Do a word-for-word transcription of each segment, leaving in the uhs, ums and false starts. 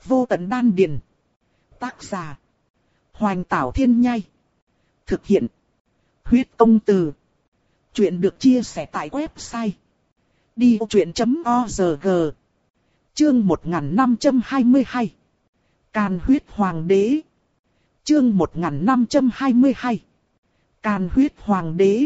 Vô tận đan điền. Tác giả. Hoành Tảo Thiên Nhai. Thực hiện. Huyết Công Từ. Chuyện được chia sẻ tại website đi vô chuyện chấm org. Chương một nghìn năm trăm hai mươi hai. Càn huyết hoàng đế. Chương một nghìn năm trăm hai mươi hai. Càn huyết hoàng đế.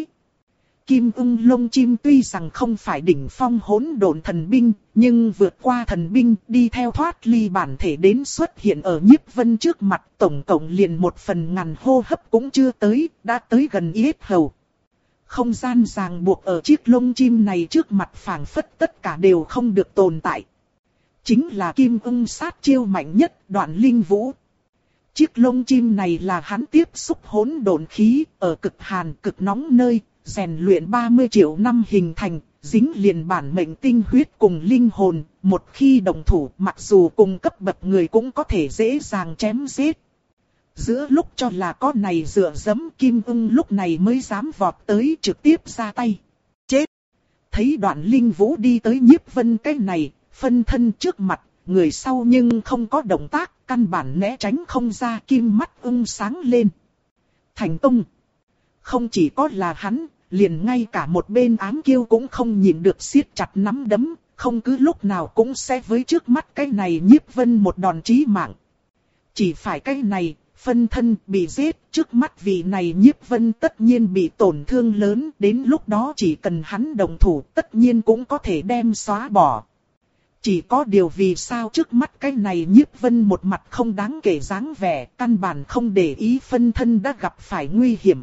Kim ưng lông chim tuy rằng không phải đỉnh phong hỗn độn thần binh, nhưng vượt qua thần binh đi theo thoát ly bản thể đến xuất hiện ở Nhiếp Vân trước mặt, tổng cộng liền một phần ngàn hô hấp cũng chưa tới, đã tới gần yết hầu. Không gian ràng buộc ở chiếc lông chim này trước mặt phảng phất tất cả đều không được tồn tại. Chính là kim ưng sát chiêu mạnh nhất, Đoạn Linh Vũ. Chiếc lông chim này là hắn tiếp xúc hỗn độn khí, ở cực hàn, cực nóng nơi, rèn luyện ba mươi triệu năm hình thành, dính liền bản mệnh tinh huyết cùng linh hồn, một khi đồng thủ mặc dù cùng cấp bậc người cũng có thể dễ dàng chém giết. Giữa lúc cho là có này dựa dẫm, kim ưng lúc này mới dám vọt tới trực tiếp ra tay. Chết! Thấy Đoạn Linh Vũ đi tới Nhiếp Vân cái này, phân thân trước mặt, người sau nhưng không có động tác, căn bản né tránh không ra, kim mắt ưng sáng lên. Thành công! Không chỉ có là hắn, liền ngay cả một bên Ám Kiêu cũng không nhịn được siết chặt nắm đấm, không cứ lúc nào cũng sẽ với trước mắt cái này Nhiếp Vân một đòn chí mạng. Chỉ phải cái này, phân thân bị giết, trước mắt vị này Nhiếp Vân tất nhiên bị tổn thương lớn, đến lúc đó chỉ cần hắn động thủ tất nhiên cũng có thể đem xóa bỏ. Chỉ có điều vì sao trước mắt cái này Nhiếp Vân một mặt không đáng kể dáng vẻ, căn bản không để ý phân thân đã gặp phải nguy hiểm.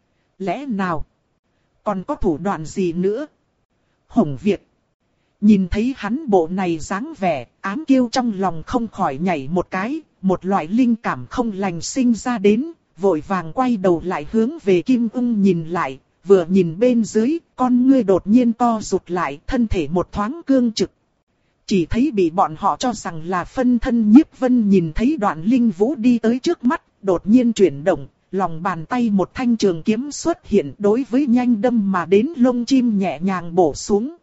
Lẽ nào còn có thủ đoạn gì nữa? Hồng Việt nhìn thấy hắn bộ này dáng vẻ, Ám Kiêu trong lòng không khỏi nhảy một cái, một loại linh cảm không lành sinh ra đến, vội vàng quay đầu lại hướng về Kim Ưng nhìn lại, vừa nhìn bên dưới, con ngươi đột nhiên co rụt lại, thân thể một thoáng cương trực. Chỉ thấy bị bọn họ cho rằng là phân thân Nhiếp Vân nhìn thấy Đoạn Linh Vũ đi tới trước mắt, đột nhiên chuyển động, lòng bàn tay một thanh trường kiếm xuất hiện, đối với nhanh đâm mà đến lông chim nhẹ nhàng bổ xuống.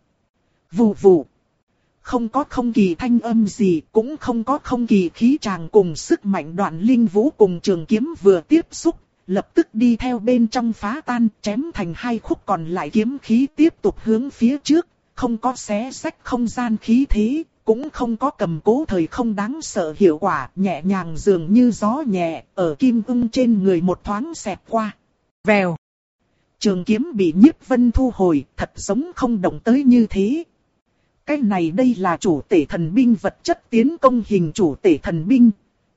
Vù vù. Không có không kỳ thanh âm gì, cũng không có không kỳ khí tràng cùng sức mạnh. Đoạn Linh Vũ cùng trường kiếm vừa tiếp xúc, lập tức đi theo bên trong phá tan, chém thành hai khúc, còn lại kiếm khí tiếp tục hướng phía trước, không có xé xách không gian khí thế, cũng không có cầm cố thời không đáng sợ hiệu quả, nhẹ nhàng dường như gió nhẹ, ở Kim Ưng trên người một thoáng xẹt qua. Vèo. Trường kiếm bị Nhiếp Vân thu hồi, thật giống không động tới như thế. Cái này đây là chủ tể thần binh vật chất tiến công hình chủ tể thần binh.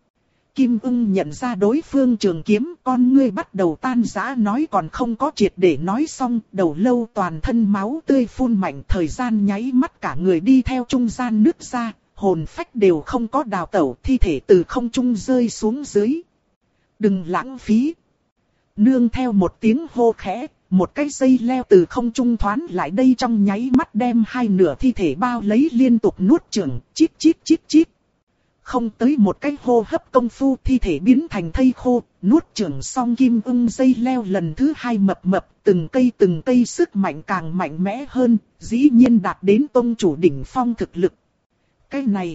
Kim Ưng nhận ra đối phương trường kiếm, con ngươi bắt đầu tan rã, nói còn không có triệt để nói xong, đầu lâu toàn thân máu tươi phun mạnh, thời gian nháy mắt cả người đi theo trung gian nứt ra, hồn phách đều không có đào tẩu, thi thể từ không trung rơi xuống dưới. Đừng lãng phí. Nương theo một tiếng hô khẽ, một cái dây leo từ không trung thoán lại đây, trong nháy mắt đem hai nửa thi thể bao lấy, liên tục nuốt chửng, chít chít chít chít. Không tới một cái hô hấp công phu, thi thể biến thành thây khô, nuốt chửng xong Kim Ưng dây leo lần thứ hai mập mập, từng cây từng cây sức mạnh càng mạnh mẽ hơn, dĩ nhiên đạt đến tông chủ đỉnh phong thực lực. Cái này,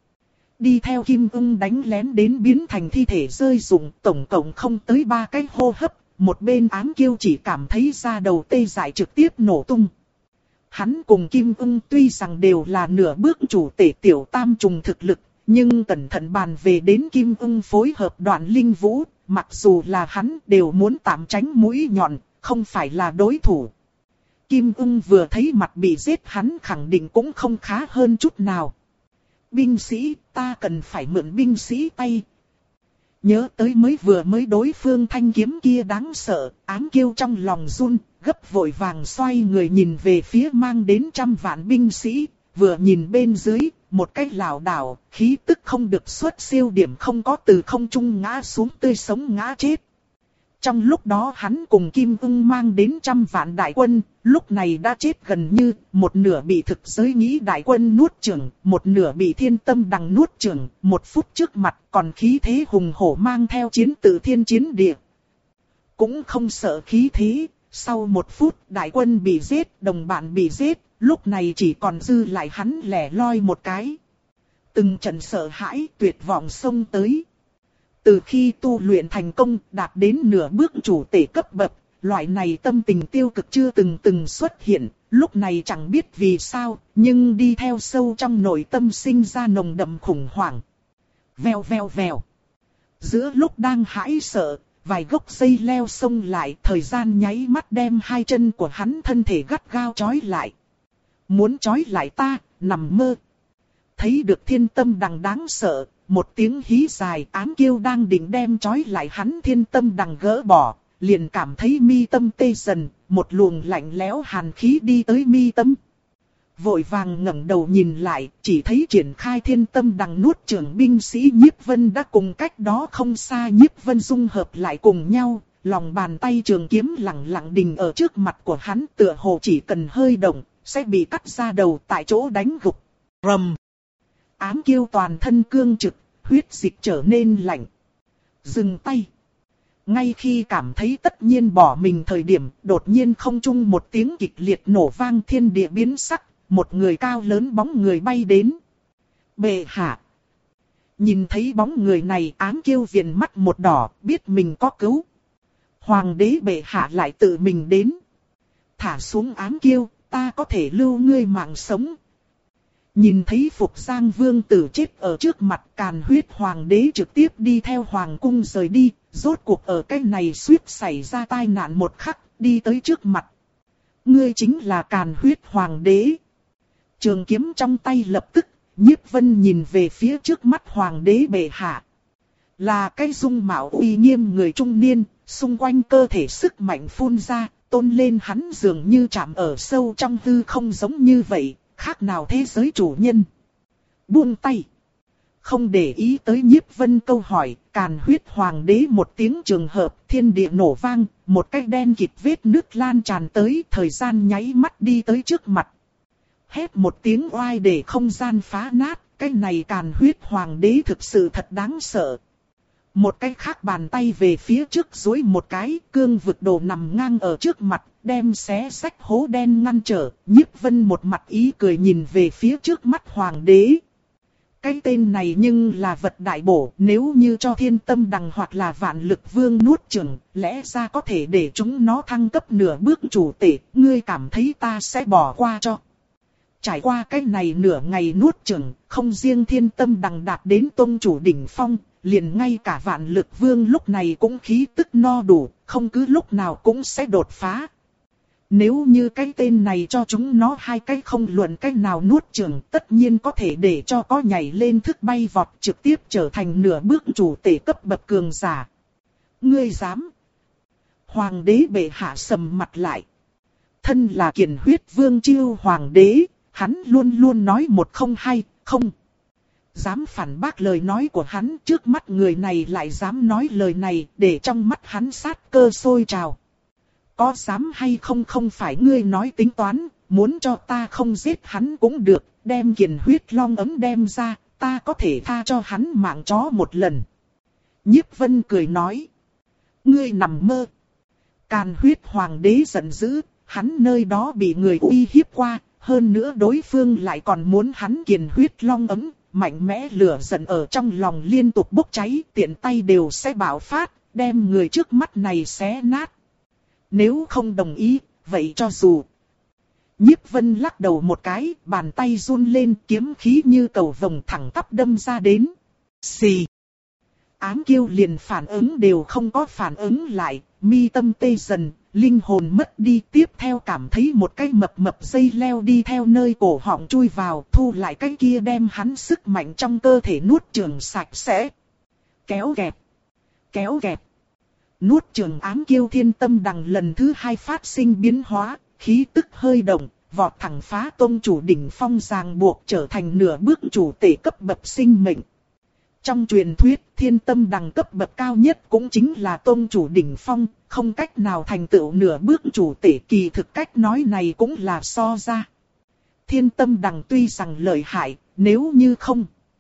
đi theo Kim Ưng đánh lén đến biến thành thi thể rơi rụng, tổng cộng không tới ba cái hô hấp, một bên Ám Kiêu chỉ cảm thấy da đầu tê dại trực tiếp nổ tung. Hắn cùng Kim Ưng tuy rằng đều là nửa bước chủ tể tiểu tam trùng thực lực, nhưng cẩn thận bàn về đến Kim Ưng phối hợp Đoạn Linh Vũ, mặc dù là hắn đều muốn tạm tránh mũi nhọn, không phải là đối thủ. Kim Ưng vừa thấy mặt bị giết, hắn khẳng định cũng không khá hơn chút nào. Binh sĩ, ta cần phải mượn binh sĩ tay. Nhớ tới mới vừa mới đối phương thanh kiếm kia đáng sợ, Ám Kiêu trong lòng run, gấp vội vàng xoay người nhìn về phía mang đến trăm vạn binh sĩ, vừa nhìn bên dưới, một cái lảo đảo, khí tức không được xuất siêu điểm, không có từ không trung ngã xuống tươi sống ngã chết. Trong lúc đó hắn cùng Kim Ưng mang đến trăm vạn đại quân, lúc này đã chết gần như, một nửa bị thực giới nghĩ đại quân nuốt chửng, một nửa bị thiên tâm đằng nuốt chửng, một phút trước mặt còn khí thế hùng hổ mang theo chiến tự thiên chiến địa. Cũng không sợ khí thế, sau một phút đại quân bị giết, đồng bạn bị giết, lúc này chỉ còn dư lại hắn lẻ loi một cái. Từng trận sợ hãi tuyệt vọng xông tới. Từ khi tu luyện thành công đạt đến nửa bước chủ tể cấp bậc, loại này tâm tình tiêu cực chưa từng từng xuất hiện, lúc này chẳng biết vì sao, nhưng đi theo sâu trong nội tâm sinh ra nồng đậm khủng hoảng. Vèo vèo vèo. Giữa lúc đang hãi sợ, vài gốc dây leo xông lại, thời gian nháy mắt đem hai chân của hắn thân thể gắt gao trói lại. Muốn trói lại ta, nằm mơ. Thấy được thiên tâm đằng đáng sợ, một tiếng hí dài, ám kiêu đang định đem trói lại hắn thiên tâm đằng gỡ bỏ, liền cảm thấy mi tâm tê dần, một luồng lạnh lẽo hàn khí đi tới mi tâm. Vội vàng ngẩng đầu nhìn lại, chỉ thấy triển khai thiên tâm đằng nuốt trưởng binh sĩ Nhiếp Vân đã cùng cách đó không xa Nhiếp Vân dung hợp lại cùng nhau, lòng bàn tay trường kiếm lẳng lặng đình ở trước mặt của hắn, tựa hồ chỉ cần hơi động, sẽ bị cắt ra đầu tại chỗ đánh gục. Rầm. Ám kiêu toàn thân cương trực, huyết dịch trở nên lạnh. Dừng tay. Ngay khi cảm thấy tất nhiên bỏ mình thời điểm, đột nhiên không trung một tiếng kịch liệt nổ vang, thiên địa biến sắc, một người cao lớn bóng người bay đến. Bệ hạ. Nhìn thấy bóng người này, ám kiêu viền mắt một đỏ, biết mình có cứu. Hoàng đế bệ hạ lại tự mình đến. Thả xuống ám kiêu, ta có thể lưu ngươi mạng sống. Nhìn thấy Phục Giang Vương tử chết ở trước mặt, Càn Huyết Hoàng đế trực tiếp đi theo Hoàng cung rời đi, rốt cuộc ở cái này suýt xảy ra tai nạn một khắc, đi tới trước mặt. Ngươi chính là Càn Huyết Hoàng đế. Trường kiếm trong tay lập tức, Nhiếp Vân nhìn về phía trước mắt Hoàng đế bệ hạ. Là cái dung mạo uy nghiêm người trung niên, xung quanh cơ thể sức mạnh phun ra, tôn lên hắn dường như chạm ở sâu trong hư không giống như vậy. Khác nào thế giới chủ nhân. Buông tay. Không để ý tới Nhiếp Vân câu hỏi, Càn Huyết Hoàng đế một tiếng trường hợp, thiên địa nổ vang, một cái đen kịt vết nước lan tràn tới, thời gian nháy mắt đi tới trước mặt. Hét một tiếng oai để không gian phá nát, cái này Càn Huyết Hoàng đế thực sự thật đáng sợ. Một cái khác bàn tay về phía trước duỗi một cái, cương vực đồ nằm ngang ở trước mặt, đem xé rách hố đen ngăn trở. Nhiếp Vân một mặt ý cười nhìn về phía trước mắt Hoàng đế. Cái tên này nhưng là vật đại bổ, nếu như cho thiên tâm đằng hoặc là vạn lực vương nuốt chửng, lẽ ra có thể để chúng nó thăng cấp nửa bước chủ tể, ngươi cảm thấy ta sẽ bỏ qua cho. Trải qua cái này nửa ngày nuốt chửng, không riêng thiên tâm đằng đạt đến tông chủ đỉnh phong, liền ngay cả vạn lực vương lúc này cũng khí tức no đủ, không cứ lúc nào cũng sẽ đột phá. Nếu như cái tên này cho chúng nó hai cái không luận cái nào nuốt chửng, tất nhiên có thể để cho có nhảy lên thức bay vọt trực tiếp trở thành nửa bước chủ tể cấp bậc cường giả. Ngươi dám? Hoàng đế bệ hạ sầm mặt lại. Thân là Kiền Huyết Vương Chiêu Hoàng đế, hắn luôn luôn nói một không hai, không. Dám phản bác lời nói của hắn, trước mắt người này lại dám nói lời này, để trong mắt hắn sát cơ sôi trào. Có dám hay không không phải ngươi nói tính toán, muốn cho ta không giết hắn cũng được, đem Kiền Huyết Long ấm đem ra, ta có thể tha cho hắn mạng chó một lần. Nhiếp Vân cười nói. Ngươi nằm mơ. Càn Huyết Hoàng đế giận dữ, hắn nơi đó bị người uy hiếp qua, hơn nữa đối phương lại còn muốn hắn Kiền Huyết Long ấm. Mạnh mẽ lửa giận ở trong lòng liên tục bốc cháy, tiện tay đều sẽ bạo phát, đem người trước mắt này xé nát. Nếu không đồng ý, vậy cho dù. Nhiếp Vân lắc đầu một cái, bàn tay run lên, kiếm khí như cầu vồng thẳng tắp đâm ra đến. Xì. Ám kiêu liền phản ứng đều không có phản ứng lại, mi tâm tê dần, linh hồn mất đi, tiếp theo cảm thấy một cái mập mập dây leo đi theo nơi cổ họng chui vào, thu lại cái kia đem hắn sức mạnh trong cơ thể nuốt chửng sạch sẽ. Kéo gẹp, kéo gẹp. Nuốt chửng ám kiêu thiên tâm đằng lần thứ hai phát sinh biến hóa, khí tức hơi động, vọt thẳng phá tôn chủ đỉnh phong ràng buộc trở thành nửa bước chủ tể cấp bậc sinh mệnh. Trong truyền thuyết, thiên tâm đằng cấp bậc cao nhất cũng chính là tôn chủ đỉnh phong, không cách nào thành tựu nửa bước chủ tể, kỳ thực cách nói này cũng là so ra. Thiên tâm đằng tuy rằng lợi hại, nếu như không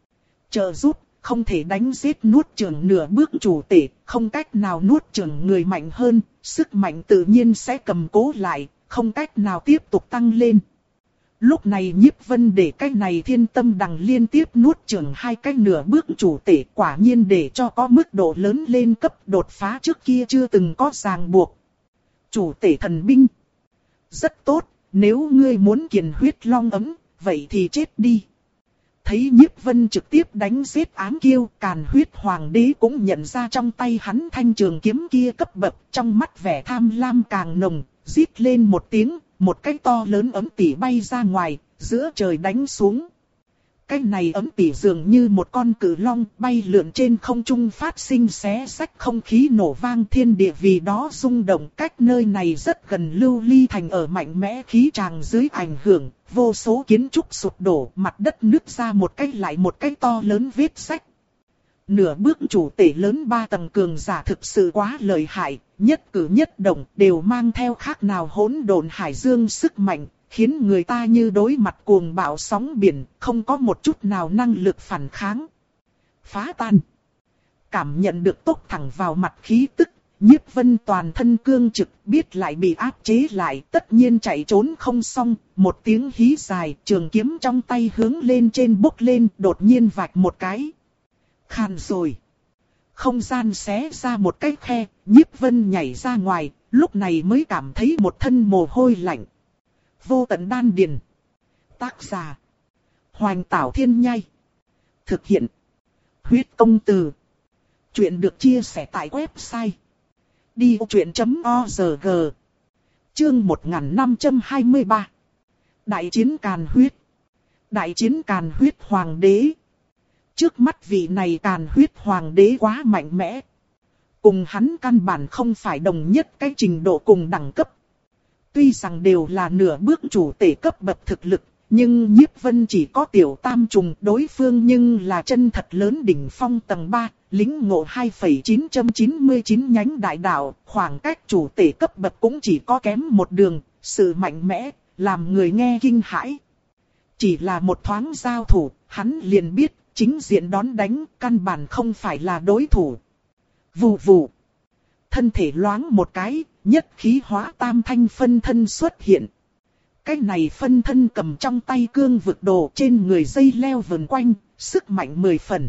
trợ giúp, không thể đánh giết nuốt chửng nửa bước chủ tể, không cách nào nuốt chửng người mạnh hơn, sức mạnh tự nhiên sẽ cầm cố lại, không cách nào tiếp tục tăng lên. Lúc này Nhiếp Vân để cái này Thiên Tâm Đằng liên tiếp nuốt chửng hai cái nửa bước chủ tể, quả nhiên để cho có mức độ lớn lên cấp đột phá trước kia chưa từng có ràng buộc. Chủ tể thần binh. Rất tốt, nếu ngươi muốn kiền huyết long ấm, vậy thì chết đi. Thấy Nhiếp Vân trực tiếp đánh giết ám kiêu, Càn Huyết Hoàng đế cũng nhận ra trong tay hắn thanh trường kiếm kia cấp bậc, trong mắt vẻ tham lam càng nồng, rít lên một tiếng, một cái to lớn ấm tỉ bay ra ngoài, giữa trời đánh xuống. Cái này ấm tỉ dường như một con cự long bay lượn trên không trung, phát sinh xé rách không khí, nổ vang thiên địa vì đó rung động. Cách nơi này rất gần Lưu Ly Thành, ở mạnh mẽ khí tràng dưới ảnh hưởng, vô số kiến trúc sụp đổ, mặt đất nứt ra một cái lại một cái to lớn vết rách. Nửa bước chủ tể lớn ba tầng cường giả thực sự quá lợi hại, nhất cử nhất động đều mang theo khác nào hỗn độn hải dương sức mạnh, khiến người ta như đối mặt cuồng bạo sóng biển, không có một chút nào năng lực phản kháng. Phá tan. Cảm nhận được tốc thẳng vào mặt khí tức, Nhiếp Vân toàn thân cương trực, biết lại bị áp chế lại, tất nhiên chạy trốn không xong, một tiếng hí dài, trường kiếm trong tay hướng lên trên bốc lên, đột nhiên vạch một cái. Khàn rồi. Không gian xé ra một cái khe, Nhiếp Vân nhảy ra ngoài, lúc này mới cảm thấy một thân mồ hôi lạnh. Vô tận đan điền. Tác giả: Hoành Tảo Thiên Nhai. Thực hiện: Huyết Công Từ. Chuyện được chia sẻ tại website đi ô chuyện chấm org. Chương một nghìn năm trăm hai mươi ba. Đại chiến Càn Huyết. Đại chiến Càn Huyết Hoàng đế. Trước mắt vị này Càn Huyết Hoàng đế quá mạnh mẽ. Cùng hắn căn bản không phải đồng nhất cái trình độ cùng đẳng cấp. Tuy rằng đều là nửa bước chủ tể cấp bậc thực lực, nhưng Nhiếp Vân chỉ có tiểu tam trùng, đối phương nhưng là chân thật lớn đỉnh phong tầng ba, lĩnh ngộ hai phẩy chín chín chín nhánh đại đạo, khoảng cách chủ tể cấp bậc cũng chỉ có kém một đường, sự mạnh mẽ, làm người nghe kinh hãi. Chỉ là một thoáng giao thủ, hắn liền biết, chính diện đón đánh, căn bản không phải là đối thủ. Vù vù. Thân thể loáng một cái, nhất khí hóa tam thanh phân thân xuất hiện. Cái này phân thân cầm trong tay cương vực đồ, trên người dây leo vần quanh, sức mạnh mười phần.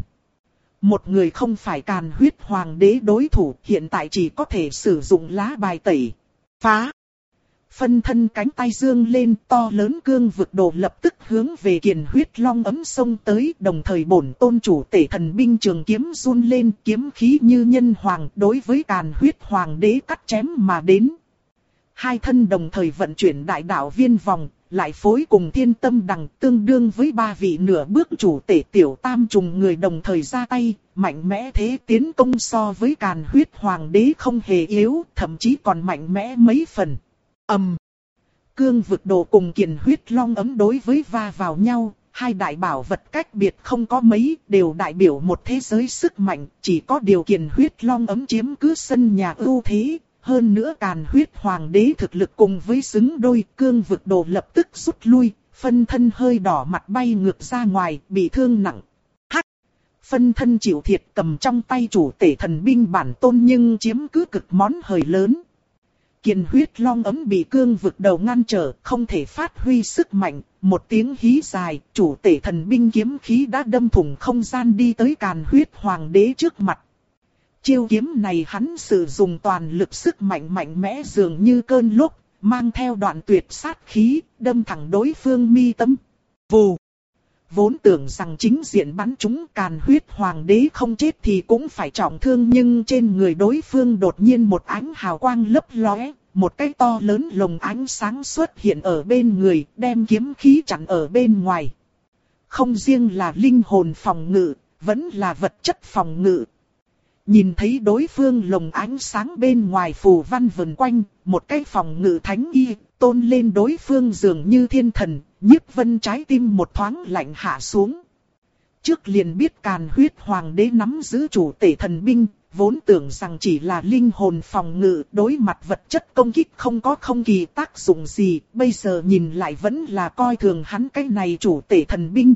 Một người không phải Càn Huyết Hoàng đế đối thủ, hiện tại chỉ có thể sử dụng lá bài tẩy. Phá! Phân thân cánh tay dương lên, to lớn cương vực đồ lập tức hướng về Kiền Huyết Long ấm xông tới, đồng thời bổn tôn chủ tể thần binh trường kiếm run lên, kiếm khí như nhân hoàng đối với Càn Huyết Hoàng đế cắt chém mà đến. Hai thân đồng thời vận chuyển đại đạo viên vòng, lại phối cùng Thiên Tâm Đằng, tương đương với ba vị nửa bước chủ tể tiểu tam trùng người đồng thời ra tay, mạnh mẽ thế tiến công so với Càn Huyết Hoàng đế không hề yếu, thậm chí còn mạnh mẽ mấy phần. Ầm. Um. Cương vực đồ cùng Kiền Huyết Long ấm đối với va vào nhau, hai đại bảo vật cách biệt không có mấy, đều đại biểu một thế giới sức mạnh, chỉ có điều Kiền Huyết Long ấm chiếm cứ sân nhà ưu thế. Hơn nữa Càn Huyết Hoàng đế thực lực cùng với xứng đôi, cương vực đồ lập tức rút lui, phân thân hơi đỏ mặt bay ngược ra ngoài, bị thương nặng. Hắc! Phân thân chịu thiệt, cầm trong tay chủ tể thần binh bản tôn nhưng chiếm cứ cực món hời lớn. Kiền Huyết Long ấm bị cương vực đầu ngăn trở, không thể phát huy sức mạnh, một tiếng hí dài, chủ tể thần binh kiếm khí đã đâm thủng không gian đi tới Càn Huyết Hoàng đế trước mặt. Chiêu kiếm này hắn sử dụng toàn lực sức mạnh mạnh mẽ dường như cơn lốc, mang theo đoạn tuyệt sát khí, đâm thẳng đối phương mi tâm. Vù! Vốn tưởng rằng chính diện bắn trúng Càn Huyết Hoàng đế không chết thì cũng phải trọng thương, nhưng trên người đối phương đột nhiên một ánh hào quang lấp lóe, một cái to lớn lồng ánh sáng xuất hiện ở bên người, đem kiếm khí chặn ở bên ngoài. Không riêng là linh hồn phòng ngự, vẫn là vật chất phòng ngự. Nhìn thấy đối phương lồng ánh sáng bên ngoài phù văn vần quanh, một cái phòng ngự thánh y, tôn lên đối phương dường như thiên thần, Nhiếp Vân trái tim một thoáng lạnh hạ xuống. Trước liền biết Càn Huyết Hoàng đế nắm giữ chủ tể thần binh, vốn tưởng rằng chỉ là linh hồn phòng ngự, đối mặt vật chất công kích không có không kỳ tác dụng gì, bây giờ nhìn lại vẫn là coi thường hắn cái này chủ tể thần binh.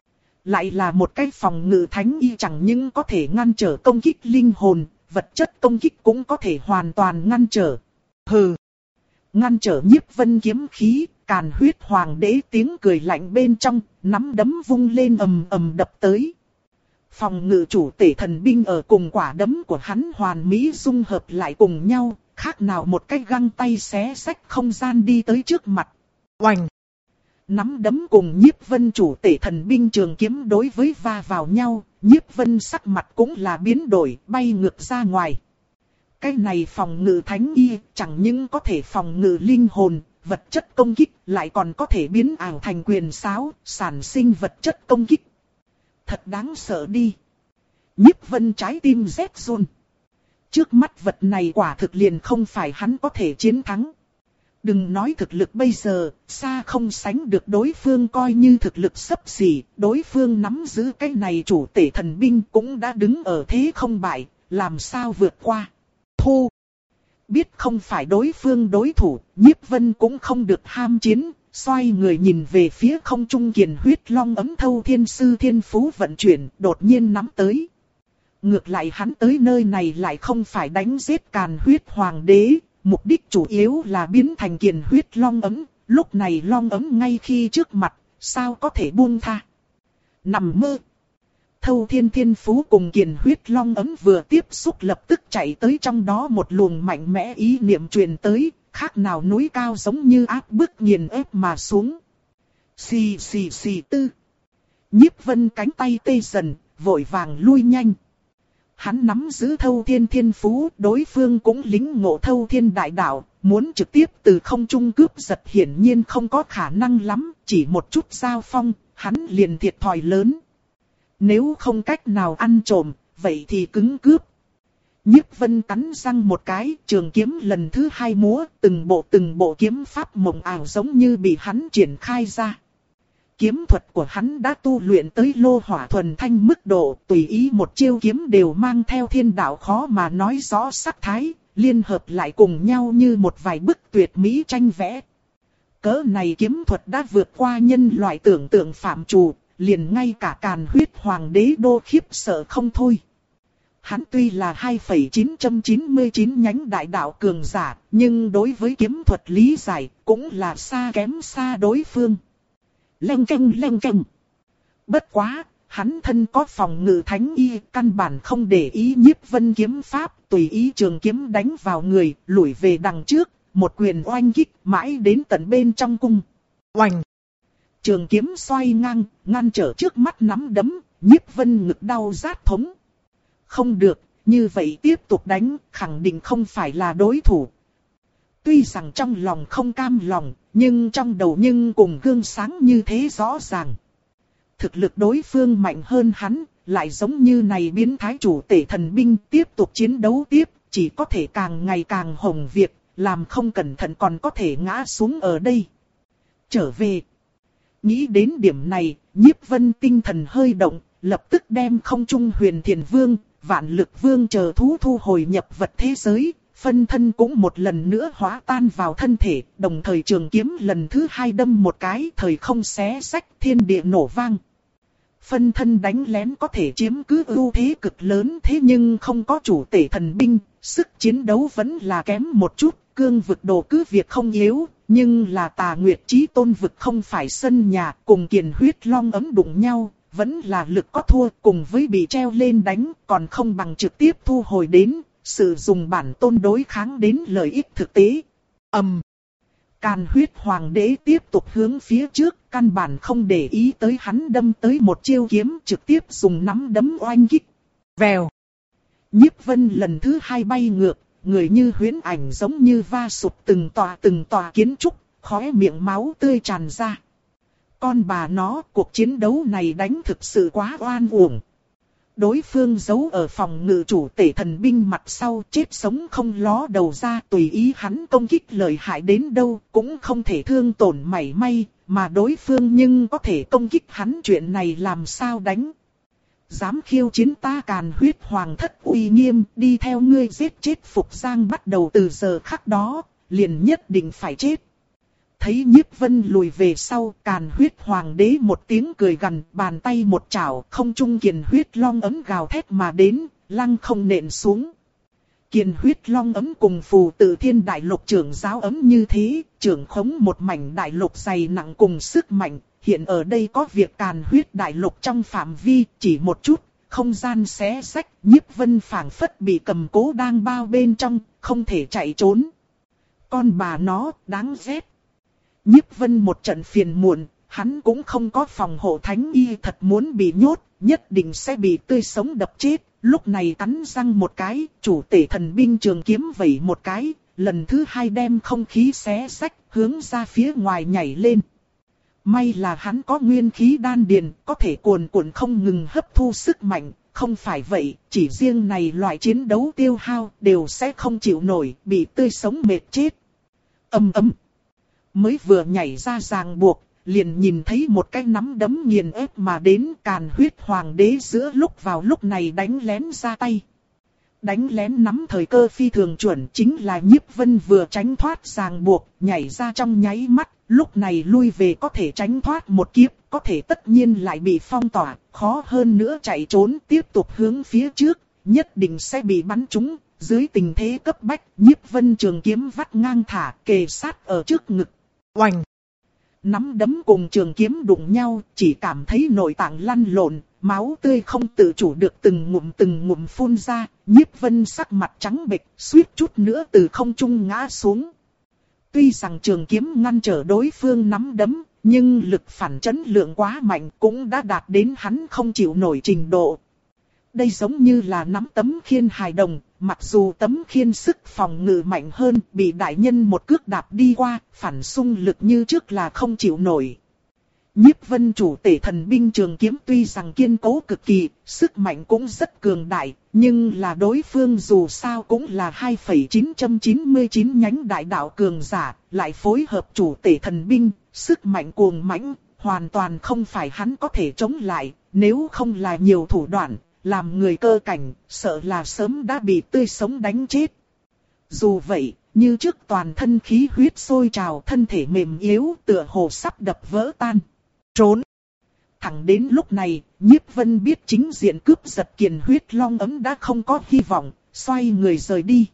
Lại là một cái phòng ngự thánh y, chẳng những có thể ngăn trở công kích linh hồn, vật chất công kích cũng có thể hoàn toàn ngăn trở. Hừ! Ngăn trở Nhiếp Vân kiếm khí, Càn Huyết Hoàng đế tiếng cười lạnh bên trong, nắm đấm vung lên ầm ầm đập tới. Phòng ngự chủ tể thần binh ở cùng quả đấm của hắn hoàn mỹ dung hợp lại cùng nhau, khác nào một cái găng tay xé xách không gian đi tới trước mặt. Oành! Nắm đấm cùng Nhiếp Vân chủ tể thần binh trường kiếm đối với va vào nhau, Nhiếp Vân sắc mặt cũng là biến đổi, bay ngược ra ngoài. Cái này phòng ngự thánh y chẳng những có thể phòng ngự linh hồn, vật chất công kích, lại còn có thể biến ảo thành quyền sáo, sản sinh vật chất công kích. Thật đáng sợ đi. Nhiếp Vân trái tim rét run. Trước mắt vật này quả thực liền không phải hắn có thể chiến thắng. Đừng nói thực lực bây giờ, xa không sánh được đối phương coi như thực lực xấp xỉ, đối phương nắm giữ cái này chủ tể thần binh cũng đã đứng ở thế không bại, làm sao vượt qua. Thu! Biết không phải đối phương đối thủ, Nhiếp Vân cũng không được ham chiến, xoay người nhìn về phía không trung kiền huyết long ấm thâu thiên sư thiên phú vận chuyển, đột nhiên nắm tới. Ngược lại hắn tới nơi này lại không phải đánh giết Càn Huyết Hoàng đế, mục đích chủ yếu là biến thành kiền huyết long ấm, lúc này long ấm ngay khi trước mặt, sao có thể buông tha. Nằm mơ. Thâu thiên thiên phú cùng kiền huyết long ấm vừa tiếp xúc lập tức chạy tới trong đó một luồng mạnh mẽ ý niệm truyền tới, khác nào núi cao giống như áp bức nghiền ép mà xuống. Xì xì xì tư. Nhiếp Vân cánh tay tê dần, vội vàng lui nhanh. Hắn nắm giữ thâu thiên thiên phú, đối phương cũng lính ngộ thâu thiên đại đạo, muốn trực tiếp từ không trung cướp giật hiển nhiên không có khả năng lắm, chỉ một chút giao phong, hắn liền thiệt thòi lớn. Nếu không cách nào ăn trộm, vậy thì cứng cướp. Nhiếp Vân cắn răng một cái, trường kiếm lần thứ hai múa, từng bộ từng bộ kiếm pháp mộng ảo giống như bị hắn triển khai ra. Kiếm thuật của hắn đã tu luyện tới lô hỏa thuần thanh mức độ, tùy ý một chiêu kiếm đều mang theo thiên đạo khó mà nói rõ sắc thái, liên hợp lại cùng nhau như một vài bức tuyệt mỹ tranh vẽ. Cỡ này kiếm thuật đã vượt qua nhân loại tưởng tượng phạm trù, liền ngay cả Càn Huyết Hoàng đế đô khiếp sợ không thôi. Hắn tuy là hai phẩy chín chín chín nhánh đại đạo cường giả, nhưng đối với kiếm thuật lý giải cũng là xa kém xa đối phương. Leng keng leng keng. Bất quá, hắn thân có phòng ngự thánh y, căn bản không để ý Nhiếp Vân kiếm pháp, tùy ý trường kiếm đánh vào người, lùi về đằng trước, một quyền oanh kích mãi đến tận bên trong cung. Oanh! Trường kiếm xoay ngang, ngăn trở trước mắt nắm đấm, Nhiếp Vân ngực đau rát thống. Không được, như vậy tiếp tục đánh, khẳng định không phải là đối thủ. Tuy rằng trong lòng không cam lòng, nhưng trong đầu nhưng cùng gương sáng như thế rõ ràng. Thực lực đối phương mạnh hơn hắn, lại giống như này biến thái chủ tể thần binh tiếp tục chiến đấu tiếp, chỉ có thể càng ngày càng hỏng việc, làm không cẩn thận còn có thể ngã xuống ở đây. Trở về. Nghĩ đến điểm này, Nhiếp Vân tinh thần hơi động, lập tức đem không trung huyền thiền vương, vạn lực vương chờ thú thu hồi nhập vật thế giới. Phân thân cũng một lần nữa hóa tan vào thân thể, đồng thời trường kiếm lần thứ hai đâm một cái, thời không xé xách, thiên địa nổ vang. Phân thân đánh lén có thể chiếm cứ ưu thế cực lớn, thế nhưng không có chủ tể thần binh, sức chiến đấu vẫn là kém một chút, cương vực đồ cứ việc không yếu, nhưng là Tà Nguyệt Chí Tôn vực không phải sân nhà, cùng kiền huyết long ấm đụng nhau, vẫn là lực có thua, cùng với bị treo lên đánh, còn không bằng trực tiếp thu hồi đến. Sử dụng bản tôn đối kháng đến lợi ích thực tế. Ầm. Um. Càn Huyết Hoàng đế tiếp tục hướng phía trước, căn bản không để ý tới hắn đâm tới một chiêu kiếm, trực tiếp dùng nắm đấm oanh kích. Vèo. Nhiếp Vân lần thứ hai bay ngược, người như huyễn ảnh giống như va sụp từng tòa từng tòa kiến trúc, khóe miệng máu tươi tràn ra. Con bà nó, cuộc chiến đấu này đánh thực sự quá oan uổng. Đối phương giấu ở phòng ngự chủ tể thần binh mặt sau, chết sống không ló đầu ra, tùy ý hắn công kích lợi hại đến đâu cũng không thể thương tổn mảy may, mà đối phương nhưng có thể công kích hắn, chuyện này làm sao đánh. Dám khiêu chiến ta Càn Huyết Hoàng thất uy nghiêm, đi theo ngươi giết chết Phục Giang, bắt đầu từ giờ khắc đó, liền nhất định phải chết. Thấy Nhiếp Vân lùi về sau, Càn Huyết Hoàng đế một tiếng cười gằn, bàn tay một chảo, không trung kiền huyết long ấm gào thét mà đến, lăng không nện xuống. Kiền huyết long ấm cùng phù tự thiên đại lục trưởng giáo ấm như thế, trưởng khống một mảnh đại lục dày nặng cùng sức mạnh. Hiện ở đây có việc càn huyết đại lục trong phạm vi, chỉ một chút, không gian xé rách, Nhiếp Vân phảng phất bị cầm cố đang bao bên trong, không thể chạy trốn. Con bà nó, đáng ghét. Nhiếp Vân một trận phiền muộn, hắn cũng không có phòng hộ thánh y, thật muốn bị nhốt, nhất định sẽ bị tươi sống đập chết. Lúc này cắn răng một cái, chủ tể thần binh trường kiếm vẩy một cái, lần thứ hai đem không khí xé rách, hướng ra phía ngoài nhảy lên. May là hắn có nguyên khí đan điền, có thể cuồn cuộn không ngừng hấp thu sức mạnh, không phải vậy, chỉ riêng này loại chiến đấu tiêu hao đều sẽ không chịu nổi, bị tươi sống mệt chết. Ầm ầm. Mới vừa nhảy ra ràng buộc, liền nhìn thấy một cái nắm đấm nghiền ép mà đến, càn huyết hoàng đế giữa lúc vào lúc này đánh lén ra tay. Đánh lén nắm thời cơ phi thường chuẩn, chính là Nhiếp Vân vừa tránh thoát ràng buộc, nhảy ra trong nháy mắt, lúc này lui về có thể tránh thoát một kiếp, có thể tất nhiên lại bị phong tỏa, khó hơn nữa chạy trốn tiếp tục hướng phía trước, nhất định sẽ bị bắn trúng. Dưới tình thế cấp bách, Nhiếp Vân trường kiếm vắt ngang thả, kề sát ở trước ngực. Oành! Nắm đấm cùng trường kiếm đụng nhau, chỉ cảm thấy nội tạng lăn lộn, máu tươi không tự chủ được từng ngụm từng ngụm phun ra, Nhiếp Vân sắc mặt trắng bệch, suýt chút nữa từ không trung ngã xuống. Tuy rằng trường kiếm ngăn trở đối phương nắm đấm, nhưng lực phản chấn lượng quá mạnh cũng đã đạt đến hắn không chịu nổi trình độ. Đây giống như là nắm tấm khiên hài đồng, mặc dù tấm khiên sức phòng ngự mạnh hơn, bị đại nhân một cước đạp đi qua, phản xung lực như trước là không chịu nổi. Nhiếp Vân chủ tể thần binh trường kiếm tuy rằng kiên cố cực kỳ, sức mạnh cũng rất cường đại, nhưng là đối phương dù sao cũng là hai phẩy chín chín chín nhánh đại đạo cường giả, lại phối hợp chủ tể thần binh, sức mạnh cuồng mãnh, hoàn toàn không phải hắn có thể chống lại, nếu không là nhiều thủ đoạn, làm người cơ cảnh, sợ là sớm đã bị tươi sống đánh chết. Dù vậy, như trước toàn thân khí huyết sôi trào, thân thể mềm yếu tựa hồ sắp đập vỡ tan. Trốn! Thẳng đến lúc này, Nhiếp Vân biết chính diện cướp giật Kiền huyết long ấm đã không có hy vọng, xoay người rời đi.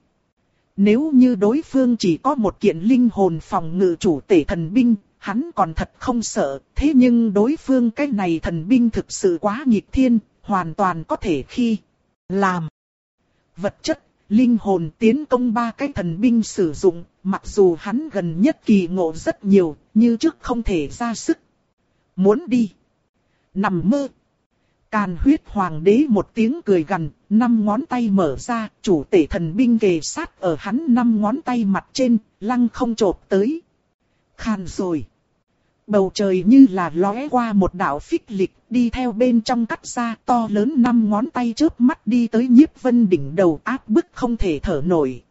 Nếu như đối phương chỉ có một kiện linh hồn phòng ngự chủ tể thần binh, hắn còn thật không sợ, thế nhưng đối phương cái này thần binh thực sự quá nghịch thiên, hoàn toàn có thể khi làm. Vật chất, linh hồn tiến công ba cái thần binh sử dụng, mặc dù hắn gần nhất kỳ ngộ rất nhiều, như trước không thể ra sức. Muốn đi. Nằm mơ. Càn huyết hoàng đế một tiếng cười gằn, năm ngón tay mở ra, chủ tể thần binh kề sát ở hắn năm ngón tay mặt trên, lăng không chộp tới. Khan rồi. Bầu trời như là lóe qua một đạo phích lịch, đi theo bên trong cắt ra to lớn năm ngón tay chớp mắt đi tới Nhiếp Vân đỉnh đầu, áp bức không thể thở nổi.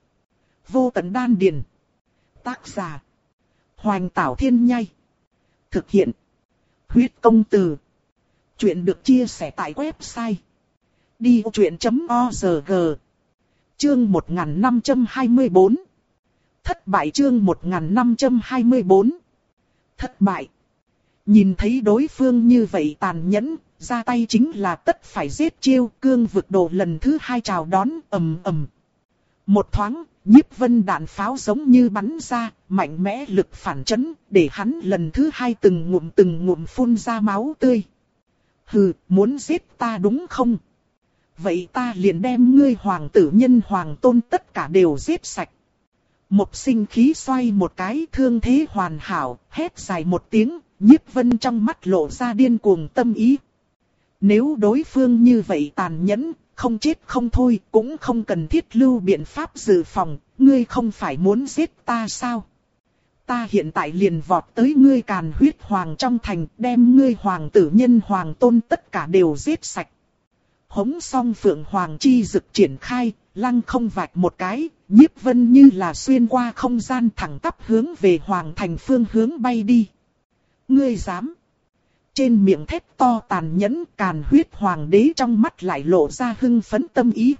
Vô tận đan điền. Tác giả. Hoành Tảo Thiên Nhai. Thực hiện. Huyết công từ. Chuyện được chia sẻ tại website đi ô chuyện chấm org. Chương một nghìn năm trăm hai mươi tư. Thất bại. Chương một nghìn năm trăm hai mươi tư. Thất bại. Nhìn thấy đối phương như vậy tàn nhẫn, ra tay chính là tất phải giết chiêu, cương vực đồ lần thứ hai chào đón, ầm ầm. Một thoáng, Nhiếp Vân đạn pháo giống như bắn ra, mạnh mẽ lực phản chấn, để hắn lần thứ hai từng ngụm từng ngụm phun ra máu tươi. Hừ, muốn giết ta đúng không? Vậy ta liền đem ngươi hoàng tử nhân hoàng tôn tất cả đều giết sạch. Một sinh khí xoay một cái, thương thế hoàn hảo, hét dài một tiếng, Nhiếp Vân trong mắt lộ ra điên cuồng tâm ý. Nếu đối phương như vậy tàn nhẫn, không chết không thôi, cũng không cần thiết lưu biện pháp dự phòng, ngươi không phải muốn giết ta sao? Ta hiện tại liền vọt tới ngươi Càn huyết hoàng trong thành, đem ngươi hoàng tử nhân hoàng tôn tất cả đều giết sạch. Hống song phượng hoàng chi dực triển khai, lăng không vạch một cái, Nhiếp Vân như là xuyên qua không gian thẳng tắp hướng về hoàng thành phương hướng bay đi. Ngươi dám? Trên miệng thét to tàn nhẫn, Càn huyết hoàng đế trong mắt lại lộ ra hưng phấn tâm ý.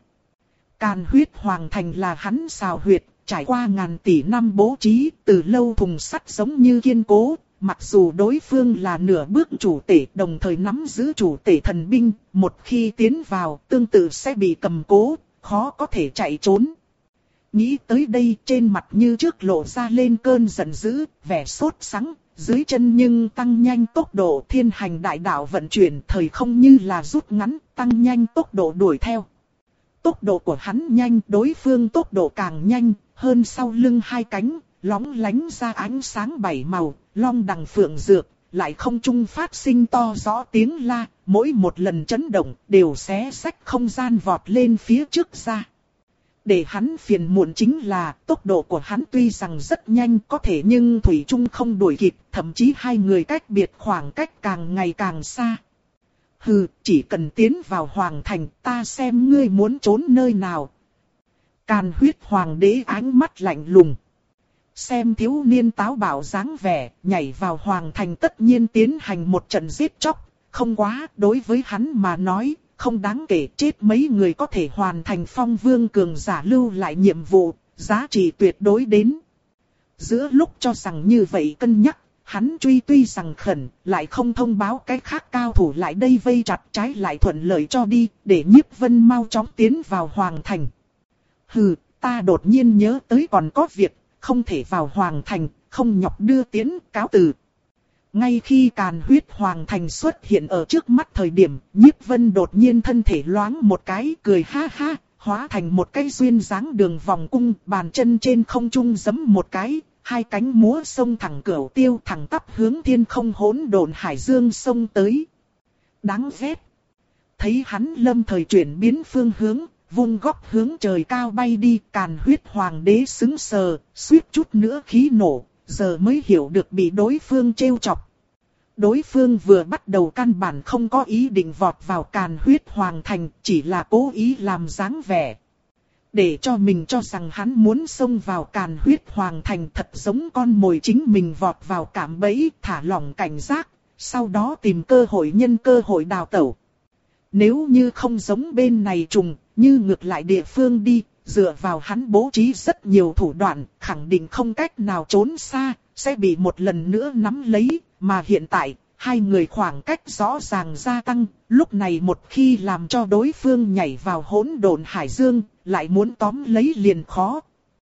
Càn huyết hoàng thành là hắn xào huyệt, trải qua ngàn tỷ năm bố trí, từ lâu thùng sắt giống như kiên cố. Mặc dù đối phương là nửa bước chủ tể, đồng thời nắm giữ chủ tể thần binh, một khi tiến vào tương tự sẽ bị cầm cố, khó có thể chạy trốn. Nghĩ tới đây trên mặt như trước lộ ra lên cơn giận dữ, vẻ sốt sắng, dưới chân nhưng tăng nhanh tốc độ thiên hành đại đạo vận chuyển thời không như là rút ngắn, tăng nhanh tốc độ đuổi theo. Tốc độ của hắn nhanh, đối phương tốc độ càng nhanh, hơn sau lưng hai cánh, lóng lánh ra ánh sáng bảy màu, long đằng phượng dược, lại không trung phát sinh to rõ tiếng la, mỗi một lần chấn động đều xé xách không gian vọt lên phía trước ra. Để hắn phiền muộn chính là tốc độ của hắn tuy rằng rất nhanh có thể nhưng thủy chung không đuổi kịp, thậm chí hai người cách biệt khoảng cách càng ngày càng xa. Hừ, chỉ cần tiến vào hoàng thành ta xem ngươi muốn trốn nơi nào. Càn huyết hoàng đế ánh mắt lạnh lùng. Xem thiếu niên táo bạo dáng vẻ, nhảy vào hoàng thành tất nhiên tiến hành một trận giết chóc. Không quá, đối với hắn mà nói, không đáng kể, chết mấy người có thể hoàn thành phong vương cường giả lưu lại nhiệm vụ, giá trị tuyệt đối đến. Giữa lúc cho rằng như vậy cân nhắc, hắn truy tuy rằng khẩn, lại không thông báo cái khác cao thủ lại đây vây chặt, trái lại thuận lợi cho đi, để Nhiếp Vân mau chóng tiến vào hoàng thành. Hừ, ta đột nhiên nhớ tới còn có việc, không thể vào hoàng thành, không nhọc đưa tiến, cáo từ. Ngay khi Càn huyết hoàng thành xuất hiện ở trước mắt thời điểm, Nhiếp Vân đột nhiên thân thể loáng một cái, cười ha ha, hóa thành một cái duyên dáng đường vòng cung, bàn chân trên không trung giẫm một cái, hai cánh múa sông thẳng cửu tiêu, thẳng tắp hướng thiên không hỗn độn hải dương sông tới. Đáng ghét. Thấy hắn lâm thời chuyển biến phương hướng, vung góc hướng trời cao bay đi, Càn huyết hoàng đế sững sờ, suýt chút nữa khí nổ, giờ mới hiểu được bị đối phương trêu chọc. Đối phương vừa bắt đầu căn bản không có ý định vọt vào Càn huyết hoàng thành, chỉ là cố ý làm dáng vẻ. Để cho mình cho rằng hắn muốn xông vào Càn huyết hoàng thành, thật giống con mồi chính mình vọt vào cạm bẫy, thả lỏng cảnh giác, sau đó tìm cơ hội nhân cơ hội đào tẩu. Nếu như không giống bên này trùng, như ngược lại địa phương đi, dựa vào hắn bố trí rất nhiều thủ đoạn, khẳng định không cách nào trốn xa, sẽ bị một lần nữa nắm lấy, mà hiện tại, hai người khoảng cách rõ ràng gia tăng, lúc này một khi làm cho đối phương nhảy vào hỗn độn hải dương, lại muốn tóm lấy liền khó.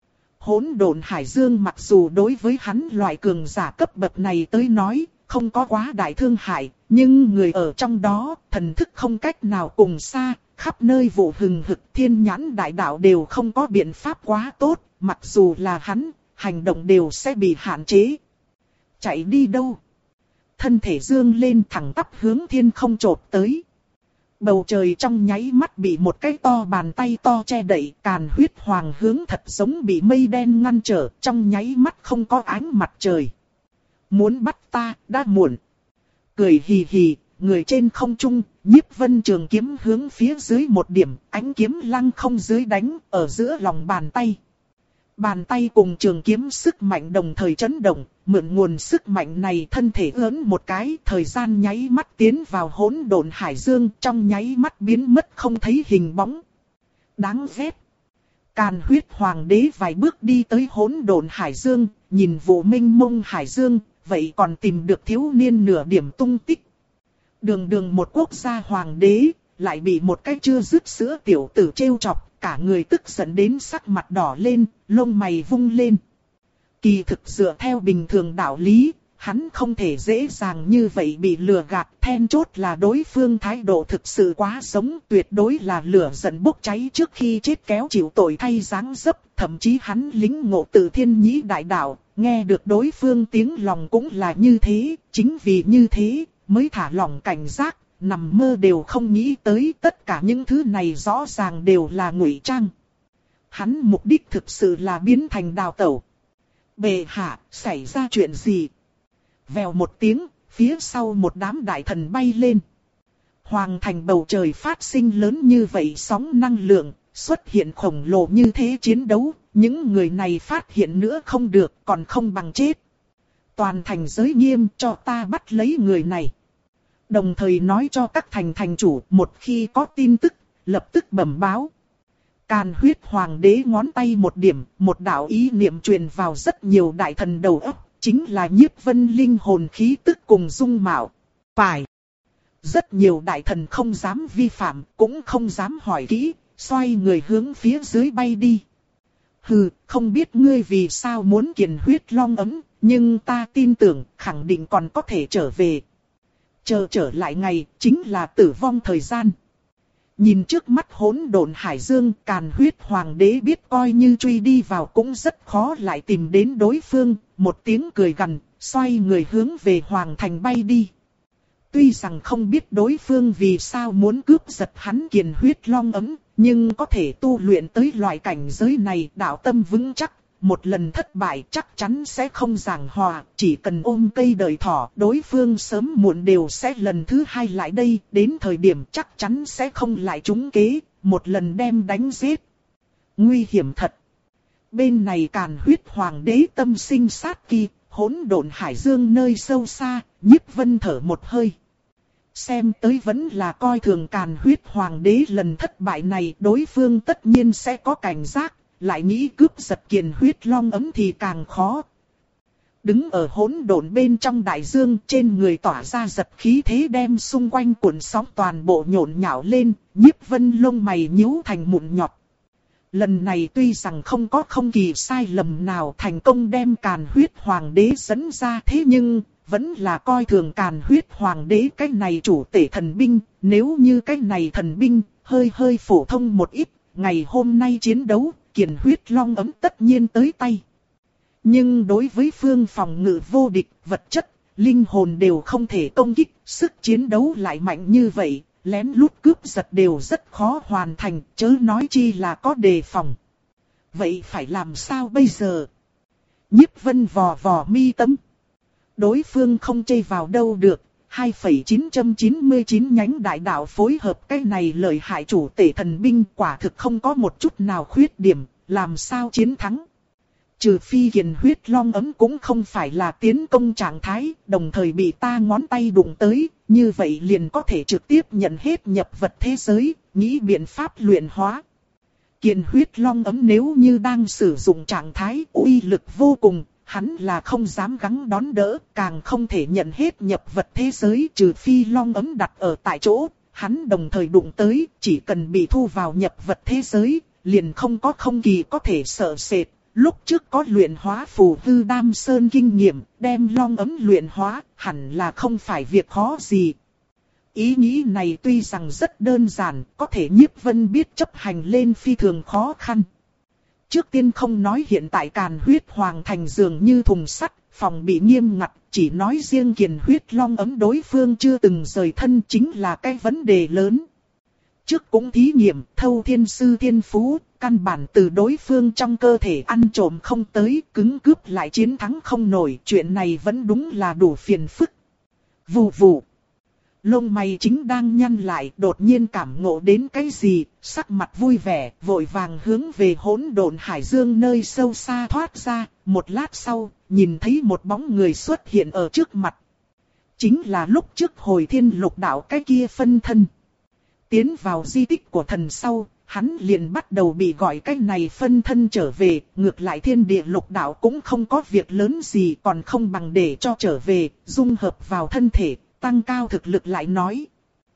Hỗn độn hải dương mặc dù đối với hắn loại cường giả cấp bậc này tới nói, không có quá đại thương hại, nhưng người ở trong đó, thần thức không cách nào cùng xa, khắp nơi vụ hừng hực thiên nhãn đại đạo đều không có biện pháp quá tốt, mặc dù là hắn, hành động đều sẽ bị hạn chế. Chạy đi đâu? Thân thể dương lên thẳng tắp hướng thiên không chộp tới. Bầu trời trong nháy mắt bị một cái to bàn tay to che đậy, Càn huyết hoàng hướng thật giống bị mây đen ngăn trở, trong nháy mắt không có ánh mặt trời. Muốn bắt ta, đã muộn. Cười hì hì, người trên không trung, Nhiếp Vân trường kiếm hướng phía dưới một điểm, ánh kiếm lăng không dưới đánh, ở giữa lòng bàn tay. Bàn tay cùng trường kiếm sức mạnh đồng thời chấn động, mượn nguồn sức mạnh này thân thể ớn một cái, thời gian nháy mắt tiến vào hỗn độn hải dương, trong nháy mắt biến mất không thấy hình bóng. Đáng ghét. Càn huyết hoàng đế vài bước đi tới hỗn độn hải dương, nhìn vụ mênh mông hải dương, vậy còn tìm được thiếu niên nửa điểm tung tích. Đường đường một quốc gia hoàng đế, lại bị một cái chưa dứt sữa tiểu tử trêu chọc, cả người tức giận đến sắc mặt đỏ lên, lông mày vung lên. Kỳ thực dựa theo bình thường đạo lý, hắn không thể dễ dàng như vậy bị lừa gạt, then chốt là đối phương thái độ thực sự quá giống, tuyệt đối là lửa giận bốc cháy trước khi chết kéo chịu tội thay dáng dấp, thậm chí hắn lính ngộ từ thiên nhĩ đại đạo, nghe được đối phương tiếng lòng cũng là như thế, chính vì như thế, mới thả lỏng cảnh giác, nằm mơ đều không nghĩ tới tất cả những thứ này rõ ràng đều là ngụy trang. Hắn mục đích thực sự là biến thành đào tẩu. Bệ hạ, xảy ra chuyện gì? Vèo một tiếng, phía sau một đám đại thần bay lên. Hoàng thành bầu trời phát sinh lớn như vậy sóng năng lượng, xuất hiện khổng lồ như thế chiến đấu, những người này phát hiện nữa không được, còn không bằng chết. Toàn thành giới nghiêm cho ta bắt lấy người này. Đồng thời nói cho các thành thành chủ, một khi có tin tức, lập tức bẩm báo. Càn huyết hoàng đế ngón tay một điểm, một đạo ý niệm truyền vào rất nhiều đại thần đầu óc, chính là Nhiếp Vân linh hồn khí tức cùng dung mạo. Phải. Rất nhiều đại thần không dám vi phạm, cũng không dám hỏi kỹ, xoay người hướng phía dưới bay đi. Hừ, không biết ngươi vì sao muốn kiền huyết long ấm, nhưng ta tin tưởng khẳng định còn có thể trở về. Chờ trở lại ngày, chính là tử vong thời gian. Nhìn trước mắt hỗn độn hải dương, Càn Huyết Hoàng đế biết coi như truy đi vào cũng rất khó lại tìm đến đối phương, một tiếng cười gằn, xoay người hướng về Hoàng thành bay đi. Tuy rằng không biết đối phương vì sao muốn cướp giật hắn kiền huyết long ấm, nhưng có thể tu luyện tới loại cảnh giới này, đạo tâm vững chắc. Một lần thất bại chắc chắn sẽ không giảng hòa, chỉ cần ôm cây đợi thỏ, đối phương sớm muộn đều sẽ lần thứ hai lại đây, đến thời điểm chắc chắn sẽ không lại trúng kế, một lần đem đánh giết. Nguy hiểm thật. Bên này Càn Huyết Hoàng đế tâm sinh sát kỳ, hỗn độn hải dương nơi sâu xa, Nhiếp Vân thở một hơi. Xem tới vẫn là coi thường Càn Huyết Hoàng đế lần thất bại này, đối phương tất nhiên sẽ có cảnh giác. Lại nghĩ cướp giật kiền huyết long ấm thì càng khó. Đứng ở hỗn độn bên trong đại dương, trên người tỏa ra giật khí thế đem xung quanh cuộn sóng toàn bộ nhộn nhạo lên, Nhiếp Vân lông mày nhíu thành mụn nhọt. Lần này tuy rằng không có không kỳ sai lầm nào thành công đem Càn Huyết Hoàng đế dẫn ra, thế nhưng vẫn là coi thường Càn Huyết Hoàng đế cái này chủ tể thần binh. Nếu như cái này thần binh hơi hơi phổ thông một ít, ngày hôm nay chiến đấu, kiền huyết long ấm tất nhiên tới tay. Nhưng đối với phương phòng ngự vô địch, vật chất, linh hồn đều không thể công kích, sức chiến đấu lại mạnh như vậy, lén lút cướp giật đều rất khó hoàn thành, chớ nói chi là có đề phòng. Vậy phải làm sao bây giờ? Nhiếp Vân vò vò mi tâm. Đối phương không chây vào đâu được. hai phẩy chín chín chín nhánh đại đạo phối hợp cái này lợi hại chủ tể thần binh quả thực không có một chút nào khuyết điểm, làm sao chiến thắng. Trừ phi kiền huyết long ấm cũng không phải là tiến công trạng thái, đồng thời bị ta ngón tay đụng tới, như vậy liền có thể trực tiếp nhận hết nhập vật thế giới, nghĩ biện pháp luyện hóa. Kiền huyết long ấm nếu như đang sử dụng trạng thái uy lực vô cùng, hắn là không dám gắng đón đỡ, càng không thể nhận hết nhập vật thế giới, trừ phi long ấm đặt ở tại chỗ, hắn đồng thời đụng tới, chỉ cần bị thu vào nhập vật thế giới, liền không có không kỳ có thể sợ sệt. Lúc trước có luyện hóa phù hư đam sơn kinh nghiệm, đem long ấm luyện hóa, hẳn là không phải việc khó gì. Ý nghĩ này tuy rằng rất đơn giản, có thể Nhiếp Vân biết chấp hành lên phi thường khó khăn. Trước tiên không nói hiện tại Càn Huyết Hoàng thành dường như thùng sắt, phòng bị nghiêm ngặt, chỉ nói riêng kiền huyết long ấm đối phương chưa từng rời thân chính là cái vấn đề lớn. Trước cũng thí nghiệm thâu thiên sư thiên phú, căn bản từ đối phương trong cơ thể ăn trộm không tới, cứng cướp lại chiến thắng không nổi, chuyện này vẫn đúng là đủ phiền phức. Vù vù. Lông mày chính đang nhăn lại, đột nhiên cảm ngộ đến cái gì, sắc mặt vui vẻ, vội vàng hướng về hỗn độn hải dương nơi sâu xa thoát ra, một lát sau, nhìn thấy một bóng người xuất hiện ở trước mặt. Chính là lúc trước hồi thiên lục đạo cái kia phân thân. Tiến vào di tích của thần sau, hắn liền bắt đầu bị gọi cái này phân thân trở về, ngược lại thiên địa lục đạo cũng không có việc lớn gì, còn không bằng để cho trở về, dung hợp vào thân thể, tăng cao thực lực lại nói.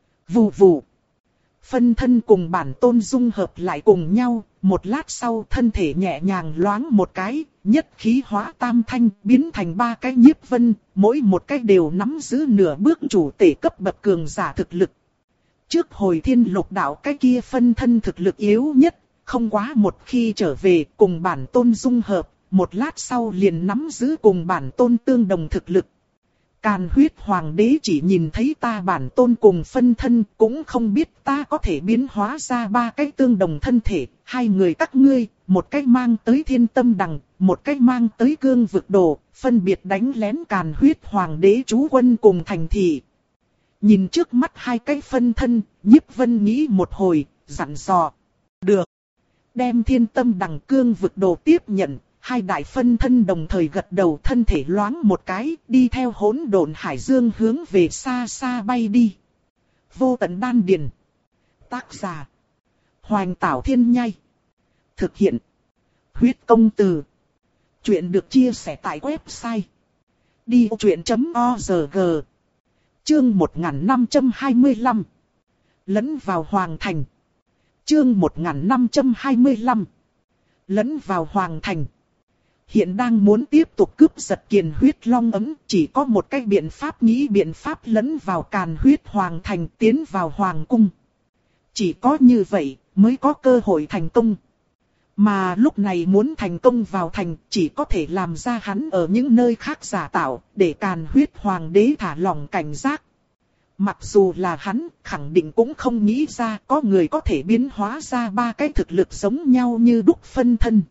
Vù vù. Phân thân cùng bản tôn dung hợp lại cùng nhau, một lát sau thân thể nhẹ nhàng loáng một cái, nhất khí hóa tam thanh, biến thành ba cái Nhiếp Vân, mỗi một cái đều nắm giữ nửa bước chủ tể cấp bậc cường giả thực lực. Trước hồi thiên lục đạo cái kia phân thân thực lực yếu nhất, không quá một khi trở về cùng bản tôn dung hợp, một lát sau liền nắm giữ cùng bản tôn tương đồng thực lực. Càn Huyết Hoàng đế chỉ nhìn thấy ta bản tôn cùng phân thân, cũng không biết ta có thể biến hóa ra ba cái tương đồng thân thể, hai người các ngươi, một cái mang tới thiên tâm đằng, một cái mang tới cương vực đồ, phân biệt đánh lén Càn Huyết Hoàng đế trú quân cùng thành thị. Nhìn trước mắt hai cái phân thân, Nhiếp Vân nghĩ một hồi, dặn dò. Được. Đem thiên tâm đằng cương vực đồ tiếp nhận, hai đại phân thân đồng thời gật đầu, thân thể loáng một cái, đi theo hỗn độn hải dương hướng về xa xa bay đi. Vô tận đan điền. Tác giả. Hoành Tảo Thiên Nhai. Thực hiện. Huyết công từ. Chuyện được chia sẻ tại website. đi vô chuyện chấm org. Chương một nghìn năm trăm hai mươi lăm. Lẫn vào hoàng thành. Chương một nghìn năm trăm hai mươi lăm. lẫn vào hoàng thành. Hiện đang muốn tiếp tục cướp giật Kiền huyết long ấm, chỉ có một cách biện pháp, nghĩ biện pháp lẫn vào Càn huyết hoàng thành, tiến vào hoàng cung. Chỉ có như vậy mới có cơ hội thành công. Mà lúc này muốn thành công vào thành, chỉ có thể làm ra hắn ở những nơi khác giả tạo, để Càn huyết hoàng đế thả lỏng cảnh giác. Mặc dù là hắn, khẳng định cũng không nghĩ ra có người có thể biến hóa ra ba cái thực lực giống nhau như đúc phân thân.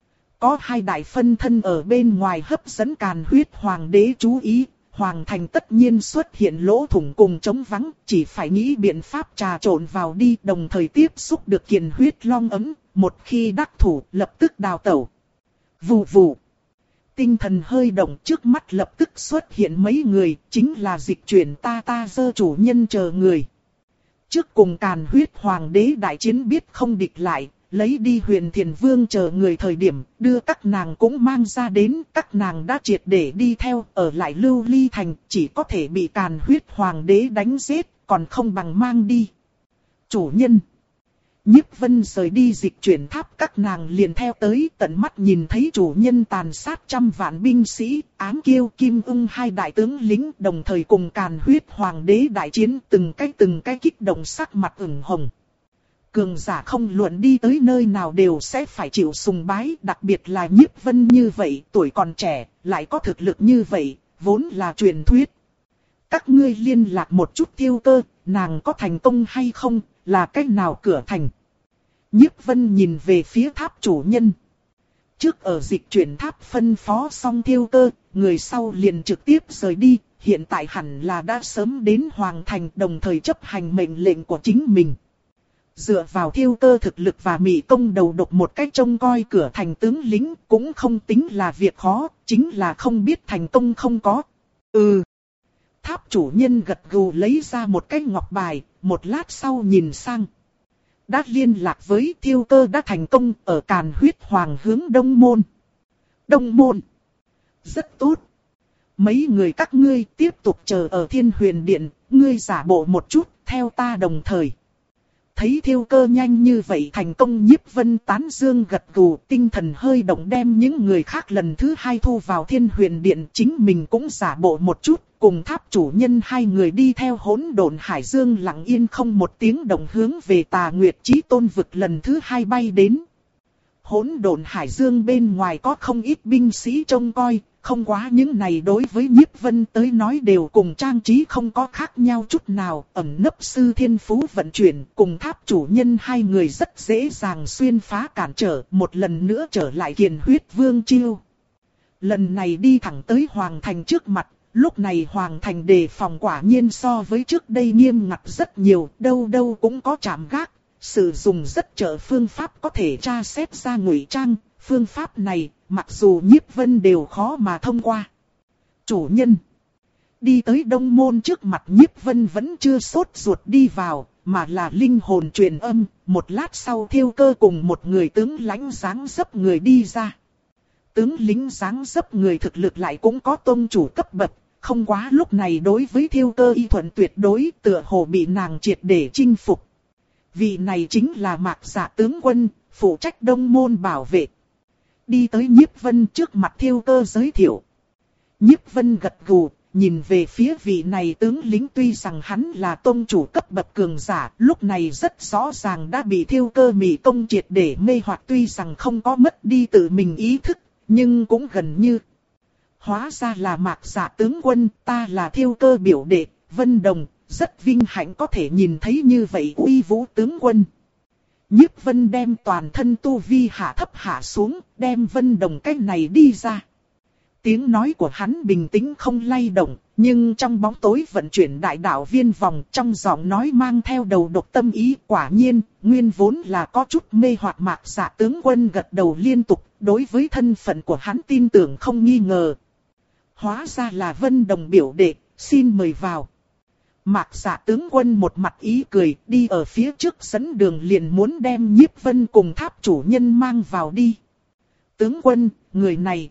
Có hai đại phân thân ở bên ngoài hấp dẫn Càn huyết hoàng đế chú ý, hoàng thành tất nhiên xuất hiện lỗ thủng cùng trống vắng, chỉ phải nghĩ biện pháp trà trộn vào đi, đồng thời tiếp xúc được Kiền huyết long ấm, một khi đắc thủ lập tức đào tẩu. Vù vù. Tinh thần hơi động, trước mắt lập tức xuất hiện mấy người, chính là dịch chuyển ta ta dơ chủ nhân chờ người. Trước cùng Càn huyết hoàng đế đại chiến biết không địch lại, lấy đi Huyền Thiền Vương chờ người thời điểm, đưa các nàng cũng mang ra đến, các nàng đã triệt để đi theo, ở lại Lưu Ly Thành, chỉ có thể bị Càn huyết hoàng đế đánh giết, còn không bằng mang đi. Chủ nhân. Nhiếp Vân rời đi dịch chuyển tháp, các nàng liền theo tới, tận mắt nhìn thấy chủ nhân tàn sát trăm vạn binh sĩ, Ám Kiêu Kim Ung hai đại tướng lính, đồng thời cùng Càn huyết hoàng đế đại chiến, từng cái từng cái kích động, sắc mặt ửng hồng. Cường giả không luận đi tới nơi nào đều sẽ phải chịu sùng bái, đặc biệt là Nhiếp Vân như vậy, tuổi còn trẻ, lại có thực lực như vậy, vốn là truyền thuyết. Các ngươi liên lạc một chút Thiêu Cơ, nàng có thành công hay không, là cách nào cửa thành? Nhiếp Vân nhìn về phía tháp chủ nhân. Trước ở dịch chuyển tháp phân phó xong Thiêu Cơ, người sau liền trực tiếp rời đi, hiện tại hẳn là đã sớm đến hoàng thành, đồng thời chấp hành mệnh lệnh của chính mình. Dựa vào Thiêu Cơ thực lực và mị công đầu độc một cách trông coi cửa thành tướng lính cũng không tính là việc khó, chính là không biết thành công không có. Ừ. Tháp chủ nhân gật gù lấy ra một cái ngọc bài, một lát sau nhìn sang. Đã liên lạc với Thiêu Cơ đã thành công ở Càn huyết hoàng hướng Đông Môn. Đông Môn. Rất tốt. Mấy người các ngươi tiếp tục chờ ở Thiên Huyền Điện, ngươi giả bộ một chút, theo ta đồng thời. Thấy Thiêu Cơ nhanh như vậy thành công, Nhiếp Vân tán dương gật gù, tinh thần hơi động, đem những người khác lần thứ hai thu vào Thiên Huyền Điện, chính mình cũng giả bộ một chút, cùng tháp chủ nhân hai người đi theo hỗn độn hải dương lặng yên không một tiếng động hướng về Tà Nguyệt Chí Tôn vực lần thứ hai bay đến. Hỗn độn hải dương bên ngoài có không ít binh sĩ trông coi, không quá những này đối với Nhiếp Vân tới nói đều cùng trang trí không có khác nhau chút nào, ẩn nấp sư thiên phú vận chuyển, cùng tháp chủ nhân hai người rất dễ dàng xuyên phá cản trở, một lần nữa trở lại Kiền huyết vương chiêu. Lần này đi thẳng tới Hoàng Thành trước mặt, lúc này Hoàng Thành đề phòng quả nhiên so với trước đây nghiêm ngặt rất nhiều, đâu đâu cũng có trạm gác, sử dụng rất trợ phương pháp có thể tra xét ra ngụy trang, phương pháp này mặc dù Nhiếp Vân đều khó mà thông qua. Chủ nhân. Đi tới Đông Môn trước mặt, Nhiếp Vân vẫn chưa sốt ruột đi vào, mà là linh hồn truyền âm, một lát sau Thiêu Cơ cùng một người tướng lãnh dáng dấp người đi ra. Tướng lính dáng dấp người thực lực lại cũng có tôn chủ cấp bậc, không quá lúc này đối với Thiêu Cơ y thuận tuyệt đối, tựa hồ bị nàng triệt để chinh phục. Vị này chính là Mạc Dạ tướng quân, phụ trách Đông Môn bảo vệ. Đi tới Nhiếp Vân trước mặt Thiêu Cơ giới thiệu. Nhiếp Vân gật gù, nhìn về phía vị này tướng lính, tuy rằng hắn là tôn chủ cấp bậc cường giả, lúc này rất rõ ràng đã bị Thiêu Cơ mị công triệt để mê hoặc, tuy rằng không có mất đi tự mình ý thức, nhưng cũng gần như. Hóa ra là Mạc Dạ tướng quân, ta là Thiêu Cơ biểu đệ, Vân Đồng, rất vinh hạnh có thể nhìn thấy như vậy uy vũ tướng quân. Nhiếp Vân đem toàn thân tu vi hạ thấp hạ xuống, đem Vân Đồng cách này đi ra. Tiếng nói của hắn bình tĩnh không lay động, nhưng trong bóng tối vận chuyển đại đạo viên vòng, trong giọng nói mang theo đầu độc tâm ý. Quả nhiên, nguyên vốn là có chút mê hoặc Mạc Dạ tướng quân gật đầu liên tục, đối với thân phận của hắn tin tưởng không nghi ngờ. Hóa ra là Vân Đồng biểu đệ, xin mời vào. Mạc Dạ tướng quân một mặt ý cười, đi ở phía trước dẫn đường, liền muốn đem Nhiếp Vân cùng tháp chủ nhân mang vào đi. Tướng quân, người này.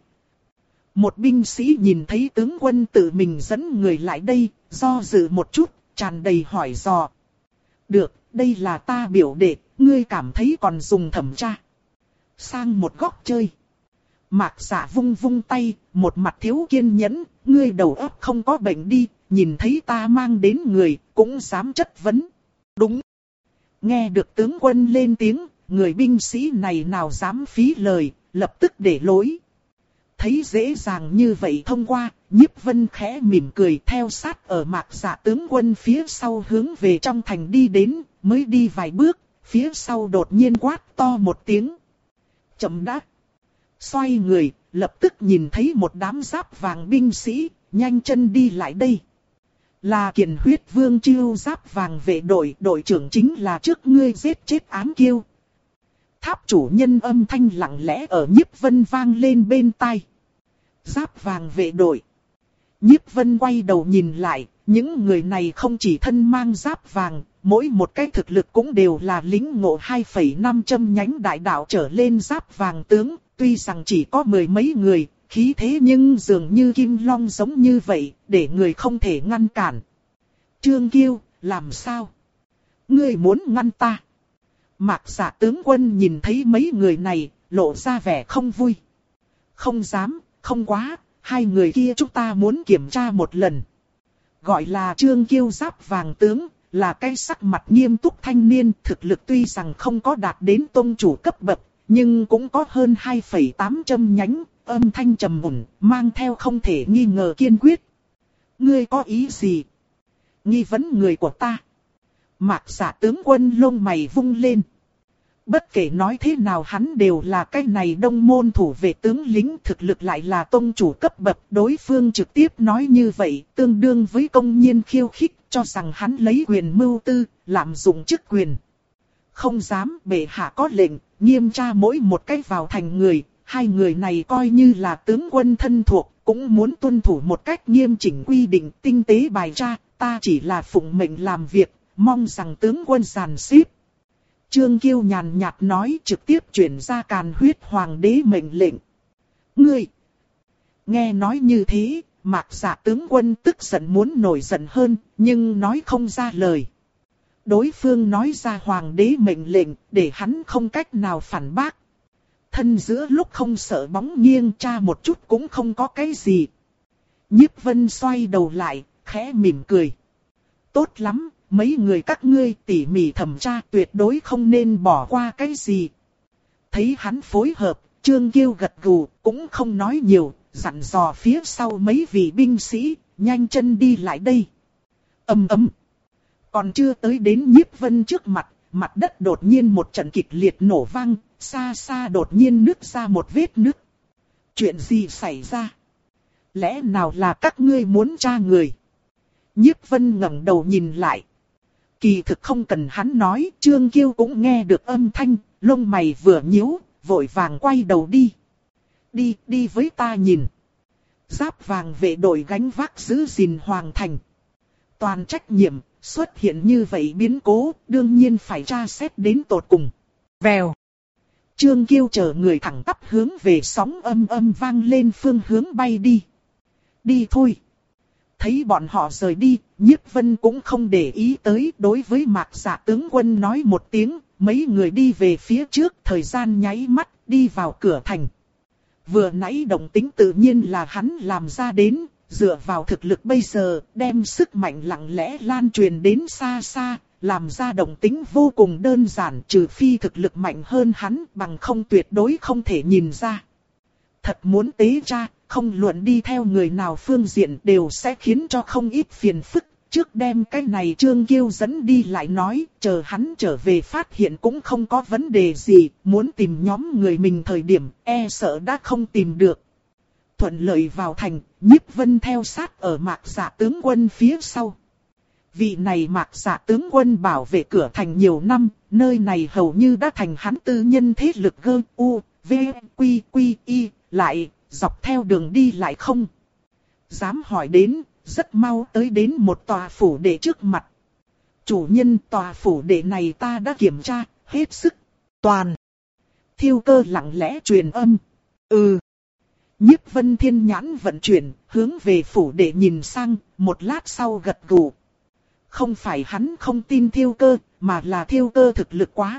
Một binh sĩ nhìn thấy tướng quân tự mình dẫn người lại đây, do dự một chút, tràn đầy hỏi dò. Được, đây là ta biểu đệ, ngươi cảm thấy còn dùng thẩm tra. sang một góc chơi. Mạc Dạ vung vung tay, một mặt thiếu kiên nhẫn, ngươi đầu óc không có bệnh đi, nhìn thấy ta mang đến người, cũng dám chất vấn. Đúng. Nghe được tướng quân lên tiếng, người binh sĩ này nào dám phí lời, lập tức để lối. Thấy dễ dàng như vậy thông qua, Nhiếp Vân khẽ mỉm cười theo sát ở Mạc Dạ tướng quân phía sau hướng về trong thành đi đến, mới đi vài bước, phía sau đột nhiên quát to một tiếng. Chậm đã. Xoay người, lập tức nhìn thấy một đám giáp vàng binh sĩ, nhanh chân đi lại đây. Là Kiền Huyết Vương Chiêu giáp vàng vệ đội, đội trưởng chính là trước ngươi giết chết Ám Kiêu. Tháp chủ nhân âm thanh lặng lẽ ở Nhiếp Vân vang lên bên tai. Giáp vàng vệ đội. Nhiếp Vân quay đầu nhìn lại, những người này không chỉ thân mang giáp vàng, mỗi một cái thực lực cũng đều là lính ngộ hai phẩy năm châm nhánh đại đạo trở lên giáp vàng tướng, tuy rằng chỉ có mười mấy người, khí thế nhưng dường như kim long giống như vậy, để người không thể ngăn cản. Trương Kiêu, làm sao? Ngươi muốn ngăn ta? Mạc Dạ tướng quân nhìn thấy mấy người này, lộ ra vẻ không vui. Không dám, không quá, hai người kia chúng ta muốn kiểm tra một lần. Gọi là Trương Kiêu giáp vàng tướng, là cái sắc mặt nghiêm túc thanh niên, thực lực tuy rằng không có đạt đến tông chủ cấp bậc, nhưng cũng có hơn hai phẩy tám châm nhánh, âm thanh trầm ổn, mang theo không thể nghi ngờ kiên quyết. Ngươi có ý gì? Nghi vấn người của ta. Mạc Dạ tướng quân lông mày vung lên. Bất kể nói thế nào hắn đều là cái này đông môn thủ vệ tướng lính, thực lực lại là tông chủ cấp bậc, đối phương trực tiếp nói như vậy, tương đương với công nhiên khiêu khích, cho rằng hắn lấy quyền mưu tư, lạm dụng chức quyền. Không dám, bệ hạ có lệnh, nghiêm tra mỗi một cái vào thành người, hai người này coi như là tướng quân thân thuộc, cũng muốn tuân thủ một cách nghiêm chỉnh quy định, tinh tế bài tra, ta chỉ là phụng mệnh làm việc, mong rằng tướng quân giàn xếp. Trương Kiêu nhàn nhạt nói, trực tiếp chuyển ra Càn Huyết Hoàng đế mệnh lệnh. Ngươi! Nghe nói như thế, Mạc Dạ tướng quân tức giận muốn nổi giận hơn, nhưng nói không ra lời. Đối phương nói ra Hoàng đế mệnh lệnh, để hắn không cách nào phản bác. Thân giữa lúc không sợ bóng nghiêng, tra một chút cũng không có cái gì. Nhiếp Vân xoay đầu lại, khẽ mỉm cười. Tốt lắm, mấy người các ngươi tỉ mỉ thẩm tra, tuyệt đối không nên bỏ qua cái gì. Thấy hắn phối hợp, Trương Kiêu gật gù, cũng không nói nhiều, dặn dò phía sau mấy vị binh sĩ, nhanh chân đi lại đây. Ầm ầm. Còn chưa tới đến Nhiếp Vân trước mặt, mặt đất đột nhiên một trận kịch liệt nổ vang, xa xa đột nhiên nứt ra một vết nứt. Chuyện gì xảy ra? Lẽ nào là các ngươi muốn tra người? Nhiếp Vân ngẩng đầu nhìn lại. Kỳ thực không cần hắn nói, Trương Kiêu cũng nghe được âm thanh, lông mày vừa nhíu, vội vàng quay đầu đi. Đi, đi với ta nhìn. Giáp vàng vệ đội gánh vác giữ gìn hoàng thành. Toàn trách nhiệm, xuất hiện như vậy biến cố, đương nhiên phải tra xét đến tột cùng. Vèo. Trương Kiêu chờ người thẳng tắp hướng về sóng âm âm vang lên phương hướng bay đi. Đi thôi. Thấy bọn họ rời đi, Nhiếp Vân cũng không để ý tới, đối với Mạc Dạ tướng quân nói một tiếng, mấy người đi về phía trước, thời gian nháy mắt, đi vào cửa thành. Vừa nãy động tính tự nhiên là hắn làm ra đến, dựa vào thực lực bây giờ, đem sức mạnh lặng lẽ lan truyền đến xa xa, làm ra động tính vô cùng đơn giản, trừ phi thực lực mạnh hơn hắn, bằng không tuyệt đối không thể nhìn ra. Thật muốn tế tra, không luận đi theo người nào phương diện đều sẽ khiến cho không ít phiền phức. Trước đem cái này Trương Kiêu dẫn đi lại nói, chờ hắn trở về phát hiện cũng không có vấn đề gì, muốn tìm nhóm người mình thời điểm, e sợ đã không tìm được. Thuận lợi vào thành, Nhiếp Vân theo sát ở Mạc Dạ tướng quân phía sau. Vị này Mạc Dạ tướng quân bảo vệ cửa thành nhiều năm, nơi này hầu như đã thành hắn tư nhân thế lực gơ, u, v, quy, quy, y, lại, dọc theo đường đi lại không. Dám hỏi đến, rất mau tới đến một tòa phủ đệ trước mặt. Chủ nhân, tòa phủ đệ này ta đã kiểm tra, hết sức, toàn. Thiêu Cơ lặng lẽ truyền âm. Ừ. Nhiếp Vân thiên nhãn vận chuyển, hướng về phủ đệ nhìn sang, một lát sau gật gù. Không phải hắn không tin Thiêu Cơ, mà là Thiêu Cơ thực lực quá thấp,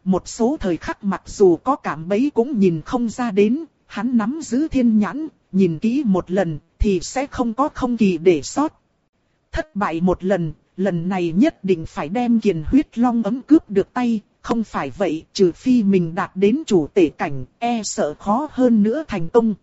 một số thời khắc mặc dù có cảm bấy cũng nhìn không ra đến, hắn nắm giữ thiên nhãn, nhìn kỹ một lần thì sẽ không có không kỳ để sót. Thất bại một lần, lần này nhất định phải đem kiền huyết long ấm cướp được tay, không phải vậy trừ phi mình đạt đến chủ tể cảnh, e sợ khó hơn nữa thành công.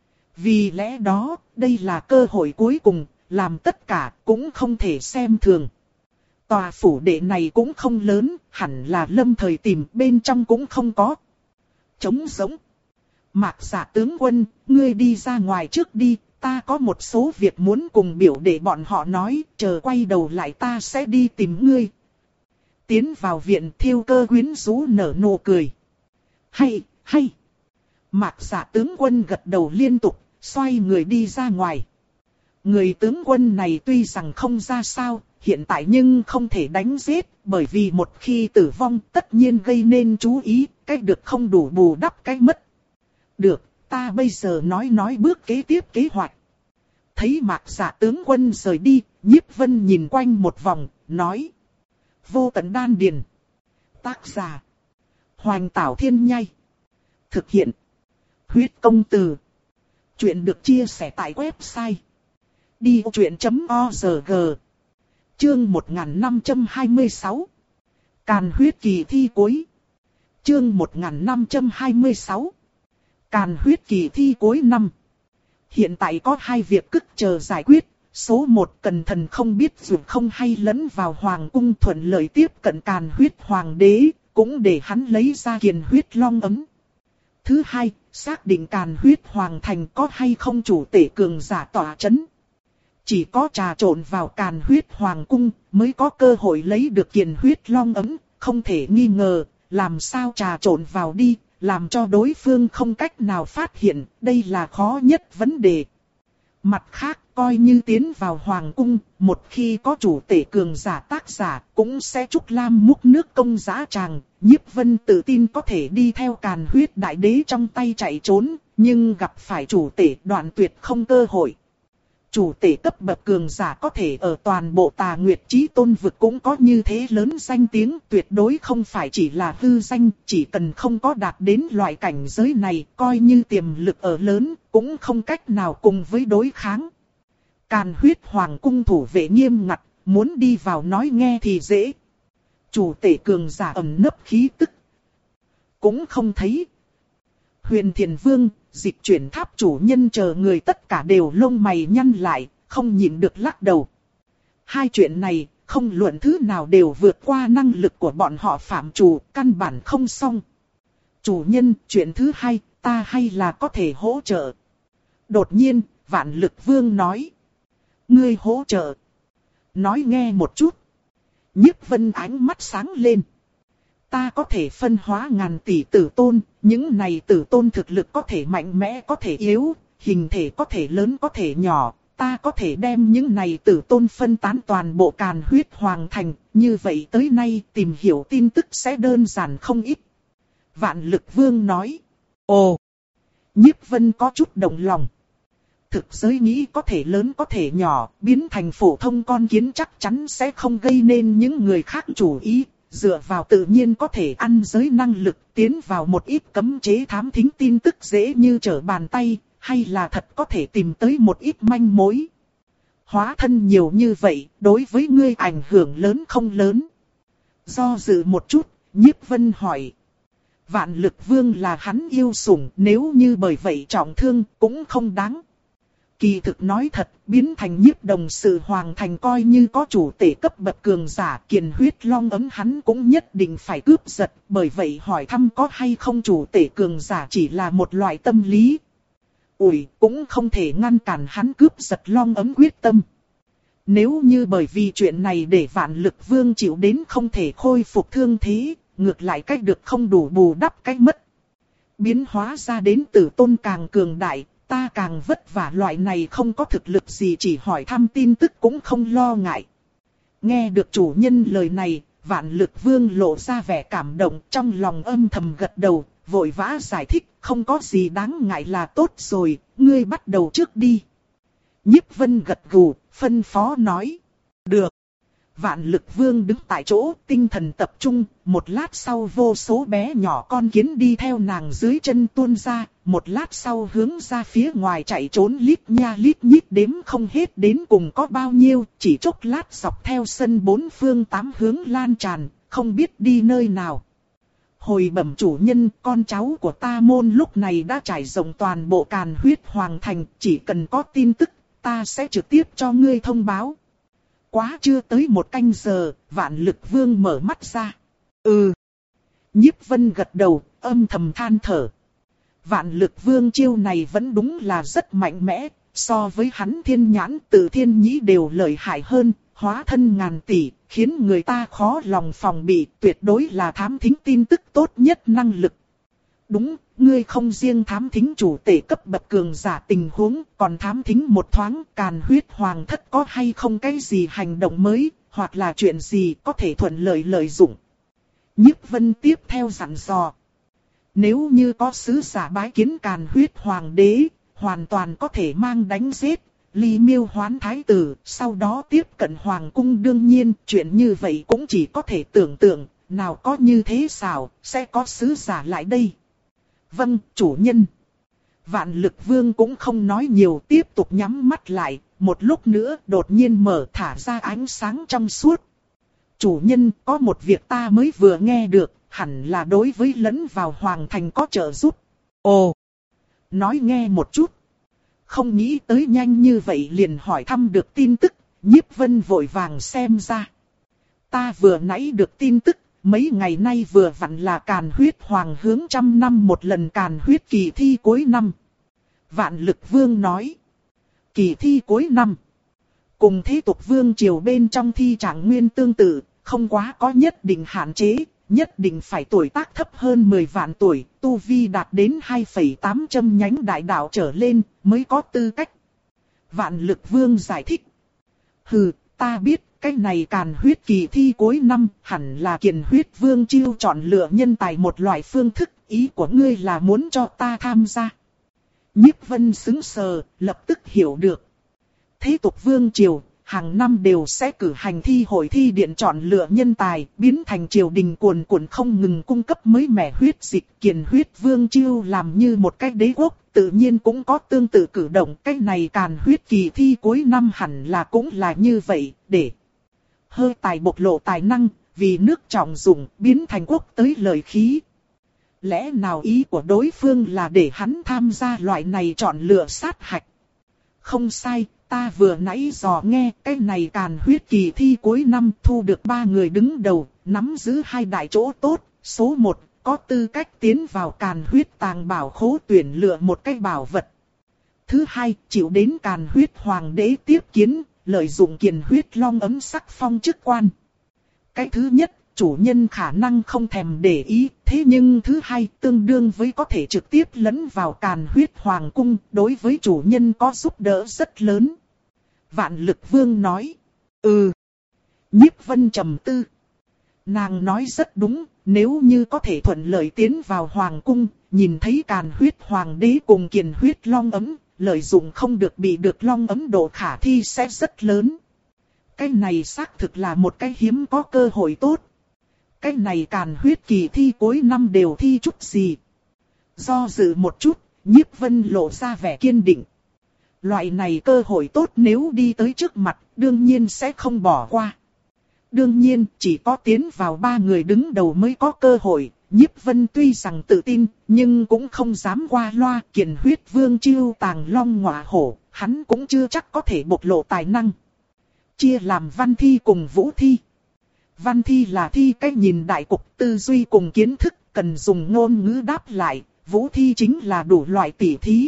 Vì lẽ đó, đây là cơ hội cuối cùng, làm tất cả cũng không thể xem thường. Tòa phủ đệ này cũng không lớn, hẳn là lâm thời tìm, bên trong cũng không có. Trống rỗng. Mạc Dạ tướng quân, ngươi đi ra ngoài trước đi, ta có một số việc muốn cùng biểu đệ bọn họ nói, chờ quay đầu lại ta sẽ đi tìm ngươi. Tiến vào viện, Thiêu Cơ quyến rũ nở nụ cười. Hay, hay. Mạc Dạ tướng quân gật đầu liên tục, xoay người đi ra ngoài. Người tướng quân này tuy rằng không ra sao, hiện tại nhưng không thể đánh giết, bởi vì một khi tử vong tất nhiên gây nên chú ý, cách được không đủ bù đắp cách mất. Được, ta bây giờ nói nói bước kế tiếp kế hoạch. Thấy Mạc Dạ tướng quân rời đi, Nhiếp Vân nhìn quanh một vòng, nói. Vô Tận Đan Điền. Tác giả. Hoành Tảo Thiên Nhai. Thực hiện. Huyết Công Từ. Chuyện được chia sẻ tại website. đi vô chuyện chấm org. Chương một nghìn năm trăm hai mươi sáu. Càn huyết kỳ thi cuối. Chương một nghìn năm trăm hai mươi sáu. Càn huyết kỳ thi cuối năm. Hiện tại có hai việc cức chờ giải quyết. Số một, Cẩn Thần không biết dù không hay lẫn vào hoàng cung thuận lợi tiếp cận Càn huyết hoàng đế, cũng để hắn lấy ra kiền huyết long ấm. Thứ hai, xác định Càn huyết hoàng thành có hay không chủ tể cường giả tỏa chấn. Chỉ có trà trộn vào Càn huyết hoàng cung mới có cơ hội lấy được kiền huyết long ấm, không thể nghi ngờ, làm sao trà trộn vào đi, làm cho đối phương không cách nào phát hiện, đây là khó nhất vấn đề. Mặt khác, coi như tiến vào hoàng cung, một khi có chủ tể cường giả tác giả, cũng sẽ trúc lam múc nước công giá tràng. Nhiếp Vân tự tin có thể đi theo Càn huyết đại đế trong tay chạy trốn, nhưng gặp phải chủ tể đoạn tuyệt không cơ hội. Chủ tể cấp bậc cường giả có thể ở toàn bộ Tà Nguyệt Chí Tôn vực cũng có như thế lớn danh tiếng, tuyệt đối không phải chỉ là hư danh, chỉ cần không có đạt đến loại cảnh giới này, coi như tiềm lực ở lớn, cũng không cách nào cùng với đối kháng. Càn huyết hoàng cung thủ vệ nghiêm ngặt, muốn đi vào nói nghe thì dễ. Chủ tể cường giả ẩn nấp khí tức cũng không thấy. Huyền Thiền Vương, Dịch Chuyển Tháp chủ nhân chờ người tất cả đều lông mày nhăn lại, không nhịn được lắc đầu. Hai chuyện này, không luận thứ nào đều vượt qua năng lực của bọn họ phạm chủ, căn bản không xong. Chủ nhân, chuyện thứ hai, ta hay là có thể hỗ trợ. Đột nhiên, Vạn Lực Vương nói. Ngươi hỗ trợ. Nói nghe một chút. Nhiếp Vân ánh mắt sáng lên. Ta có thể phân hóa ngàn tỷ tử tôn, những này tử tôn thực lực có thể mạnh mẽ có thể yếu, hình thể có thể lớn có thể nhỏ, ta có thể đem những này tử tôn phân tán toàn bộ Càn huyết hoàng thành, như vậy tới nay tìm hiểu tin tức sẽ đơn giản không ít. Vạn Lực Vương nói. Ồ! Nhiếp Vân có chút động lòng. Thực giới nghĩ có thể lớn có thể nhỏ, biến thành phổ thông con kiến chắc chắn sẽ không gây nên những người khác chú ý. Dựa vào tự nhiên có thể ăn giới năng lực, tiến vào một ít cấm chế thám thính tin tức dễ như trở bàn tay, hay là thật có thể tìm tới một ít manh mối. Hóa thân nhiều như vậy, đối với ngươi ảnh hưởng lớn không lớn? Do dự một chút, Nhiếp Vân hỏi. Vạn Lực Vương là hắn yêu sủng, nếu như bởi vậy trọng thương cũng không đáng. Kỳ thực nói thật, biến thành Nhiếp Đồng sự hoàng thành coi như có chủ tể cấp bậc cường giả kiền huyết long ấm hắn cũng nhất định phải cướp giật, bởi vậy hỏi thăm có hay không chủ tể cường giả chỉ là một loại tâm lý. Ủi, cũng không thể ngăn cản hắn cướp giật long ấm quyết tâm. Nếu như bởi vì chuyện này để Vạn Lực Vương chịu đến không thể khôi phục thương thế, ngược lại cách được không đủ bù đắp cách mất. Biến hóa ra đến tử tôn càng cường đại. Ta càng vất vả, loại này không có thực lực gì chỉ hỏi thăm tin tức cũng không lo ngại. Nghe được chủ nhân lời này, Vạn Lực Vương lộ ra vẻ cảm động, trong lòng âm thầm gật đầu, vội vã giải thích, không có gì đáng ngại là tốt rồi, ngươi bắt đầu trước đi. Nhiếp Vân gật gù, phân phó nói. Được. Vạn Lực Vương đứng tại chỗ, tinh thần tập trung, một lát sau vô số bé nhỏ con kiến đi theo nàng dưới chân tuôn ra, một lát sau hướng ra phía ngoài chạy trốn lít nha lít nhít đếm không hết đến cùng có bao nhiêu, chỉ chốc lát dọc theo sân bốn phương tám hướng lan tràn, không biết đi nơi nào. Hồi bẩm chủ nhân, con cháu của ta môn lúc này đã trải rộng toàn bộ Càn Huyết Hoàng Thành, chỉ cần có tin tức, ta sẽ trực tiếp cho ngươi thông báo. Quá chưa tới một canh giờ, Vạn Lực Vương mở mắt ra. Ừ. Nhiếp Vân gật đầu, âm thầm than thở. Vạn Lực Vương chiêu này vẫn đúng là rất mạnh mẽ, so với hắn Thiên Nhãn Tự Thiên Nhĩ đều lợi hại hơn, hóa thân ngàn tỷ, khiến người ta khó lòng phòng bị, tuyệt đối là thám thính tin tức tốt nhất năng lực. Đúng, ngươi không riêng thám thính chủ tể cấp bậc cường giả tình huống, còn thám thính một thoáng Càn Huyết Hoàng thất có hay không cái gì hành động mới, hoặc là chuyện gì có thể thuận lợi lợi dụng. Nhiếp Vân tiếp theo dặn dò. Nếu như có sứ giả bái kiến Càn Huyết Hoàng đế, hoàn toàn có thể mang đánh giết, ly miêu hoán thái tử, sau đó tiếp cận Hoàng cung. Đương nhiên, chuyện như vậy cũng chỉ có thể tưởng tượng, nào có như thế sao, sẽ có sứ giả lại đây. Vâng, chủ nhân. Vạn Lực Vương cũng không nói nhiều, tiếp tục nhắm mắt lại, một lúc nữa đột nhiên mở thả ra ánh sáng trong suốt. Chủ nhân, có một việc ta mới vừa nghe được, hẳn là đối với lẫn vào Hoàng Thành có trợ giúp. Ồ, nói nghe một chút. Không nghĩ tới nhanh như vậy liền hỏi thăm được tin tức, Nhiếp Vân vội vàng xem ra. Ta vừa nãy được tin tức, mấy ngày nay vừa vặn là Càn Huyết Hoàng hướng trăm năm một lần Càn Huyết kỳ thi cuối năm. Vạn Lực Vương nói. Kỳ thi cuối năm. Cùng thế tục vương triều bên trong thi trạng nguyên tương tự, không quá có nhất định hạn chế, nhất định phải tuổi tác thấp hơn mười vạn tuổi, tu vi đạt đến hai phẩy tám châm nhánh đại đạo trở lên, mới có tư cách. Vạn Lực Vương giải thích. Hừ, ta biết, cái này Càn Huyết kỳ thi cuối năm, hẳn là Kiền Huyết Vương chiêu chọn lựa nhân tài một loại phương thức, ý của ngươi là muốn cho ta tham gia. Nhiếp Vân sững sờ, lập tức hiểu được. Thế tục vương triều, hàng năm đều sẽ cử hành thi hội thi điện chọn lựa nhân tài, biến thành triều đình cuồn cuộn không ngừng cung cấp mới mẻ huyết dịch. Kiền Huyết Vương chiêu làm như một cái đế quốc, tự nhiên cũng có tương tự cử động. Cái này Càn Huyết kỳ thi cuối năm hẳn là cũng là như vậy, để hơi tài bộc lộ tài năng, vì nước trọng dụng, biến thành quốc tới lợi khí. Lẽ nào ý của đối phương là để hắn tham gia loại này chọn lựa sát hạch? Không sai, ta vừa nãy dò nghe, cái này Càn Huyết kỳ thi cuối năm thu được ba người đứng đầu, nắm giữ hai đại chỗ tốt. Số một, có tư cách tiến vào Càn Huyết tàng bảo khố tuyển lựa một cái bảo vật. Thứ hai, chịu đến Càn Huyết Hoàng đế tiếp kiến, lợi dụng Kiền Huyết Long ấm sắc phong chức quan. Cái thứ nhất, chủ nhân khả năng không thèm để ý, thế nhưng thứ hai tương đương với có thể trực tiếp lẫn vào Càn Huyết Hoàng cung, đối với chủ nhân có giúp đỡ rất lớn. Vạn Lực Vương nói. Ừ. Nhiếp Vân trầm tư. Nàng nói rất đúng, nếu như có thể thuận lợi tiến vào Hoàng cung, nhìn thấy Càn Huyết Hoàng đế cùng Kiền Huyết Long ấm, lợi dụng không được bị được Long ấm độ khả thi sẽ rất lớn. Cái này xác thực là một cái hiếm có cơ hội tốt. Cái này Càn Huyết kỳ thi cuối năm đều thi chút gì? Do dự một chút, Nhiếp Vân lộ ra vẻ kiên định. Loại này cơ hội tốt nếu đi tới trước mặt, đương nhiên sẽ không bỏ qua. Đương nhiên, chỉ có tiến vào ba người đứng đầu mới có cơ hội. Nhiếp Vân tuy rằng tự tin, nhưng cũng không dám qua loa. Kiền Huyết Vương chiêu tàng long ngọa hổ, hắn cũng chưa chắc có thể bộc lộ tài năng. Chia làm văn thi cùng vũ thi. Văn thi là thi cách nhìn đại cục, tư duy cùng kiến thức, cần dùng ngôn ngữ đáp lại. Vũ thi chính là đủ loại tỉ thí.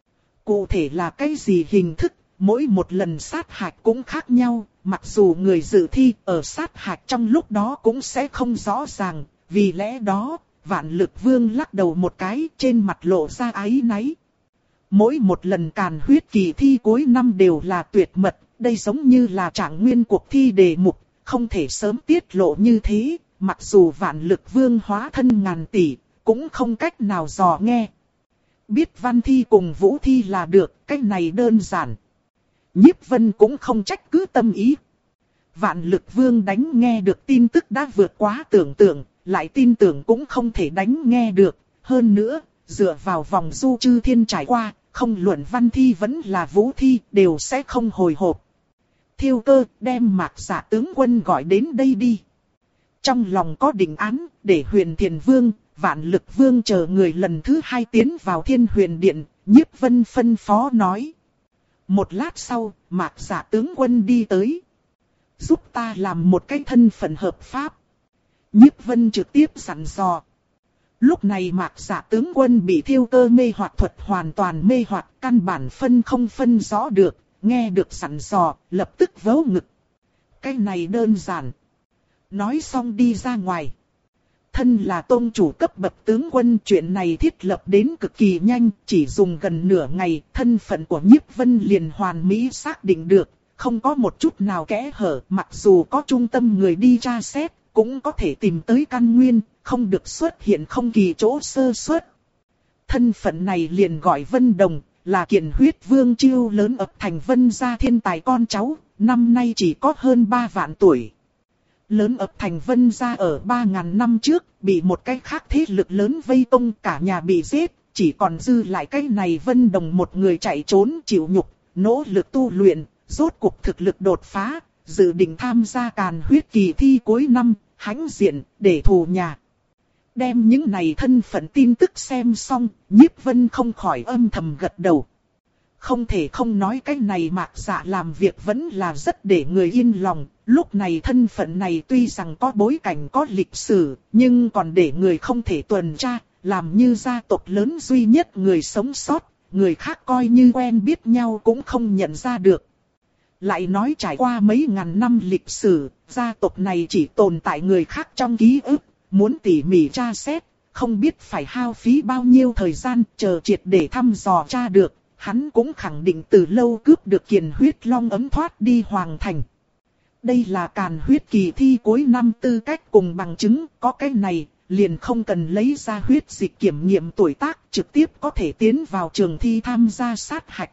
Cụ thể là cái gì hình thức, mỗi một lần sát hạch cũng khác nhau, mặc dù người dự thi ở sát hạch trong lúc đó cũng sẽ không rõ ràng, vì lẽ đó, Vạn Lực Vương lắc đầu một cái trên mặt lộ ra áy náy. Mỗi một lần Càn Huyết kỳ thi cuối năm đều là tuyệt mật, đây giống như là trạng nguyên cuộc thi đề mục, không thể sớm tiết lộ như thế, mặc dù Vạn Lực Vương hóa thân ngàn tỷ, cũng không cách nào dò nghe. Biết văn thi cùng vũ thi là được, cái này đơn giản. Nhiếp Vân cũng không trách cứ tâm ý. Vạn Lực Vương đánh nghe được tin tức đã vượt quá tưởng tượng, lại tin tưởng cũng không thể đánh nghe được. Hơn nữa, dựa vào vòng du chư thiên trải qua, không luận văn thi vẫn là vũ thi đều sẽ không hồi hộp. Thiêu Cơ đem Mạc Dạ tướng quân gọi đến đây đi. Trong lòng có định án, để Huyền Thiền Vương, Vạn Lực Vương chờ người lần thứ hai tiến vào Thiên Huyền Điện, Nhiếp Vân phân phó nói. Một lát sau, Mạc Dạ tướng quân đi tới. Giúp ta làm một cái thân phận hợp pháp. Nhiếp Vân trực tiếp dặn dò. Lúc này Mạc Dạ tướng quân bị Thiêu Cơ mê hoặc thuật hoàn toàn mê hoặc, căn bản phân không phân rõ được, nghe được dặn dò, lập tức vớ ngực. Cái này đơn giản. Nói xong đi ra ngoài. Thân là tôn chủ cấp bậc tướng quân, chuyện này thiết lập đến cực kỳ nhanh, chỉ dùng gần nửa ngày, thân phận của Nhiếp Vân liền hoàn mỹ xác định được, không có một chút nào kẽ hở, mặc dù có trung tâm người đi tra xét, cũng có thể tìm tới căn nguyên, không được xuất hiện không kỳ chỗ sơ suất. Thân phận này liền gọi Vân Đồng, là Kiền Huyết Vương Chiêu lớn ập thành Vân gia thiên tài con cháu, năm nay chỉ có hơn ba vạn tuổi. Lớn ập thành Vân gia ở ba ngàn năm trước, bị một cái khác thế lực lớn vây công, cả nhà bị giết, chỉ còn dư lại cái này Vân Đồng một người chạy trốn chịu nhục, nỗ lực tu luyện, rốt cuộc thực lực đột phá, dự định tham gia Càn Huyết kỳ thi cuối năm, hãnh diện, để thù nhà. Đem những này thân phận tin tức xem xong, Nhiếp Vân không khỏi âm thầm gật đầu. Không thể không nói cái này Mạc Dạ làm việc vẫn là rất để người yên lòng. Lúc này thân phận này tuy rằng có bối cảnh có lịch sử, nhưng còn để người không thể tuần tra, làm như gia tộc lớn duy nhất người sống sót, người khác coi như quen biết nhau cũng không nhận ra được. Lại nói trải qua mấy ngàn năm lịch sử, gia tộc này chỉ tồn tại người khác trong ký ức, muốn tỉ mỉ tra xét, không biết phải hao phí bao nhiêu thời gian chờ triệt để thăm dò tra được, hắn cũng khẳng định từ lâu cướp được Kiền Huyết Long ấm thoát đi Hoàng Thành. Đây là Càn Huyết kỳ thi cuối năm tư cách cùng bằng chứng, có cái này, liền không cần lấy ra huyết dịch kiểm nghiệm tuổi tác, trực tiếp có thể tiến vào trường thi tham gia sát hạch.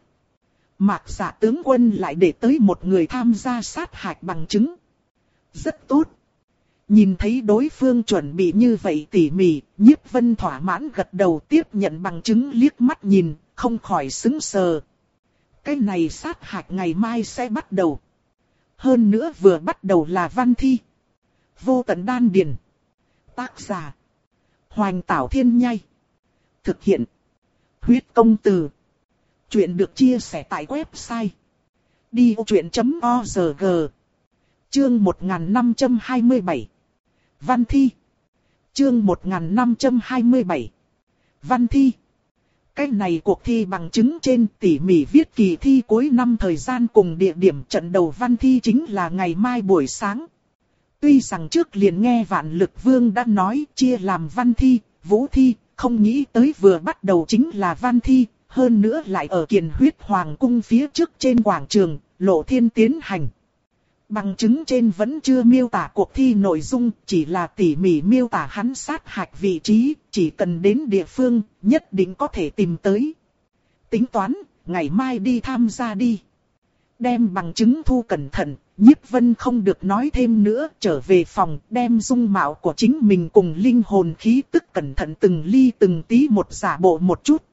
Mạc Dạ tướng quân lại để tới một người tham gia sát hạch bằng chứng. Rất tốt. Nhìn thấy đối phương chuẩn bị như vậy tỉ mỉ, Nhiếp Vân thỏa mãn gật đầu tiếp nhận bằng chứng liếc mắt nhìn, không khỏi sững sờ. Cái này sát hạch ngày mai sẽ bắt đầu. Hơn nữa vừa bắt đầu là văn thi. Vô tận đan điền. Tác giả. Hoành Tảo Thiên Nhai. Thực hiện. Huyết công từ. Chuyện được chia sẻ tại website. đi ô chuyện chấm org. Chương một nghìn năm trăm hai mươi bảy. Văn thi. Chương một nghìn năm trăm hai mươi bảy. Văn thi. Cái này cuộc thi bằng chứng trên tỉ mỉ viết kỳ thi cuối năm thời gian cùng địa điểm trận đầu văn thi chính là ngày mai buổi sáng. Tuy rằng trước liền nghe Vạn Lực Vương đã nói chia làm văn thi, vũ thi, không nghĩ tới vừa bắt đầu chính là văn thi, hơn nữa lại ở Kiền Huyết Hoàng cung phía trước trên quảng trường, Lộ Thiên tiến hành. Bằng chứng trên vẫn chưa miêu tả cuộc thi nội dung, chỉ là tỉ mỉ miêu tả hắn sát hạch vị trí, chỉ cần đến địa phương, nhất định có thể tìm tới. Tính toán, ngày mai đi tham gia đi. Đem bằng chứng thu cẩn thận, Nhiếp Vân không được nói thêm nữa, trở về phòng, đem dung mạo của chính mình cùng linh hồn khí tức cẩn thận từng ly từng tí một giả bộ một chút.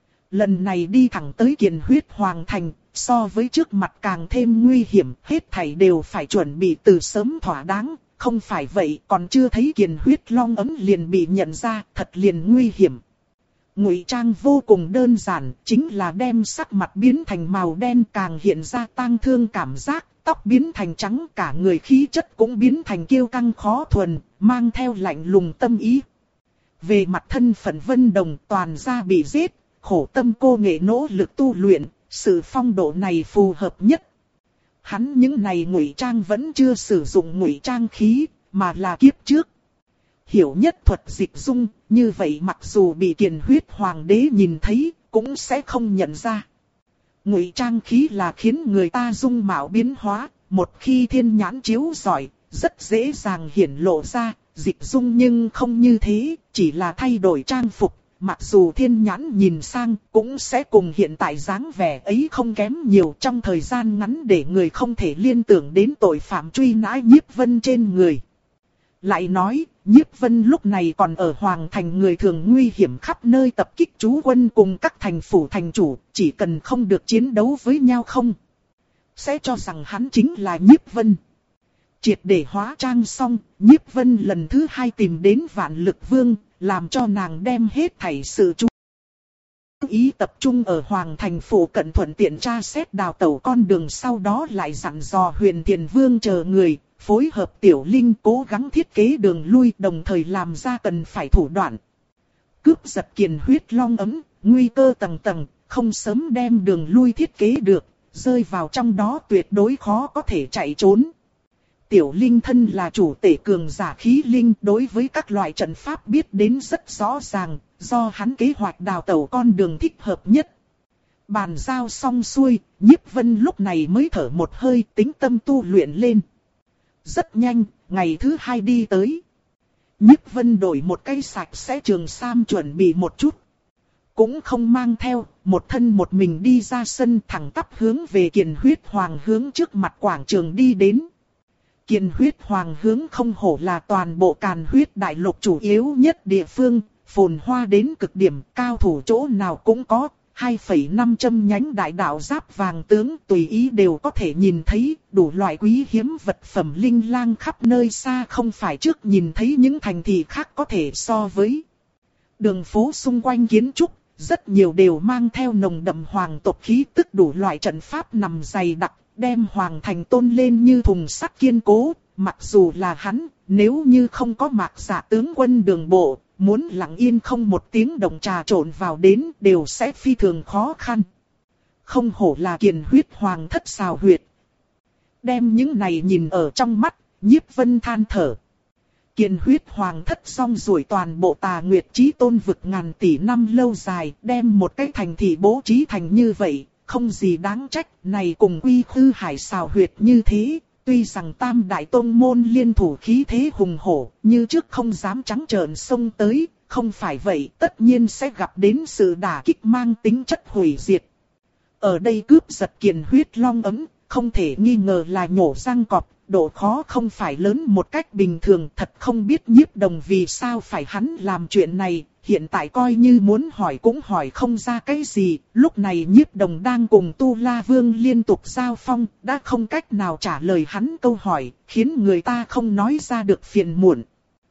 Lần này đi thẳng tới Kiền Huyết Hoàng Thành, so với trước mặt càng thêm nguy hiểm, hết thảy đều phải chuẩn bị từ sớm thỏa đáng, không phải vậy còn chưa thấy Kiền Huyết Long ấm liền bị nhận ra, thật liền nguy hiểm. Ngụy trang vô cùng đơn giản, chính là đem sắc mặt biến thành màu đen càng hiện ra tang thương cảm giác, tóc biến thành trắng, cả người khí chất cũng biến thành kiêu căng khó thuần, mang theo lạnh lùng tâm ý. Về mặt thân phận Vân Đồng toàn gia bị giết, khổ tâm cô nghệ nỗ lực tu luyện, sự phong độ này phù hợp nhất. Hắn những này ngụy trang vẫn chưa sử dụng ngụy trang khí, mà là kiếp trước. Hiểu nhất thuật dịch dung, như vậy mặc dù bị Kiền Huyết Hoàng đế nhìn thấy, cũng sẽ không nhận ra. Ngụy trang khí là khiến người ta dung mạo biến hóa, một khi thiên nhãn chiếu rọi, rất dễ dàng hiển lộ ra, dịch dung nhưng không như thế, chỉ là thay đổi trang phục, mặc dù thiên nhãn nhìn sang cũng sẽ cùng hiện tại dáng vẻ ấy không kém nhiều, trong thời gian ngắn để người không thể liên tưởng đến tội phạm truy nã Nhiếp Vân trên người. Lại nói, Nhiếp Vân lúc này còn ở Hoàng Thành, người thường nguy hiểm khắp nơi tập kích trú quân cùng các thành phủ thành chủ, chỉ cần không được chiến đấu với nhau không, sẽ cho rằng hắn chính là Nhiếp Vân. Triệt để hóa trang xong, Nhiếp Vân lần thứ hai tìm đến Vạn Lực Vương, làm cho nàng đem hết thảy sự chú ý tập trung ở Hoàng Thành phủ cận, thuận tiện tra xét đào tẩu con đường, sau đó lại dặn dò Huyền Tiền Vương chờ người, phối hợp Tiểu Linh cố gắng thiết kế đường lui, đồng thời làm ra cần phải thủ đoạn. Cướp giật Kiền Huyết Long ấm, nguy cơ tầng tầng, không sớm đem đường lui thiết kế được, rơi vào trong đó tuyệt đối khó có thể chạy trốn. Tiểu Linh thân là chủ tể cường giả khí linh, đối với các loại trận pháp biết đến rất rõ ràng, do hắn kế hoạch đào tẩu con đường thích hợp nhất. Bàn giao xong xuôi, Nhiếp Vân lúc này mới thở một hơi, tính tâm tu luyện lên. Rất nhanh, ngày thứ hai đi tới. Nhiếp Vân đổi một cây sạch sẽ trường sam chuẩn bị một chút. Cũng không mang theo, một thân một mình đi ra sân, thẳng tắp hướng về Kiền Huyết Hoàng hướng trước mặt quảng trường đi đến. Kiền Huyết Hoàng hướng không hổ là toàn bộ Càn Huyết Đại Lục chủ yếu nhất địa phương, phồn hoa đến cực điểm, cao thủ chỗ nào cũng có, hai phẩy năm châm nhánh đại đạo giáp vàng tướng tùy ý đều có thể nhìn thấy, đủ loại quý hiếm vật phẩm linh lang khắp nơi xa, không phải trước nhìn thấy những thành thị khác có thể so với. Đường phố xung quanh kiến trúc, rất nhiều đều mang theo nồng đậm hoàng tộc khí tức, đủ loại trận pháp nằm dày đặc, đem Hoàng Thành tôn lên như thùng sắt kiên cố. Mặc dù là hắn, nếu như không có Mạc Dạ tướng quân đường bộ, muốn lặng yên không một tiếng động trà trộn vào đến đều sẽ phi thường khó khăn. Không hổ là Kiền Huyết Hoàng thất xào huyệt. Đem những này nhìn ở trong mắt, Nhiếp Vân than thở. Kiền Huyết Hoàng thất xong rồi toàn bộ Tà Nguyệt Chí Tôn vực ngàn tỷ năm lâu dài, đem một cái thành thị bố trí thành như vậy, không gì đáng trách. Này cùng Quy Khư Hải xào huyệt như thế, tuy rằng tam đại tôn môn liên thủ khí thế hùng hổ, như trước không dám trắng trợn xông tới, không phải vậy tất nhiên sẽ gặp đến sự đả kích mang tính chất hủy diệt. Ở đây cướp giật Kiền Huyết Long ấm, không thể nghi ngờ là nhổ răng cọp, độ khó không phải lớn một cách bình thường, thật không biết Nhiếp Đồng vì sao phải hắn làm chuyện này. Hiện tại coi như muốn hỏi cũng hỏi không ra cái gì, lúc này Nhiếp Đồng đang cùng Tu La Vương liên tục giao phong, đã không cách nào trả lời hắn câu hỏi, khiến người ta không nói ra được phiền muộn.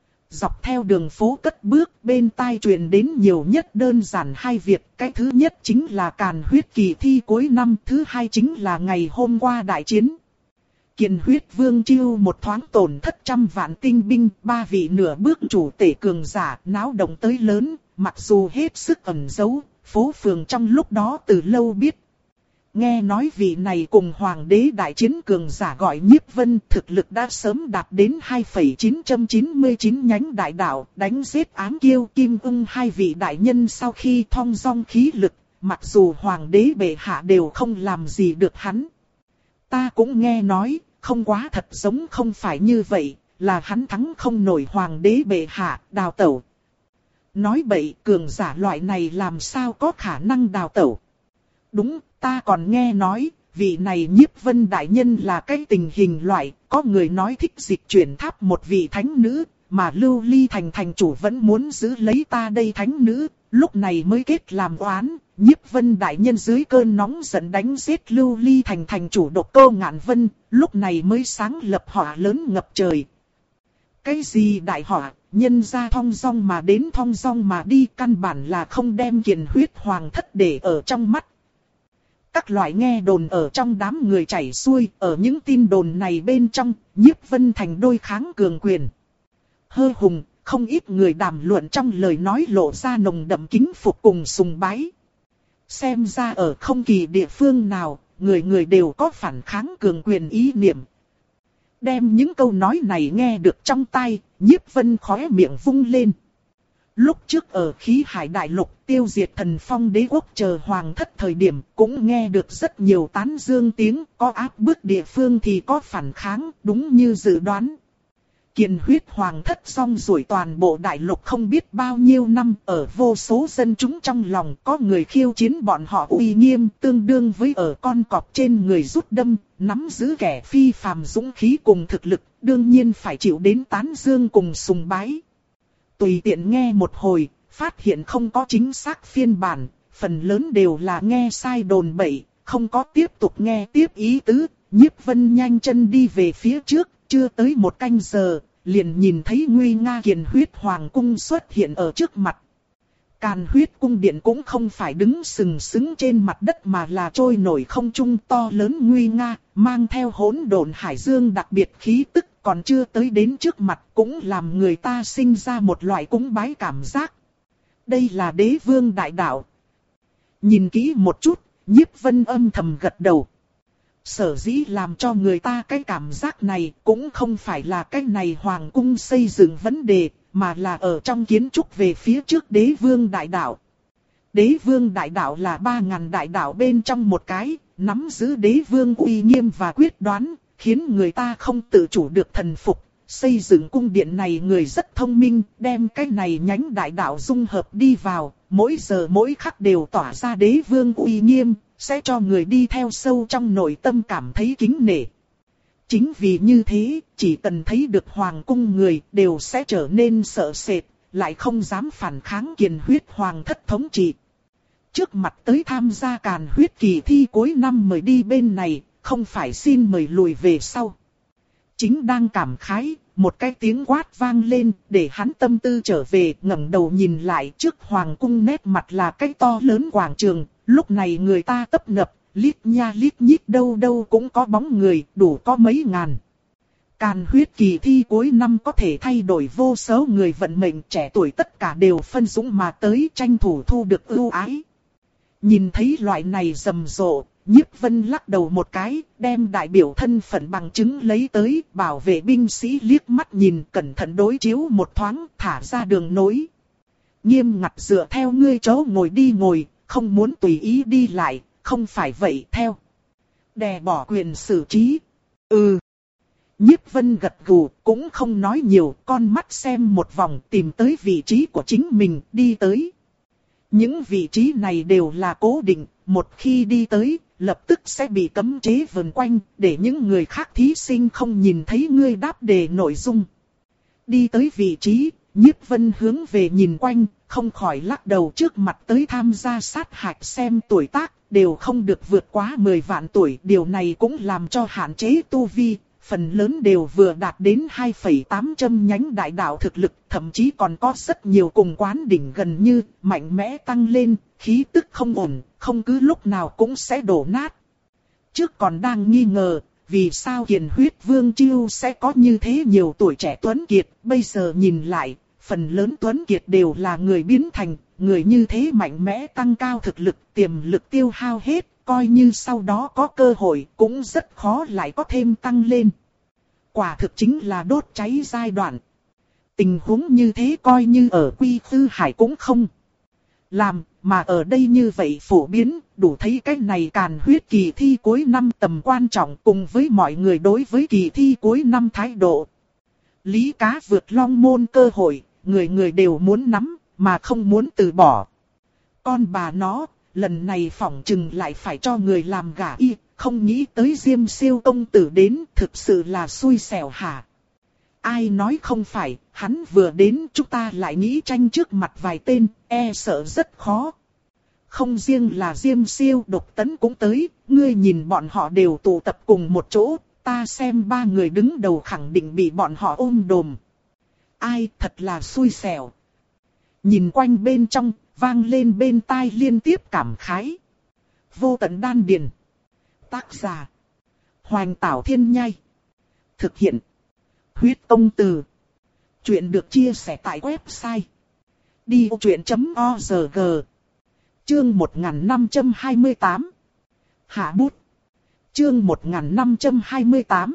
Dọc theo đường phố cất bước, bên tai truyền đến nhiều nhất đơn giản hai việc, cái thứ nhất chính là Càn Huyết kỳ thi cuối năm, thứ hai chính là ngày hôm qua đại chiến. Kiền Huyết Vương chiêu một thoáng tổn thất trăm vạn tinh binh, ba vị nửa bước chủ tể cường giả, náo động tới lớn, mặc dù hết sức ẩn giấu, phố phường trong lúc đó từ lâu biết. Nghe nói vị này cùng Hoàng đế đại chiến cường giả gọi Nhiếp Vân, thực lực đã sớm đạt đến hai phẩy chín chín chín nhánh đại đạo, đánh giết Ám Kiêu Kim Ưng hai vị đại nhân sau khi thong dong khí lực, mặc dù Hoàng đế bệ hạ đều không làm gì được hắn. Ta cũng nghe nói, không quá thật giống không phải như vậy, là hắn thắng không nổi Hoàng đế bệ hạ, đào tẩu. Nói bậy, cường giả loại này làm sao có khả năng đào tẩu. Đúng, ta còn nghe nói, vị này Nhiếp Vân đại nhân là cái tình hình loại, có người nói thích dịch chuyển tháp một vị thánh nữ, mà Lưu Ly thành thành chủ vẫn muốn giữ lấy ta đây thánh nữ, lúc này mới kết làm oán. Nhiếp Vân đại nhân dưới cơn nóng giận đánh giết Lưu Ly thành thành chủ Độc Cô Ngạn Vân, lúc này mới sáng lập họa lớn ngập trời. Cái gì đại họa, nhân ra thong dong mà đến thong dong mà đi, căn bản là không đem Kiền Huyết Hoàng thất để ở trong mắt. Các loại nghe đồn ở trong đám người chảy xuôi, ở những tin đồn này bên trong, Nhiếp Vân thành đôi kháng cường quyền. Hơ hùng, không ít người đàm luận trong lời nói lộ ra nồng đậm kính phục cùng sùng bái. Xem ra ở không kỳ địa phương nào, người người đều có phản kháng cường quyền ý niệm. Đem những câu nói này nghe được trong tai, Nhiếp Vân khóe miệng vung lên. Lúc trước ở Khí Hải Đại Lục tiêu diệt Thần Phong Đế Quốc chờ hoàng thất thời điểm, cũng nghe được rất nhiều tán dương tiếng, có áp bức địa phương thì có phản kháng, đúng như dự đoán. Kiền huyết hoàng thất song rủi toàn bộ đại lục không biết bao nhiêu năm, ở vô số dân chúng trong lòng có người khiêu chiến bọn họ uy nghiêm, tương đương với ở con cọp trên người rút đâm, nắm giữ kẻ phi phàm dũng khí cùng thực lực, đương nhiên phải chịu đến tán dương cùng sùng bái. Tùy tiện nghe một hồi, phát hiện không có chính xác phiên bản, phần lớn đều là nghe sai đồn bậy, không có tiếp tục nghe tiếp ý tứ. Nhiếp Vân nhanh chân đi về phía trước, chưa tới một canh giờ, liền nhìn thấy nguy nga Kiền huyết hoàng cung xuất hiện ở trước mặt. Càn huyết cung điện cũng không phải đứng sừng sững trên mặt đất mà là trôi nổi không trung, to lớn nguy nga, mang theo hỗn độn hải dương đặc biệt khí tức, còn chưa tới đến trước mặt cũng làm người ta sinh ra một loại cúng bái cảm giác. Đây là đế vương đại đạo. Nhìn kỹ một chút, Nhiếp Vân âm thầm gật đầu. Sở dĩ làm cho người ta cái cảm giác này cũng không phải là cái này hoàng cung xây dựng vấn đề, mà là ở trong kiến trúc về phía trước đế vương đại đạo. Đế vương đại đạo là ba ngàn đại đạo bên trong một cái, nắm giữ đế vương uy nghiêm và quyết đoán, khiến người ta không tự chủ được thần phục. Xây dựng cung điện này người rất thông minh, đem cái này nhánh đại đạo dung hợp đi vào, mỗi giờ mỗi khắc đều tỏa ra đế vương uy nghiêm, sẽ cho người đi theo sâu trong nội tâm cảm thấy kính nể. Chính vì như thế, chỉ cần thấy được hoàng cung người đều sẽ trở nên sợ sệt, lại không dám phản kháng Kiền huyết hoàng thất thống trị. Trước mặt tới tham gia Càn huyết kỳ thi cuối năm mời đi bên này, không phải xin mời lùi về sau. Chính đang cảm khái, một cái tiếng quát vang lên, để hắn tâm tư trở về, ngẩng đầu nhìn lại, trước hoàng cung nét mặt là cái to lớn quảng trường, lúc này người ta tấp nập, lít nha lít nhít, đâu đâu cũng có bóng người, đủ có mấy ngàn. Càn huyết kỳ thi cuối năm có thể thay đổi vô số người vận mệnh, trẻ tuổi tất cả đều phân dũng mà tới, tranh thủ thu được ưu ái. Nhìn thấy loại này rầm rộ, Nhiếp Vân lắc đầu một cái, đem đại biểu thân phận bằng chứng lấy tới, bảo vệ binh sĩ liếc mắt nhìn, cẩn thận đối chiếu một thoáng, thả ra đường nối. Nghiêm ngặt dựa theo ngươi chỗ ngồi đi ngồi, không muốn tùy ý đi lại, không phải vậy theo. Đè bỏ quyền xử trí. Ừ. Nhiếp Vân gật gù, cũng không nói nhiều, con mắt xem một vòng, tìm tới vị trí của chính mình, đi tới. Những vị trí này đều là cố định, một khi đi tới, lập tức sẽ bị cấm chế vần quanh, để những người khác thí sinh không nhìn thấy ngươi đáp đề nội dung. Đi tới vị trí, Nhiếp Vân hướng về nhìn quanh, không khỏi lắc đầu, trước mặt tới tham gia sát hạch xem tuổi tác, đều không được vượt quá mười vạn tuổi. Điều này cũng làm cho hạn chế tu vi, phần lớn đều vừa đạt đến hai phẩy tám trăm nhánh đại đạo thực lực, thậm chí còn có rất nhiều cùng quán đỉnh gần như, mạnh mẽ tăng lên, khí tức không ổn, không cứ lúc nào cũng sẽ đổ nát. Trước còn đang nghi ngờ, vì sao Kiền huyết vương chiêu sẽ có như thế nhiều tuổi trẻ tuấn kiệt, bây giờ nhìn lại, phần lớn tuấn kiệt đều là người biến thành, người như thế mạnh mẽ tăng cao thực lực, tiềm lực tiêu hao hết, coi như sau đó có cơ hội cũng rất khó lại có thêm tăng lên. Quả thực chính là đốt cháy giai đoạn. Tình huống như thế coi như ở Quy Khư Hải cũng không làm, mà ở đây như vậy phổ biến, đủ thấy cái này Càn huyết kỳ thi cuối năm tầm quan trọng cùng với mọi người đối với kỳ thi cuối năm thái độ. Lý cá vượt long môn cơ hội, người người đều muốn nắm, mà không muốn từ bỏ. Con bà nó, lần này phỏng chừng lại phải cho người làm gả y, không nghĩ tới Diêm Siêu công tử đến, thực sự là xui xẻo hả? Ai nói không phải, hắn vừa đến chúng ta lại nghĩ tranh trước mặt vài tên, e sợ rất khó. Không riêng là Diêm Siêu, Độc Tấn cũng tới, ngươi nhìn bọn họ đều tụ tập cùng một chỗ, ta xem ba người đứng đầu khẳng định bị bọn họ ôm đồm. Ai thật là xui xẻo. Nhìn quanh bên trong, vang lên bên tai liên tiếp cảm khái. Vô tận đan điền. Tác giả: Hoành Tảo Thiên Nhai. Thực hiện: Huyết Tông Từ. Chuyện được chia sẻ tại website đi vô chuyện chấm org. Chương một nghìn năm trăm hai mươi tám. Hạ bút. Chương một nghìn năm trăm hai mươi tám.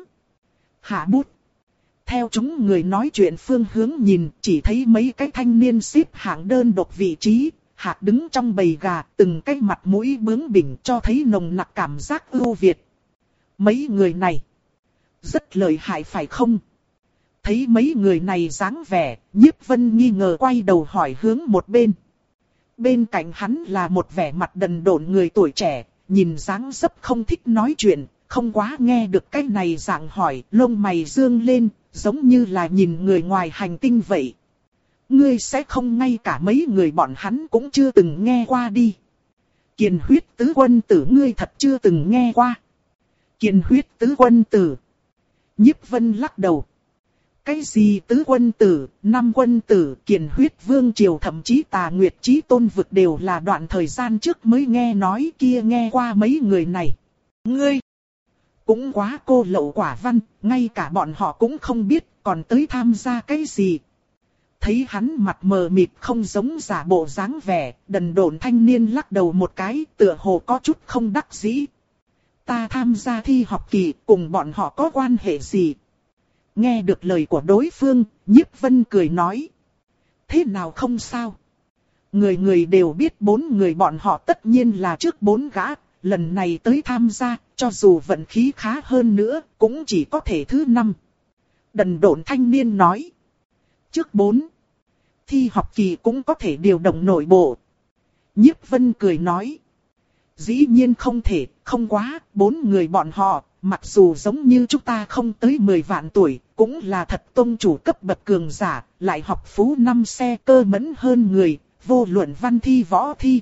Hạ bút. Theo chúng người nói chuyện phương hướng nhìn, chỉ thấy mấy cái thanh niên xếp hạng đơn độc vị trí, hạt đứng trong bầy gà, từng cái mặt mũi bướng bỉnh cho thấy nồng nặc cảm giác ưu việt. Mấy người này rất lợi hại phải không? Thấy mấy người này dáng vẻ, Nhiếp Vân nghi ngờ quay đầu hỏi hướng một bên. Bên cạnh hắn là một vẻ mặt đần độn người tuổi trẻ, nhìn dáng dấp không thích nói chuyện, không quá nghe được cái này dạng hỏi, lông mày dương lên, giống như là nhìn người ngoài hành tinh vậy. Ngươi sẽ không ngay cả mấy người bọn hắn cũng chưa từng nghe qua đi. Kiền huyết tứ quân tử ngươi thật chưa từng nghe qua. Kiền huyết tứ quân tử. Nhiếp Vân lắc đầu. Cái gì tứ quân tử, năm quân tử, Kiền huyết vương triều thậm chí Tà Nguyệt Chí Tôn vực đều là đoạn thời gian trước mới nghe nói kia nghe qua mấy người này. Ngươi cũng quá cô lậu quả văn, ngay cả bọn họ cũng không biết còn tới tham gia cái gì. Thấy hắn mặt mờ mịt không giống giả bộ dáng vẻ, đần độn thanh niên lắc đầu một cái, tựa hồ có chút không đắc dĩ. Ta tham gia thi học kỳ, cùng bọn họ có quan hệ gì? Nghe được lời của đối phương, Nhiếp Vân cười nói. Thế nào không sao? Người người đều biết bốn người bọn họ tất nhiên là trước bốn gã, lần này tới tham gia, cho dù vận khí khá hơn nữa, cũng chỉ có thể thứ năm. Đần độn thanh niên nói. Trước bốn, thi học kỳ cũng có thể điều động nội bộ. Nhiếp Vân cười nói. Dĩ nhiên không thể, không quá, bốn người bọn họ, mặc dù giống như chúng ta không tới mười vạn tuổi, cũng là thật tông chủ cấp bậc cường giả, lại học phú năm xe cơ mẫn hơn người, vô luận văn thi võ thi.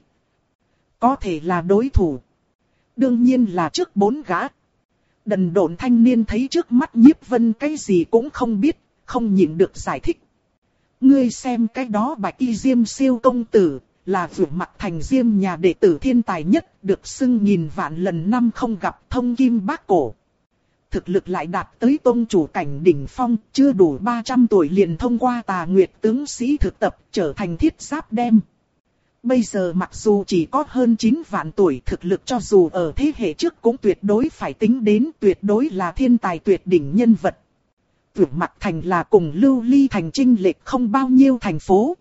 Có thể là đối thủ. Đương nhiên là trước bốn gã. Đần độn thanh niên thấy trước mắt Nhiếp Vân cái gì cũng không biết, không nhịn được giải thích. Ngươi xem cái đó Bạch Y Diêm siêu công tử, là vượt mặt thành Diêm nhà đệ tử thiên tài nhất, được xưng nghìn vạn lần năm không gặp thông kim bác cổ. Thực lực lại đạt tới tôn chủ cảnh đỉnh phong, chưa đủ ba trăm tuổi liền thông qua Tà Nguyệt tướng sĩ thực tập, trở thành thiết giáp đem. Bây giờ mặc dù chỉ có hơn chín vạn tuổi, thực lực cho dù ở thế hệ trước cũng tuyệt đối phải tính đến, tuyệt đối là thiên tài tuyệt đỉnh nhân vật. Vượt mặt thành là cùng Lưu Ly thành chênh lệch không bao nhiêu thành phố.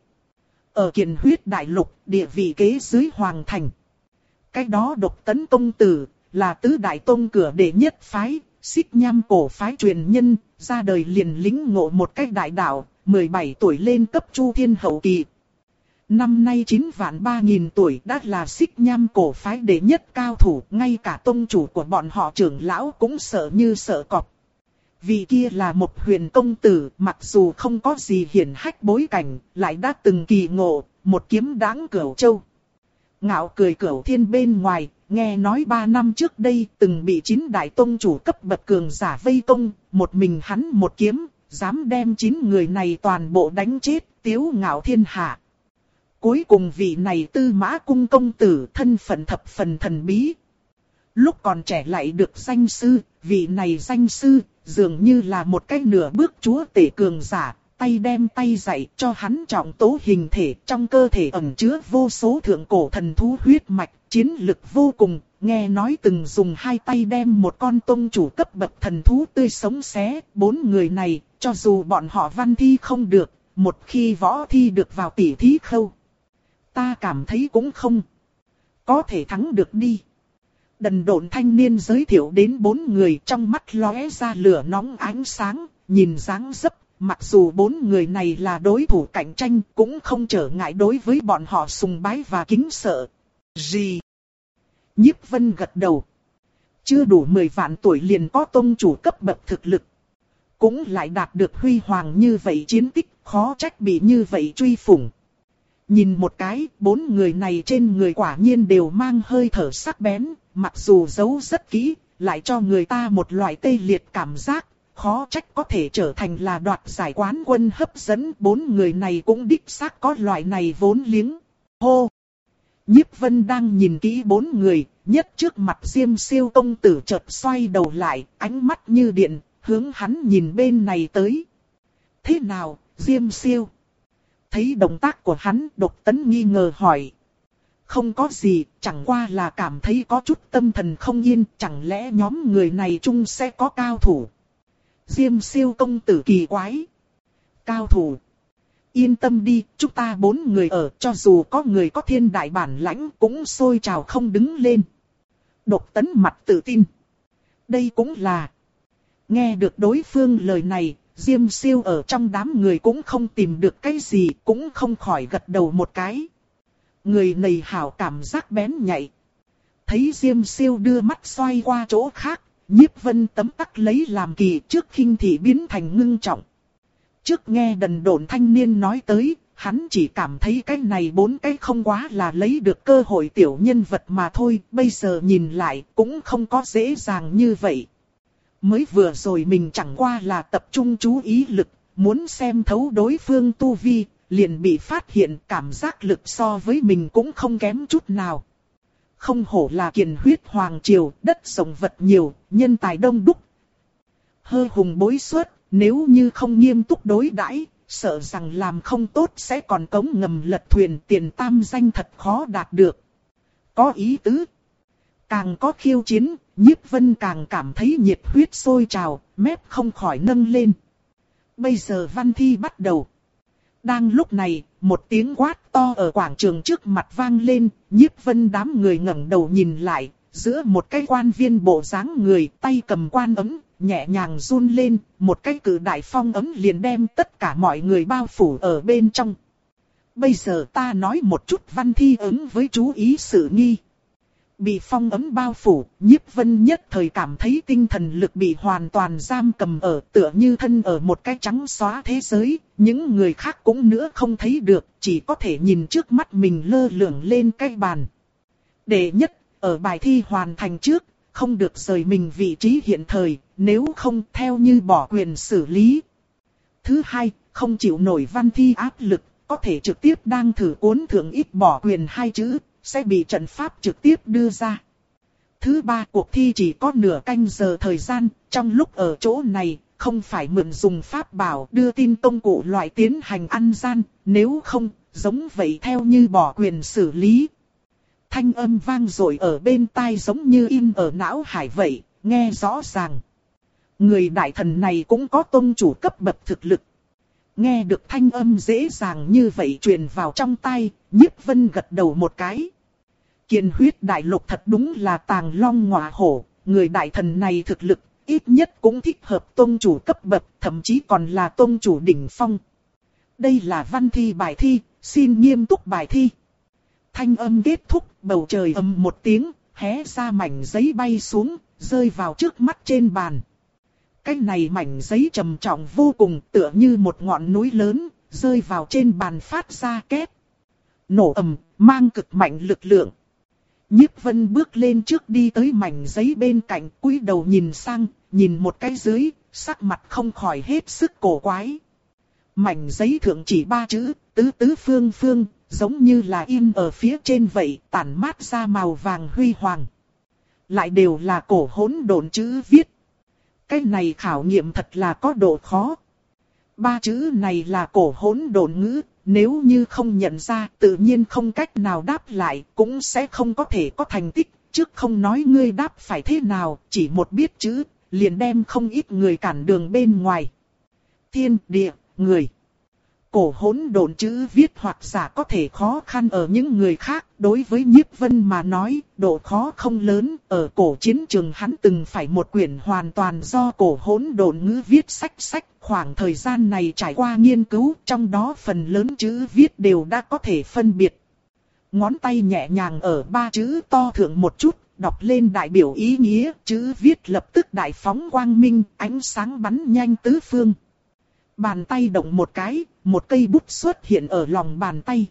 Ở Kiền huyết đại lục, địa vị kế dưới hoàng thành. Cái đó Độc Tấn công tử, là tứ đại tông cửa đệ nhất phái, Xích Nham cổ phái truyền nhân, ra đời liền lĩnh ngộ một cách đại đạo, mười bảy tuổi lên cấp Chu Thiên hậu kỳ. Năm nay chín vạn ba nghìn tuổi đã là Xích Nham cổ phái đệ nhất cao thủ, ngay cả tông chủ của bọn họ trưởng lão cũng sợ như sợ cọp. Vì kia là một huyền công tử, mặc dù không có gì hiển hách bối cảnh, lại đã từng kỳ ngộ, một kiếm đáng Cửu Châu. Ngạo cười Cửu Thiên bên ngoài, nghe nói ba năm trước đây từng bị chín đại tông chủ cấp bậc cường giả vây công, một mình hắn một kiếm, dám đem chín người này toàn bộ đánh chết, tiếu ngạo thiên hạ. Cuối cùng vị này Tư Mã Cung công tử thân phận thập phần thần bí. Lúc còn trẻ lại được danh sư, vị này danh sư, dường như là một cái nửa bước chúa tể cường giả, tay đem tay dạy cho hắn trọng tố hình thể, trong cơ thể ẩn chứa vô số thượng cổ thần thú huyết mạch, chiến lực vô cùng, nghe nói từng dùng hai tay đem một con tông chủ cấp bậc thần thú tươi sống xé, bốn người này, cho dù bọn họ văn thi không được, một khi võ thi được vào tỉ thí khâu. Ta cảm thấy cũng không có thể thắng được đi. Đần độn thanh niên giới thiệu đến bốn người, trong mắt lóe ra lửa nóng ánh sáng, nhìn dáng dấp, mặc dù bốn người này là đối thủ cạnh tranh cũng không trở ngại đối với bọn họ sùng bái và kính sợ. Gì? Nhiếp Vân gật đầu. Chưa đủ mười vạn tuổi liền có tông chủ cấp bậc thực lực. Cũng lại đạt được huy hoàng như vậy chiến tích, khó trách bị như vậy truy phủng. Nhìn một cái, bốn người này trên người quả nhiên đều mang hơi thở sắc bén, mặc dù giấu rất kỹ, lại cho người ta một loại tê liệt cảm giác, khó trách có thể trở thành là đoạt giải quán quân hấp dẫn. Bốn người này cũng đích xác có loại này vốn liếng. Hô! Nhiếp Vân đang nhìn kỹ bốn người, nhất trước mặt Diêm siêu công tử chợt xoay đầu lại, ánh mắt như điện, hướng hắn nhìn bên này tới. Thế nào, Diêm siêu? Thấy động tác của hắn, Độc Tấn nghi ngờ hỏi. Không có gì, chẳng qua là cảm thấy có chút tâm thần không yên, chẳng lẽ nhóm người này chung sẽ có cao thủ. Diêm siêu công tử kỳ quái. Cao thủ. Yên tâm đi, chúng ta bốn người ở, cho dù có người có thiên đại bản lãnh cũng sôi trào không đứng lên. Độc Tấn mặt tự tin. Đây cũng là. Nghe được đối phương lời này, Diêm Siêu ở trong đám người cũng không tìm được cái gì, cũng không khỏi gật đầu một cái. Người này hảo cảm giác bén nhạy. Thấy Diêm Siêu đưa mắt xoay qua chỗ khác, Nhiếp Vân tấm tắc lấy làm kỳ, trước khinh thị biến thành ngưng trọng. Trước nghe đần độn thanh niên nói tới, hắn chỉ cảm thấy cái này bốn cái không quá là lấy được cơ hội tiểu nhân vật mà thôi, bây giờ nhìn lại cũng không có dễ dàng như vậy. Mới vừa rồi mình chẳng qua là tập trung chú ý lực, muốn xem thấu đối phương tu vi, liền bị phát hiện cảm giác lực so với mình cũng không kém chút nào. Không hổ là kiền huyết hoàng triều, đất rộng vật nhiều, nhân tài đông đúc. Hơ hùng bối suất, nếu như không nghiêm túc đối đãi, sợ rằng làm không tốt sẽ còn cống ngầm lật thuyền, tiền tam danh thật khó đạt được. Có ý tứ. Càng có khiêu chiến, Nhiếp Vân càng cảm thấy nhiệt huyết sôi trào, mép không khỏi nâng lên. Bây giờ văn thi bắt đầu. Đang lúc này, một tiếng quát to ở quảng trường trước mặt vang lên, Nhiếp Vân đám người ngẩng đầu nhìn lại, giữa một cái quan viên bộ dáng người, tay cầm quan ấm, nhẹ nhàng run lên, một cái cử đại phong ấm liền đem tất cả mọi người bao phủ ở bên trong. Bây giờ ta nói một chút văn thi ứng với chú ý sự nghi. Bị phong ấm bao phủ, Nhiếp Vân nhất thời cảm thấy tinh thần lực bị hoàn toàn giam cầm ở, tựa như thân ở một cái trắng xóa thế giới, những người khác cũng nữa không thấy được, chỉ có thể nhìn trước mắt mình lơ lửng lên cái bàn. Đệ nhất, ở bài thi hoàn thành trước, không được rời mình vị trí hiện thời, nếu không theo như bỏ quyền xử lý. Thứ hai, không chịu nổi văn thi áp lực, có thể trực tiếp đang thử cuốn thưởng ít bỏ quyền hai chữ, sẽ bị trận pháp trực tiếp đưa ra. Thứ ba, cuộc thi chỉ có nửa canh giờ thời gian, trong lúc ở chỗ này, không phải mượn dùng pháp bảo đưa tin công cụ loại tiến hành ăn gian, nếu không, giống vậy theo như bỏ quyền xử lý. Thanh âm vang dội ở bên tai giống như in ở não hải vậy, nghe rõ ràng. Người đại thần này cũng có tông chủ cấp bậc thực lực. Nghe được thanh âm dễ dàng như vậy truyền vào trong tai, Nhiếp Vân gật đầu một cái. Kiền huyết đại lục thật đúng là tàng long ngọa hổ, người đại thần này thực lực, ít nhất cũng thích hợp tông chủ cấp bậc, thậm chí còn là tông chủ đỉnh phong. Đây là văn thi bài thi, xin nghiêm túc bài thi. Thanh âm kết thúc, bầu trời ầm một tiếng, hé ra mảnh giấy bay xuống, rơi vào trước mắt trên bàn. Cái này mảnh giấy trầm trọng vô cùng, tựa như một ngọn núi lớn, rơi vào trên bàn phát ra két. Nổ ầm, mang cực mạnh lực lượng. Nhiếp Vân bước lên trước đi tới mảnh giấy bên cạnh, cúi đầu nhìn sang, nhìn một cái dưới, sắc mặt không khỏi hết sức cổ quái. Mảnh giấy thượng chỉ ba chữ, tứ tứ phương phương, giống như là in ở phía trên vậy, tản mát ra màu vàng huy hoàng. Lại đều là cổ hỗn độn chữ viết. Cái này khảo nghiệm thật là có độ khó. Ba chữ này là cổ hỗn độn ngữ, nếu như không nhận ra tự nhiên không cách nào đáp lại, cũng sẽ không có thể có thành tích. Trước không nói ngươi đáp phải thế nào, chỉ một biết chữ, liền đem không ít người cản đường bên ngoài. Thiên địa, người. Cổ hỗn độn chữ viết hoặc giả có thể khó khăn ở những người khác, đối với Nhiếp Vân mà nói, độ khó không lớn, ở cổ chiến trường hắn từng phải một quyển hoàn toàn do cổ hỗn độn ngữ viết sách sách, khoảng thời gian này trải qua nghiên cứu, trong đó phần lớn chữ viết đều đã có thể phân biệt. Ngón tay nhẹ nhàng ở ba chữ to thượng một chút, đọc lên đại biểu ý nghĩa, chữ viết lập tức đại phóng quang minh, ánh sáng bắn nhanh tứ phương. Bàn tay động một cái, một cây bút xuất hiện ở lòng bàn tay.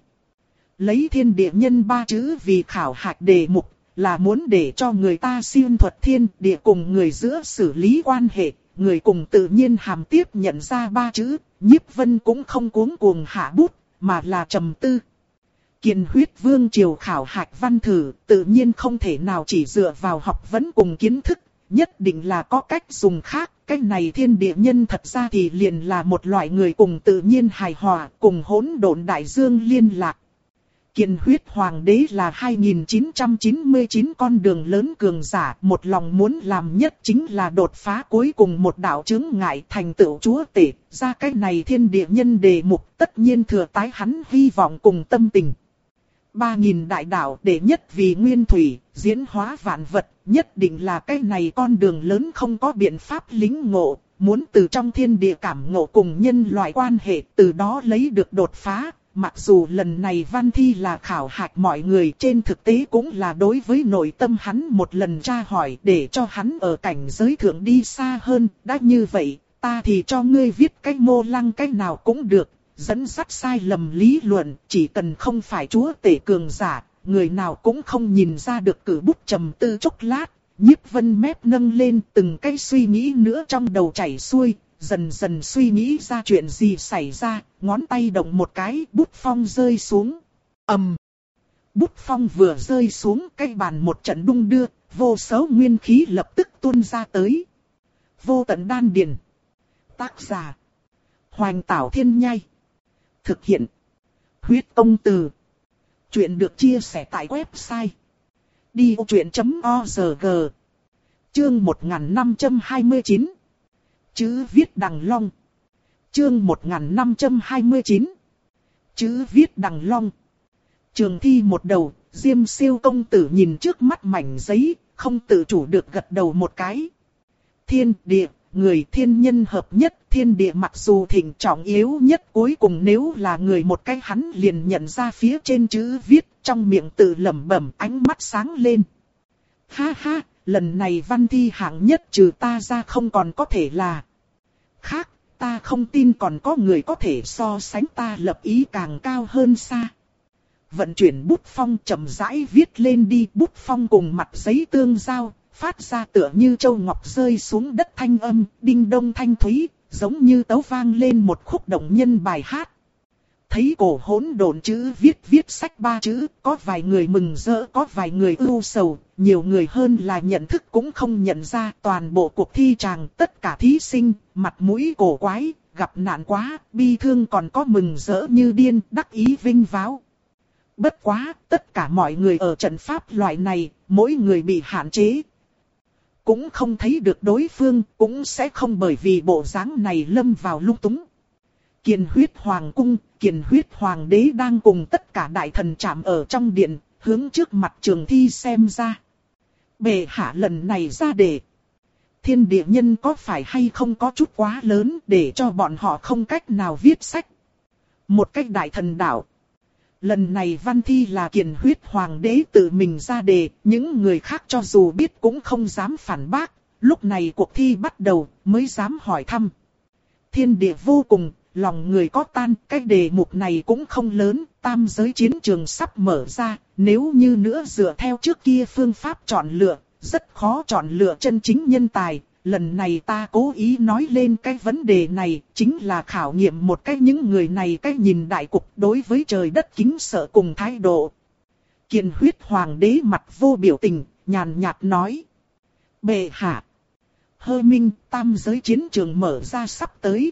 Lấy thiên địa nhân ba chữ vì khảo hạch đề mục, là muốn để cho người ta xuyên thuật thiên địa cùng người giữa xử lý quan hệ, người cùng tự nhiên hàm tiếp nhận ra ba chữ, Nhiếp Vân cũng không cuống cuồng hạ bút, mà là trầm tư. Kiền huyết vương triều khảo hạch văn thử, tự nhiên không thể nào chỉ dựa vào học vấn cùng kiến thức, nhất định là có cách dùng khác. Cái này thiên địa nhân thật ra thì liền là một loại người cùng tự nhiên hài hòa, cùng hỗn độn đại dương liên lạc. Kiền huyết hoàng đế là hai nghìn chín trăm chín mươi chín con đường lớn cường giả, một lòng muốn làm nhất chính là đột phá cuối cùng một đạo chướng ngại thành tựu chúa tể, ra cái này thiên địa nhân đề mục tất nhiên thừa tái hắn hy vọng cùng tâm tình. Ba nghìn đại đạo đệ nhất vì nguyên thủy, diễn hóa vạn vật, nhất định là cái này con đường lớn không có biện pháp lính ngộ, muốn từ trong thiên địa cảm ngộ cùng nhân loại quan hệ, từ đó lấy được đột phá. Mặc dù lần này văn thi là khảo hạch mọi người, trên thực tế cũng là đối với nội tâm hắn một lần tra hỏi để cho hắn ở cảnh giới thượng đi xa hơn. Đã như vậy, ta thì cho ngươi viết cách mô lăng cách nào cũng được, dẫn dắt sai lầm lý luận, chỉ cần không phải chúa tể cường giả, người nào cũng không nhìn ra được. Cử bút trầm tư chốc lát, Nhiếp Vân mép nâng lên, từng cái suy nghĩ nữa trong đầu chảy xuôi. Dần dần suy nghĩ ra chuyện gì xảy ra, ngón tay động một cái, bút phong rơi xuống. ầm, bút phong vừa rơi xuống, cái bàn một trận đung đưa, vô số nguyên khí lập tức tuôn ra tới. Vô tận đan điền. Tác giả: Hoành Tảo Thiên Nhai. Thực hiện: Huyết Công Từ. Chuyện được chia sẻ tại website đi ô truyện chấm org. Chương một nghìn năm trăm hai mươi chín. Chữ viết đằng long. Chương một nghìn năm trăm hai mươi chín. Chữ viết đằng long. Trường thi một đầu, Diêm Siêu công tử nhìn trước mắt mảnh giấy, không tự chủ được gật đầu một cái. Thiên địa, người thiên nhân hợp nhất, thiên địa mặc dù thịnh trọng yếu nhất, cuối cùng nếu là người một cái hắn liền nhận ra phía trên chữ viết, trong miệng tự lẩm bẩm, ánh mắt sáng lên. Ha ha, lần này văn thi hạng nhất trừ ta ra không còn có thể là khác, ta không tin còn có người có thể so sánh ta lập ý càng cao hơn xa. Vận chuyển bút phong chậm rãi viết lên đi, bút phong cùng mặt giấy tương giao, phát ra tựa như châu ngọc rơi xuống đất thanh âm, đinh đông thanh thúy, giống như tấu vang lên một khúc động nhân bài hát. Thấy cổ hỗn độn chữ viết viết sách ba chữ, có vài người mừng rỡ, có vài người ưu sầu, nhiều người hơn là nhận thức cũng không nhận ra. Toàn bộ cuộc thi tràng, tất cả thí sinh, mặt mũi cổ quái, gặp nạn quá, bi thương còn có mừng rỡ như điên, đắc ý vinh váo. Bất quá, tất cả mọi người ở trận pháp loại này, mỗi người bị hạn chế. Cũng không thấy được đối phương, cũng sẽ không bởi vì bộ dáng này lâm vào lung túng. Kiền huyết hoàng cung, Kiền huyết hoàng đế đang cùng tất cả đại thần chạm ở trong điện, hướng trước mặt trường thi xem ra. Bệ hạ lần này ra đề. Thiên địa nhân có phải hay không có chút quá lớn để cho bọn họ không cách nào viết sách. Một cách đại thần đảo. Lần này văn thi là Kiền huyết hoàng đế tự mình ra đề, những người khác cho dù biết cũng không dám phản bác. Lúc này cuộc thi bắt đầu mới dám hỏi thăm. Thiên địa vô cùng, lòng người có tan, cái đề mục này cũng không lớn, tam giới chiến trường sắp mở ra, nếu như nữa dựa theo trước kia phương pháp chọn lựa, rất khó chọn lựa chân chính nhân tài. Lần này ta cố ý nói lên cái vấn đề này, chính là khảo nghiệm một cách những người này cái nhìn đại cục đối với trời đất kính sợ cùng thái độ. Kiền huyết hoàng đế mặt vô biểu tình, nhàn nhạt nói. Bệ hạ, Hơ Minh, tam giới chiến trường mở ra sắp tới.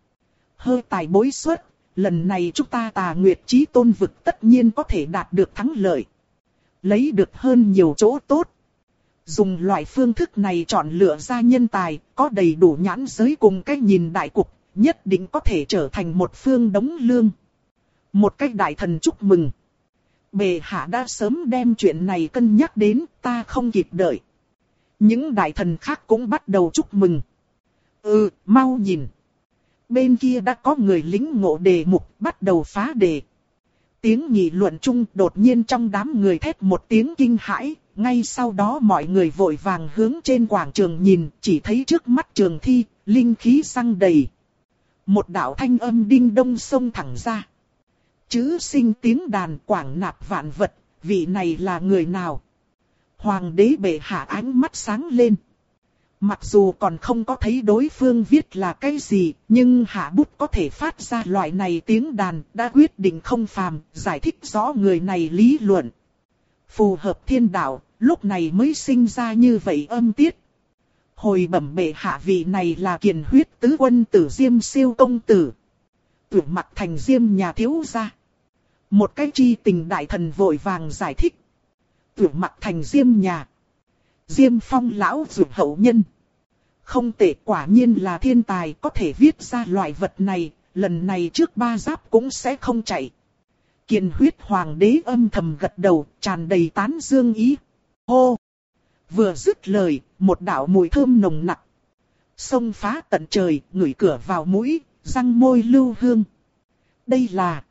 Hơ tài bối xuất, lần này chúng ta Tà Nguyệt Chí Tôn vực tất nhiên có thể đạt được thắng lợi. Lấy được hơn nhiều chỗ tốt. Dùng loại phương thức này chọn lựa ra nhân tài, có đầy đủ nhãn giới cùng cách nhìn đại cục, nhất định có thể trở thành một phương đống lương. Một cách đại thần chúc mừng. Bệ hạ đã sớm đem chuyện này cân nhắc đến, ta không kịp đợi. Những đại thần khác cũng bắt đầu chúc mừng. Ừ, mau nhìn. Bên kia đã có người lĩnh ngộ đề mục, bắt đầu phá đề. Tiếng nghị luận chung đột nhiên trong đám người thét một tiếng kinh hãi. Ngay sau đó mọi người vội vàng hướng trên quảng trường nhìn, chỉ thấy trước mắt trường thi, linh khí xăng đầy. Một đạo thanh âm đinh đông xông thẳng ra. Chữ sinh tiếng đàn quảng nạp vạn vật, vị này là người nào? Hoàng đế bệ hạ ánh mắt sáng lên. Mặc dù còn không có thấy đối phương viết là cái gì, nhưng hạ bút có thể phát ra loại này tiếng đàn, đã quyết định không phàm, giải thích rõ người này lý luận. Phù hợp thiên đạo, lúc này mới sinh ra như vậy âm tiết. Hồi bẩm bệ hạ, vị này là Kiền huyết tứ quân tử Diêm Siêu công tử. Tuyển mặt thành Diêm nhà thiếu gia. Một cái chi tình đại thần vội vàng giải thích. Tuyển mặt thành Diêm nhà. Diêm Phong lão dược hậu nhân. Không tệ, quả nhiên là thiên tài, có thể viết ra loại vật này, lần này trước ba giáp cũng sẽ không chạy. Kiền huyết hoàng đế âm thầm gật đầu, tràn đầy tán dương ý. Hô! Vừa dứt lời, một đạo mùi thơm nồng nặc xông phá tận trời, ngửi cửa vào mũi, răng môi lưu hương. Đây là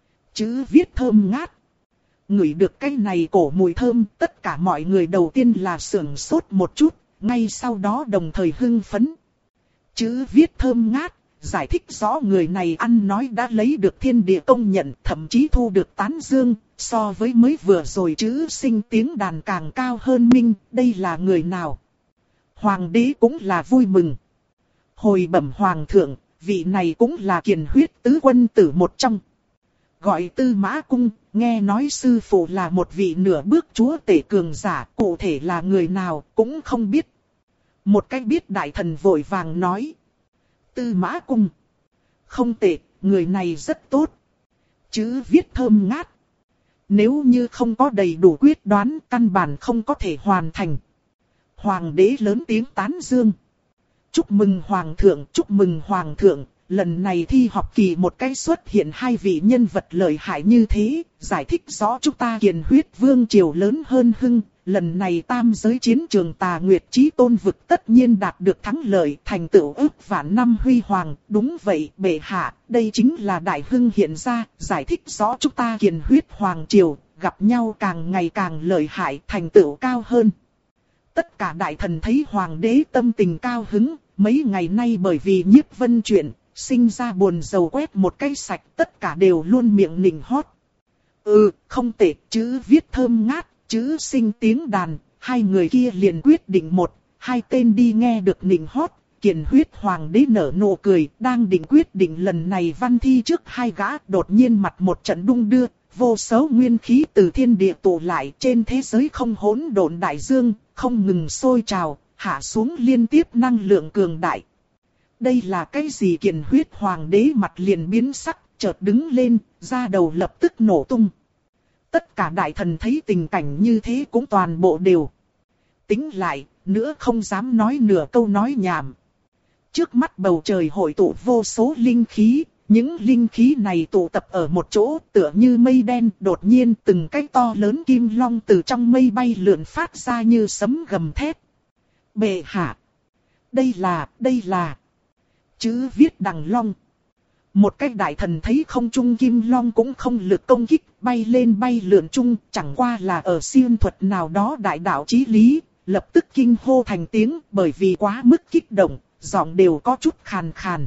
chữ viết thơm ngát. Ngửi được cái này cổ mùi thơm, tất cả mọi người đầu tiên là sưởng sốt một chút, ngay sau đó đồng thời hưng phấn. Chữ viết thơm ngát, giải thích rõ người này ăn nói đã lấy được thiên địa công nhận, thậm chí thu được tán dương, so với mới vừa rồi chữ sinh tiếng đàn càng cao hơn minh, đây là người nào? Hoàng đế cũng là vui mừng. Hồi bẩm hoàng thượng, vị này cũng là kiền huyết tứ quân tử một trong. Gọi Tư Mã Cung, nghe nói sư phụ là một vị nửa bước chúa tể cường giả, cụ thể là người nào cũng không biết. Một cách biết đại thần vội vàng nói. Tư Mã Cung. Không tệ, người này rất tốt. Chữ viết thơm ngát. Nếu như không có đầy đủ quyết đoán, căn bản không có thể hoàn thành. Hoàng đế lớn tiếng tán dương. Chúc mừng hoàng thượng, chúc mừng hoàng thượng. Lần này thi học kỳ một cái xuất hiện hai vị nhân vật lợi hại như thế, giải thích rõ chúng ta kiền huyết vương triều lớn hơn hưng. Lần này tam giới chiến trường Tà Nguyệt Chí Tôn vực tất nhiên đạt được thắng lợi, thành tựu ước vạn năm huy hoàng. Đúng vậy, bệ hạ, đây chính là đại hưng hiện ra, giải thích rõ chúng ta kiền huyết hoàng triều, gặp nhau càng ngày càng lợi hại, thành tựu cao hơn. Tất cả đại thần thấy hoàng đế tâm tình cao hứng, mấy ngày nay bởi vì Nhiếp Vân chuyện, sinh ra buồn rầu quét một cái sạch, tất cả đều luôn miệng nịnh hót. Ừ, không tệ, chữ viết thơm ngát, chữ sinh tiếng đàn, hai người kia liền quyết định một, hai tên đi nghe được nịnh hót, kiền huyết hoàng đế nở nụ cười, đang định quyết định lần này văn thi trước hai gã, đột nhiên mặt một trận đung đưa, vô số nguyên khí từ thiên địa tụ lại, trên thế giới không hỗn độn đại dương, không ngừng sôi trào, hạ xuống liên tiếp năng lượng cường đại. Đây là cái gì? Kiền huyết hoàng đế mặt liền biến sắc, chợt đứng lên, da đầu lập tức nổ tung. Tất cả đại thần thấy tình cảnh như thế cũng toàn bộ đều tính lại, nữa không dám nói nửa câu nói nhảm. Trước mắt bầu trời hội tụ vô số linh khí, những linh khí này tụ tập ở một chỗ tựa như mây đen, đột nhiên từng cái to lớn kim long từ trong mây bay lượn phát ra như sấm gầm thét. Bệ hạ! Đây là, đây là chữ viết đằng long. Một cái đại thần thấy không trung kim long cũng không lực công kích, bay lên bay lượn chung, chẳng qua là ở siêu thuật nào đó đại đạo chí lý, lập tức kinh hô thành tiếng, bởi vì quá mức kích động, giọng đều có chút khàn khàn.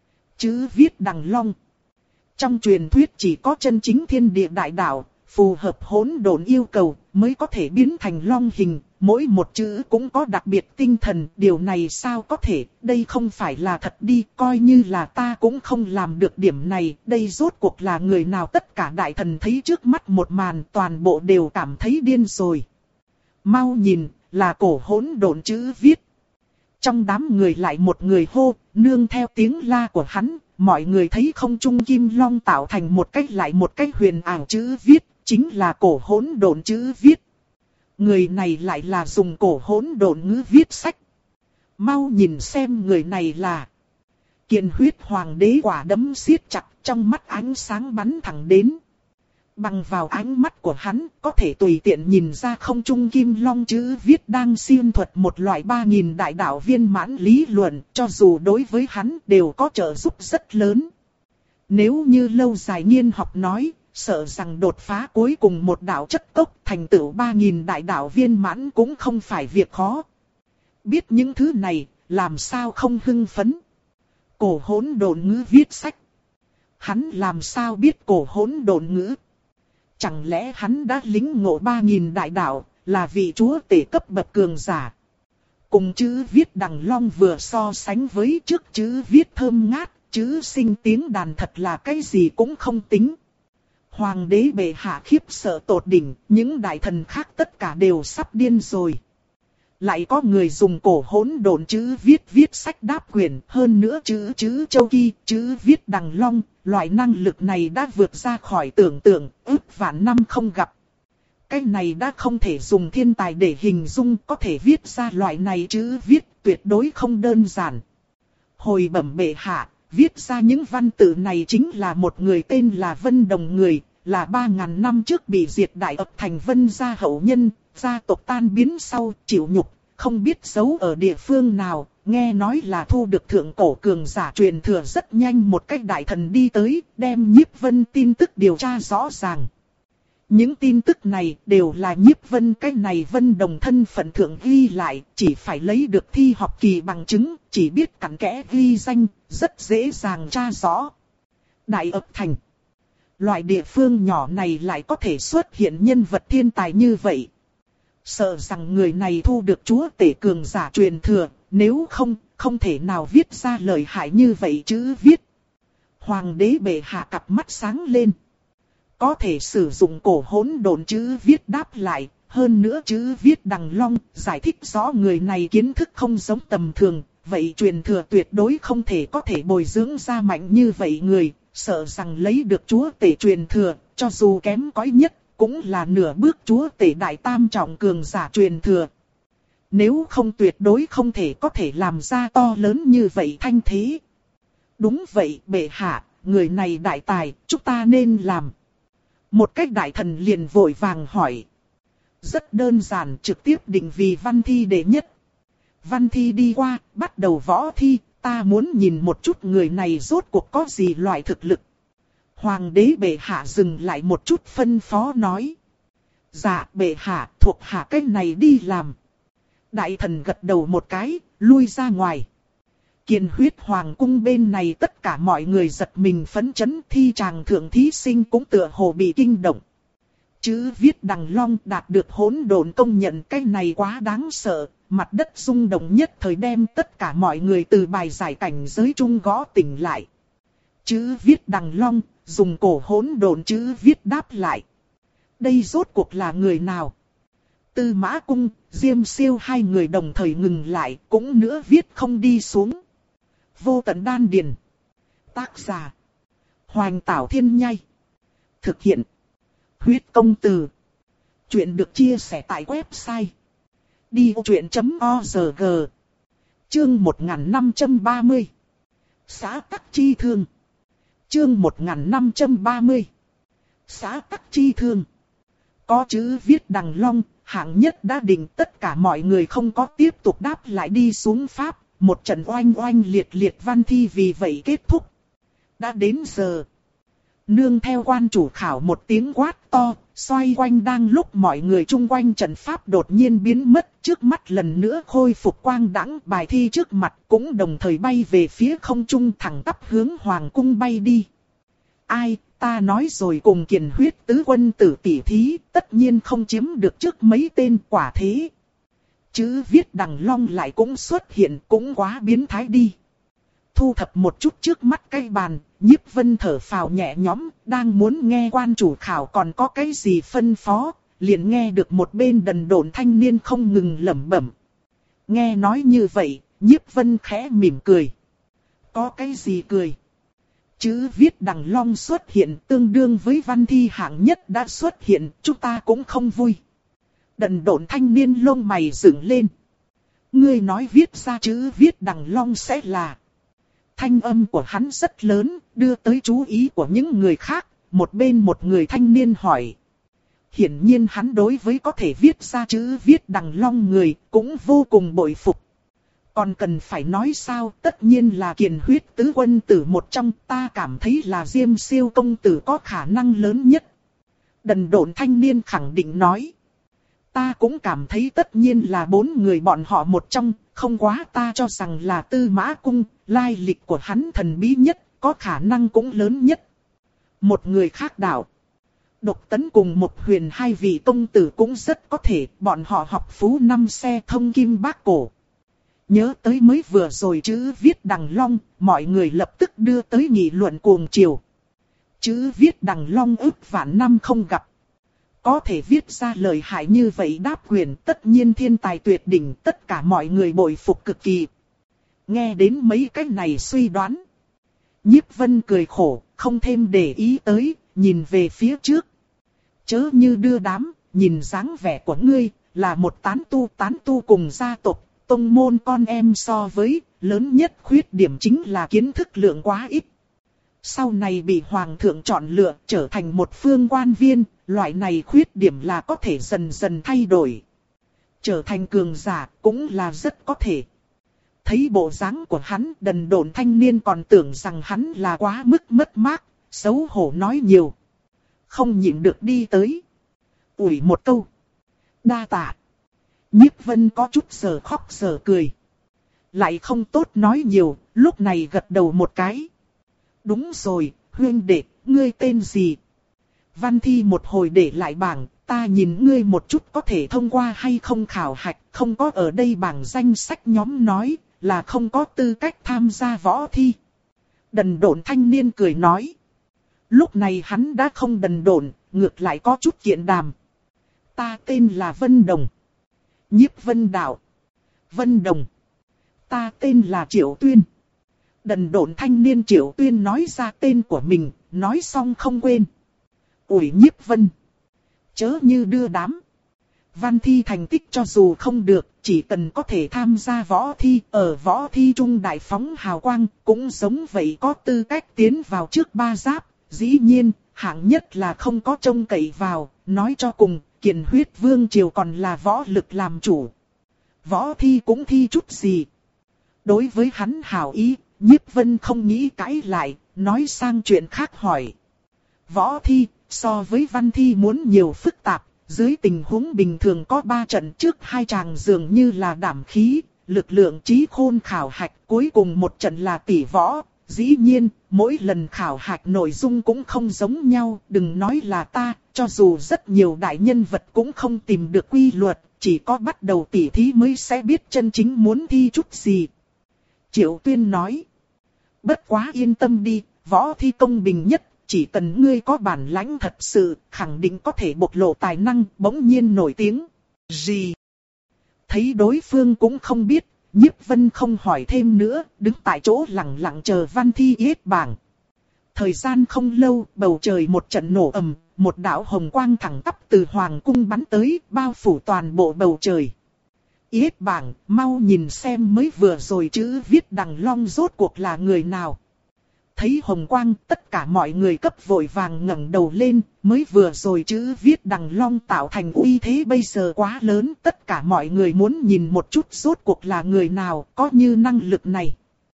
Chữ viết đằng long. Trong truyền thuyết chỉ có chân chính thiên địa đại đạo, phù hợp hỗn độn yêu cầu, mới có thể biến thành long hình, mỗi một chữ cũng có đặc biệt tinh thần, điều này sao có thể, đây không phải là thật đi, coi như là ta cũng không làm được điểm này, đây rốt cuộc là người nào? Tất cả đại thần thấy trước mắt một màn, toàn bộ đều cảm thấy điên rồi. Mau nhìn, là cổ hỗn độn chữ viết. Trong đám người lại một người hô, nương theo tiếng la của hắn, mọi người thấy không trung kim long tạo thành một cách lại một cách huyền ảo chữ viết, chính là cổ hỗn độn chữ viết. Người này lại là dùng cổ hỗn độn ngữ viết sách. Mau nhìn xem người này là Kiền huyết hoàng đế, quả đấm siết chặt, trong mắt ánh sáng bắn thẳng đến. Bằng vào ánh mắt của hắn, có thể tùy tiện nhìn ra không trung kim long chữ viết đang xuyên thuật một loại ba nghìn đại đạo viên mãn lý luận, cho dù đối với hắn đều có trợ giúp rất lớn. Nếu như lâu dài nghiên học nói, sợ rằng đột phá cuối cùng một đạo chất tốc thành tựu ba nghìn đại đạo viên mãn cũng không phải việc khó. Biết những thứ này, làm sao không hưng phấn? Cổ hỗn độn ngữ viết sách. Hắn làm sao biết cổ hỗn độn ngữ? Chẳng lẽ hắn đã lĩnh ngộ ba nghìn đại đạo, là vị chúa tể cấp bậc cường giả? Cùng chữ viết đằng long vừa so sánh với trước chữ viết thơm ngát, chữ sinh tiếng đàn thật là cái gì cũng không tính. Hoàng đế bệ hạ khiếp sợ tột đỉnh, những đại thần khác tất cả đều sắp điên rồi. Lại có người dùng cổ hỗn độn chữ viết viết sách đáp quyển, hơn nữa chữ chữ châu kỳ, chữ viết đằng long, loại năng lực này đã vượt ra khỏi tưởng tượng, ước vạn năm không gặp. Cái này đã không thể dùng thiên tài để hình dung, có thể viết ra loại này chữ viết, tuyệt đối không đơn giản. Hồi bẩm bệ hạ, viết ra những văn tự này chính là một người tên là Vân Đồng người, là ba ngàn năm trước bị diệt đại ập thành Vân gia hậu nhân, gia tộc tan biến sau chịu nhục, không biết giấu ở địa phương nào, nghe nói là thu được thượng cổ cường giả truyền thừa rất nhanh một cách đại thần đi tới, đem Nhiếp Vân tin tức điều tra rõ ràng. Những tin tức này đều là Nhiếp Vân cái này Vân Đồng thân phận thượng ghi lại, chỉ phải lấy được thi học kỳ bằng chứng, chỉ biết cặn kẽ ghi danh, rất dễ dàng tra rõ. Đại Ấp Thành. Loại địa phương nhỏ này lại có thể xuất hiện nhân vật thiên tài như vậy. Sợ rằng người này thu được chúa tể cường giả truyền thừa, nếu không, không thể nào viết ra lời hại như vậy chữ viết. Hoàng đế bệ hạ cặp mắt sáng lên. Có thể sử dụng cổ hỗn độn chữ viết đáp lại, hơn nữa chữ viết đằng long, giải thích rõ người này kiến thức không giống tầm thường, vậy truyền thừa tuyệt đối không thể có thể bồi dưỡng ra mạnh như vậy người, sợ rằng lấy được chúa tể truyền thừa, cho dù kém cỏi nhất, cũng là nửa bước chúa tể đại tam trọng cường giả truyền thừa. Nếu không tuyệt đối không thể có thể làm ra to lớn như vậy thanh thế. Đúng vậy bệ hạ, người này đại tài, chúng ta nên làm. Một cách đại thần liền vội vàng hỏi. Rất đơn giản, trực tiếp định vì văn thi đệ nhất. Văn thi đi qua, bắt đầu võ thi, ta muốn nhìn một chút người này rốt cuộc có gì loại thực lực. Hoàng đế bệ hạ dừng lại một chút phân phó nói. Dạ bệ hạ, thuộc hạ cái này đi làm. Đại thần gật đầu một cái, lui ra ngoài. Kiền huyết hoàng cung bên này tất cả mọi người giật mình phấn chấn, thi chàng thượng thí sinh cũng tựa hồ bị kinh động. Chữ viết đằng long đạt được hỗn độn công nhận, cái này quá đáng sợ, mặt đất rung động nhất thời đem tất cả mọi người từ bài giải cảnh giới trung gõ tỉnh lại. Chữ viết đằng long, dùng cổ hỗn độn chữ viết đáp lại. Đây rốt cuộc là người nào? Tư Mã Cung, Diêm Siêu hai người đồng thời ngừng lại, cũng nữa viết không đi xuống. Vô Tận Đan Điền. Tác giả. Hoành Tảo Thiên Nhai. Thực hiện. Huyết Công Từ. Chuyện được chia sẻ tại website. đi ô chuyện chấm o rờ gi. Chương một nghìn năm trăm ba mươi. Xã Tắc Chi Thương. Chương một nghìn năm trăm ba mươi. Xã Tắc Chi Thương. Có chữ viết đằng long, hạng nhất đã định, tất cả mọi người không có tiếp tục đáp lại đi xuống pháp. Một trận oanh oanh liệt liệt văn thi vì vậy kết thúc. Đã đến giờ. Nương theo quan chủ khảo một tiếng quát to, xoay quanh đang lúc mọi người chung quanh trận pháp đột nhiên biến mất, trước mắt lần nữa khôi phục quang đãng, bài thi trước mặt cũng đồng thời bay về phía không trung thẳng tắp hướng hoàng cung bay đi. Ai, ta nói rồi, cùng Kiền huyết tứ quân tử tỷ thí, tất nhiên không chiếm được trước mấy tên, quả thế. Chữ viết đằng long lại cũng xuất hiện, cũng quá biến thái đi. Thu thập một chút trước mắt cái bàn, Nhiếp Vân thở phào nhẹ nhõm, đang muốn nghe quan chủ khảo còn có cái gì phân phó, liền nghe được một bên đần độn thanh niên không ngừng lẩm bẩm. Nghe nói như vậy, Nhiếp Vân khẽ mỉm cười. Có cái gì cười? Chữ viết đằng long xuất hiện tương đương với văn thi hạng nhất đã xuất hiện, chúng ta cũng không vui. Đần độn thanh niên lông mày dựng lên. Ngươi nói viết ra chữ viết đằng long sẽ là... Thanh âm của hắn rất lớn, đưa tới chú ý của những người khác. Một bên một người thanh niên hỏi. Hiển nhiên hắn đối với có thể viết ra chữ viết đằng long người cũng vô cùng bội phục. Còn cần phải nói sao, tất nhiên là Kiền huyết tứ quân tử một trong, ta cảm thấy là Diêm Siêu công tử có khả năng lớn nhất. Đần độn thanh niên khẳng định nói. Ta cũng cảm thấy tất nhiên là bốn người bọn họ một trong, không quá ta cho rằng là Tư Mã Cung, lai lịch của hắn thần bí nhất, có khả năng cũng lớn nhất. Một người khác đạo. Độc Tấn cùng một huyền hai vị công tử cũng rất có thể, bọn họ học phú năm xe thông kim bác cổ. Nhớ tới mới vừa rồi chữ viết đằng long, mọi người lập tức đưa tới nghị luận cuồng chiều. Chữ viết đằng long ức vạn năm không gặp. Có thể viết ra lời hại như vậy đáp quyền, tất nhiên thiên tài tuyệt đỉnh, tất cả mọi người bội phục cực kỳ. Nghe đến mấy cái này suy đoán. Nhiếp Vân cười khổ, không thêm để ý tới, nhìn về phía trước. Chớ như đưa đám, nhìn dáng vẻ của ngươi, là một tán tu tán tu cùng gia tộc, tông môn con em so với, lớn nhất khuyết điểm chính là kiến thức lượng quá ít. Sau này bị hoàng thượng chọn lựa trở thành một phương quan viên, loại này khuyết điểm là có thể dần dần thay đổi. Trở thành cường giả cũng là rất có thể. Thấy bộ dáng của hắn, đần độn thanh niên còn tưởng rằng hắn là quá mức mất mát, xấu hổ nói nhiều. Không nhịn được đi tới. Ủi một câu. Đa tạ. Nhiếp Vân có chút giờ khóc giờ cười. Lại không tốt nói nhiều, lúc này gật đầu một cái. Đúng rồi, huynh đệ, ngươi tên gì? Văn Thi một hồi để lại bảng, ta nhìn ngươi một chút có thể thông qua hay không khảo hạch, không có ở đây bảng danh sách nhóm nói, là không có tư cách tham gia võ thi. Đần độn thanh niên cười nói. Lúc này hắn đã không đần độn, ngược lại có chút kiện đàm. Ta tên là Vân Đồng. Nhiếp Vân đạo. Vân Đồng. Ta tên là Triệu Tuyên. Đần độn thanh niên Triệu Tuyên nói ra tên của mình, nói xong không quên. Ủi Nhiếp Vân. Chớ như đưa đám. Văn thi thành tích cho dù không được, chỉ cần có thể tham gia võ thi, ở võ thi trung đại phóng hào quang, cũng giống vậy có tư cách tiến vào trước ba giáp. Dĩ nhiên, hạng nhất là không có trông cậy vào, nói cho cùng, Kiền Huyết Vương Triều còn là võ lực làm chủ. Võ thi cũng thi chút gì. Đối với hắn hảo ý, Nhiếp Vân không nghĩ cãi lại, nói sang chuyện khác hỏi. Võ thi, so với văn thi muốn nhiều phức tạp, dưới tình huống bình thường có ba trận, trước hai chàng dường như là đảm khí, lực lượng trí khôn khảo hạch, cuối cùng một trận là tỷ võ. Dĩ nhiên, mỗi lần khảo hạch nội dung cũng không giống nhau, đừng nói là ta, cho dù rất nhiều đại nhân vật cũng không tìm được quy luật, chỉ có bắt đầu tỉ thí mới sẽ biết chân chính muốn thi chút gì. Triệu Tuyên nói, bất quá yên tâm đi, võ thi công bình nhất, chỉ cần ngươi có bản lãnh thật sự, khẳng định có thể bộc lộ tài năng, bỗng nhiên nổi tiếng. Gì? Thấy đối phương cũng không biết. Nhiếp Vân không hỏi thêm nữa, đứng tại chỗ lặng lặng chờ văn thi yết bảng. Thời gian không lâu, bầu trời một trận nổ ầm, một đạo hồng quang thẳng tắp từ hoàng cung bắn tới, bao phủ toàn bộ bầu trời. Yết bảng, mau nhìn xem mới vừa rồi chữ viết đằng long rốt cuộc là người nào. Thấy hồng quang, tất cả mọi người cấp vội vàng ngẩng đầu lên, mới vừa rồi chữ viết đằng long tạo thành uy thế bây giờ quá lớn, tất cả mọi người muốn nhìn một chút rốt cuộc là người nào, có như năng lực này.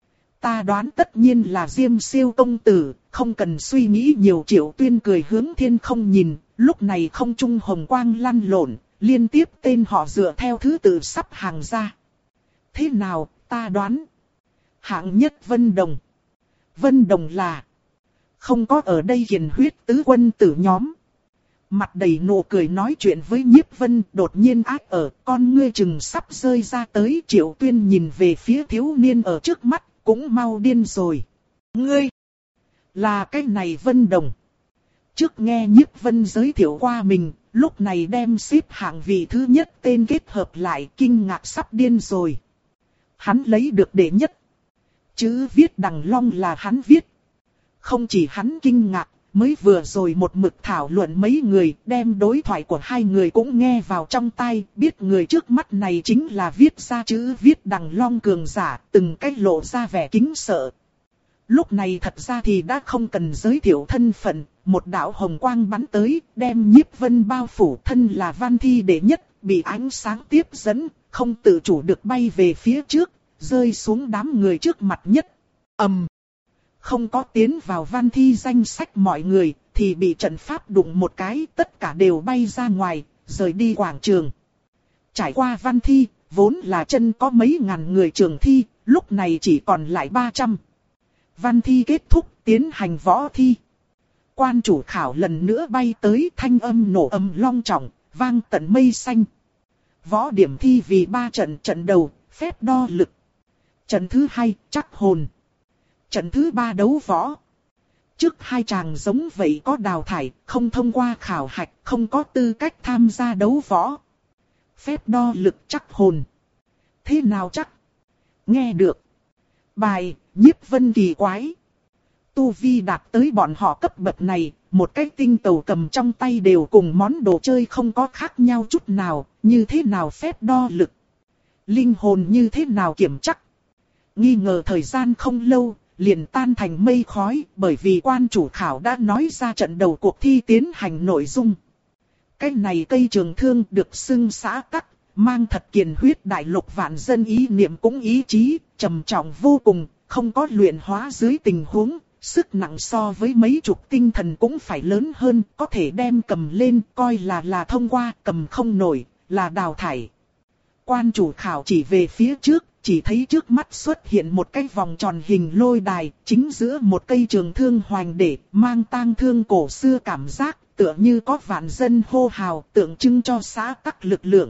Ta đoán tất nhiên là Diêm Siêu công tử, không cần suy nghĩ nhiều. Triệu Tuyên cười hướng thiên không nhìn, lúc này không trung hồng quang lăn lộn, liên tiếp tên họ dựa theo thứ tự sắp hàng ra. Thế nào, ta đoán. Hạng nhất Vân Đồng. Vân Đồng là không có ở đây Kiền Huyết tứ quân tử nhóm. Mặt đầy nụ cười nói chuyện với Nhiếp Vân, đột nhiên ác ở, con ngươi chừng sắp rơi ra tới. Triệu Tuyên nhìn về phía thiếu niên ở trước mắt, cũng mau điên rồi. Ngươi là cái này Vân Đồng. Trước nghe Nhiếp Vân giới thiệu qua mình, lúc này đem xếp hạng vị thứ nhất tên kết hợp lại, kinh ngạc sắp điên rồi. Hắn lấy được đệ nhất. Chữ viết đằng long là hắn viết. Không chỉ hắn kinh ngạc, mới vừa rồi một mực thảo luận mấy người, đem đối thoại của hai người cũng nghe vào trong tai, biết người trước mắt này chính là viết ra chữ viết đằng long cường giả, từng cách lộ ra vẻ kính sợ. Lúc này thật ra thì đã không cần giới thiệu thân phận, một đạo hồng quang bắn tới, đem Nhiếp Vân bao phủ, thân là văn thi đệ nhất, bị ánh sáng tiếp dẫn, không tự chủ được bay về phía trước, rơi xuống đám người trước mặt nhất. ầm, um, không có tiến vào văn thi danh sách mọi người, thì bị trận pháp đụng một cái, tất cả đều bay ra ngoài, rời đi quảng trường. Trải qua văn thi, vốn là chân có mấy ngàn người trường thi, lúc này chỉ còn lại ba trăm. Văn thi kết thúc, tiến hành võ thi. Quan chủ khảo lần nữa bay tới, thanh âm nổ ầm long trọng, vang tận mây xanh. Võ điểm thi vì ba trận, trận đầu, phép đo lực. Trận thứ hai, chắc hồn. Trận thứ ba đấu võ. Trước hai chàng giống vậy có đào thải, không thông qua khảo hạch, không có tư cách tham gia đấu võ. Phép đo lực chắc hồn. Thế nào chắc? Nghe được. Bài, Nhiếp Vân kỳ quái. Tu vi đạt tới bọn họ cấp bậc này, một cái tinh tàu cầm trong tay đều cùng món đồ chơi không có khác nhau chút nào, như thế nào phép đo lực? Linh hồn như thế nào kiểm chắc? Nghi ngờ thời gian không lâu, liền tan thành mây khói, bởi vì quan chủ khảo đã nói ra trận đầu cuộc thi tiến hành nội dung. Cái này cây trường thương được xưng xã tắc, mang thật kiền huyết đại lục vạn dân ý niệm cũng ý chí, trầm trọng vô cùng, không có luyện hóa dưới tình huống, sức nặng so với mấy chục tinh thần cũng phải lớn hơn, có thể đem cầm lên, coi là là thông qua, cầm không nổi, là đào thải. Quan chủ khảo chỉ về phía trước, chỉ thấy trước mắt xuất hiện một cái vòng tròn hình lôi đài, chính giữa một cây trường thương hoành để, mang tang thương cổ xưa cảm giác, tựa như có vạn dân hô hào, tượng trưng cho xã tắc lực lượng.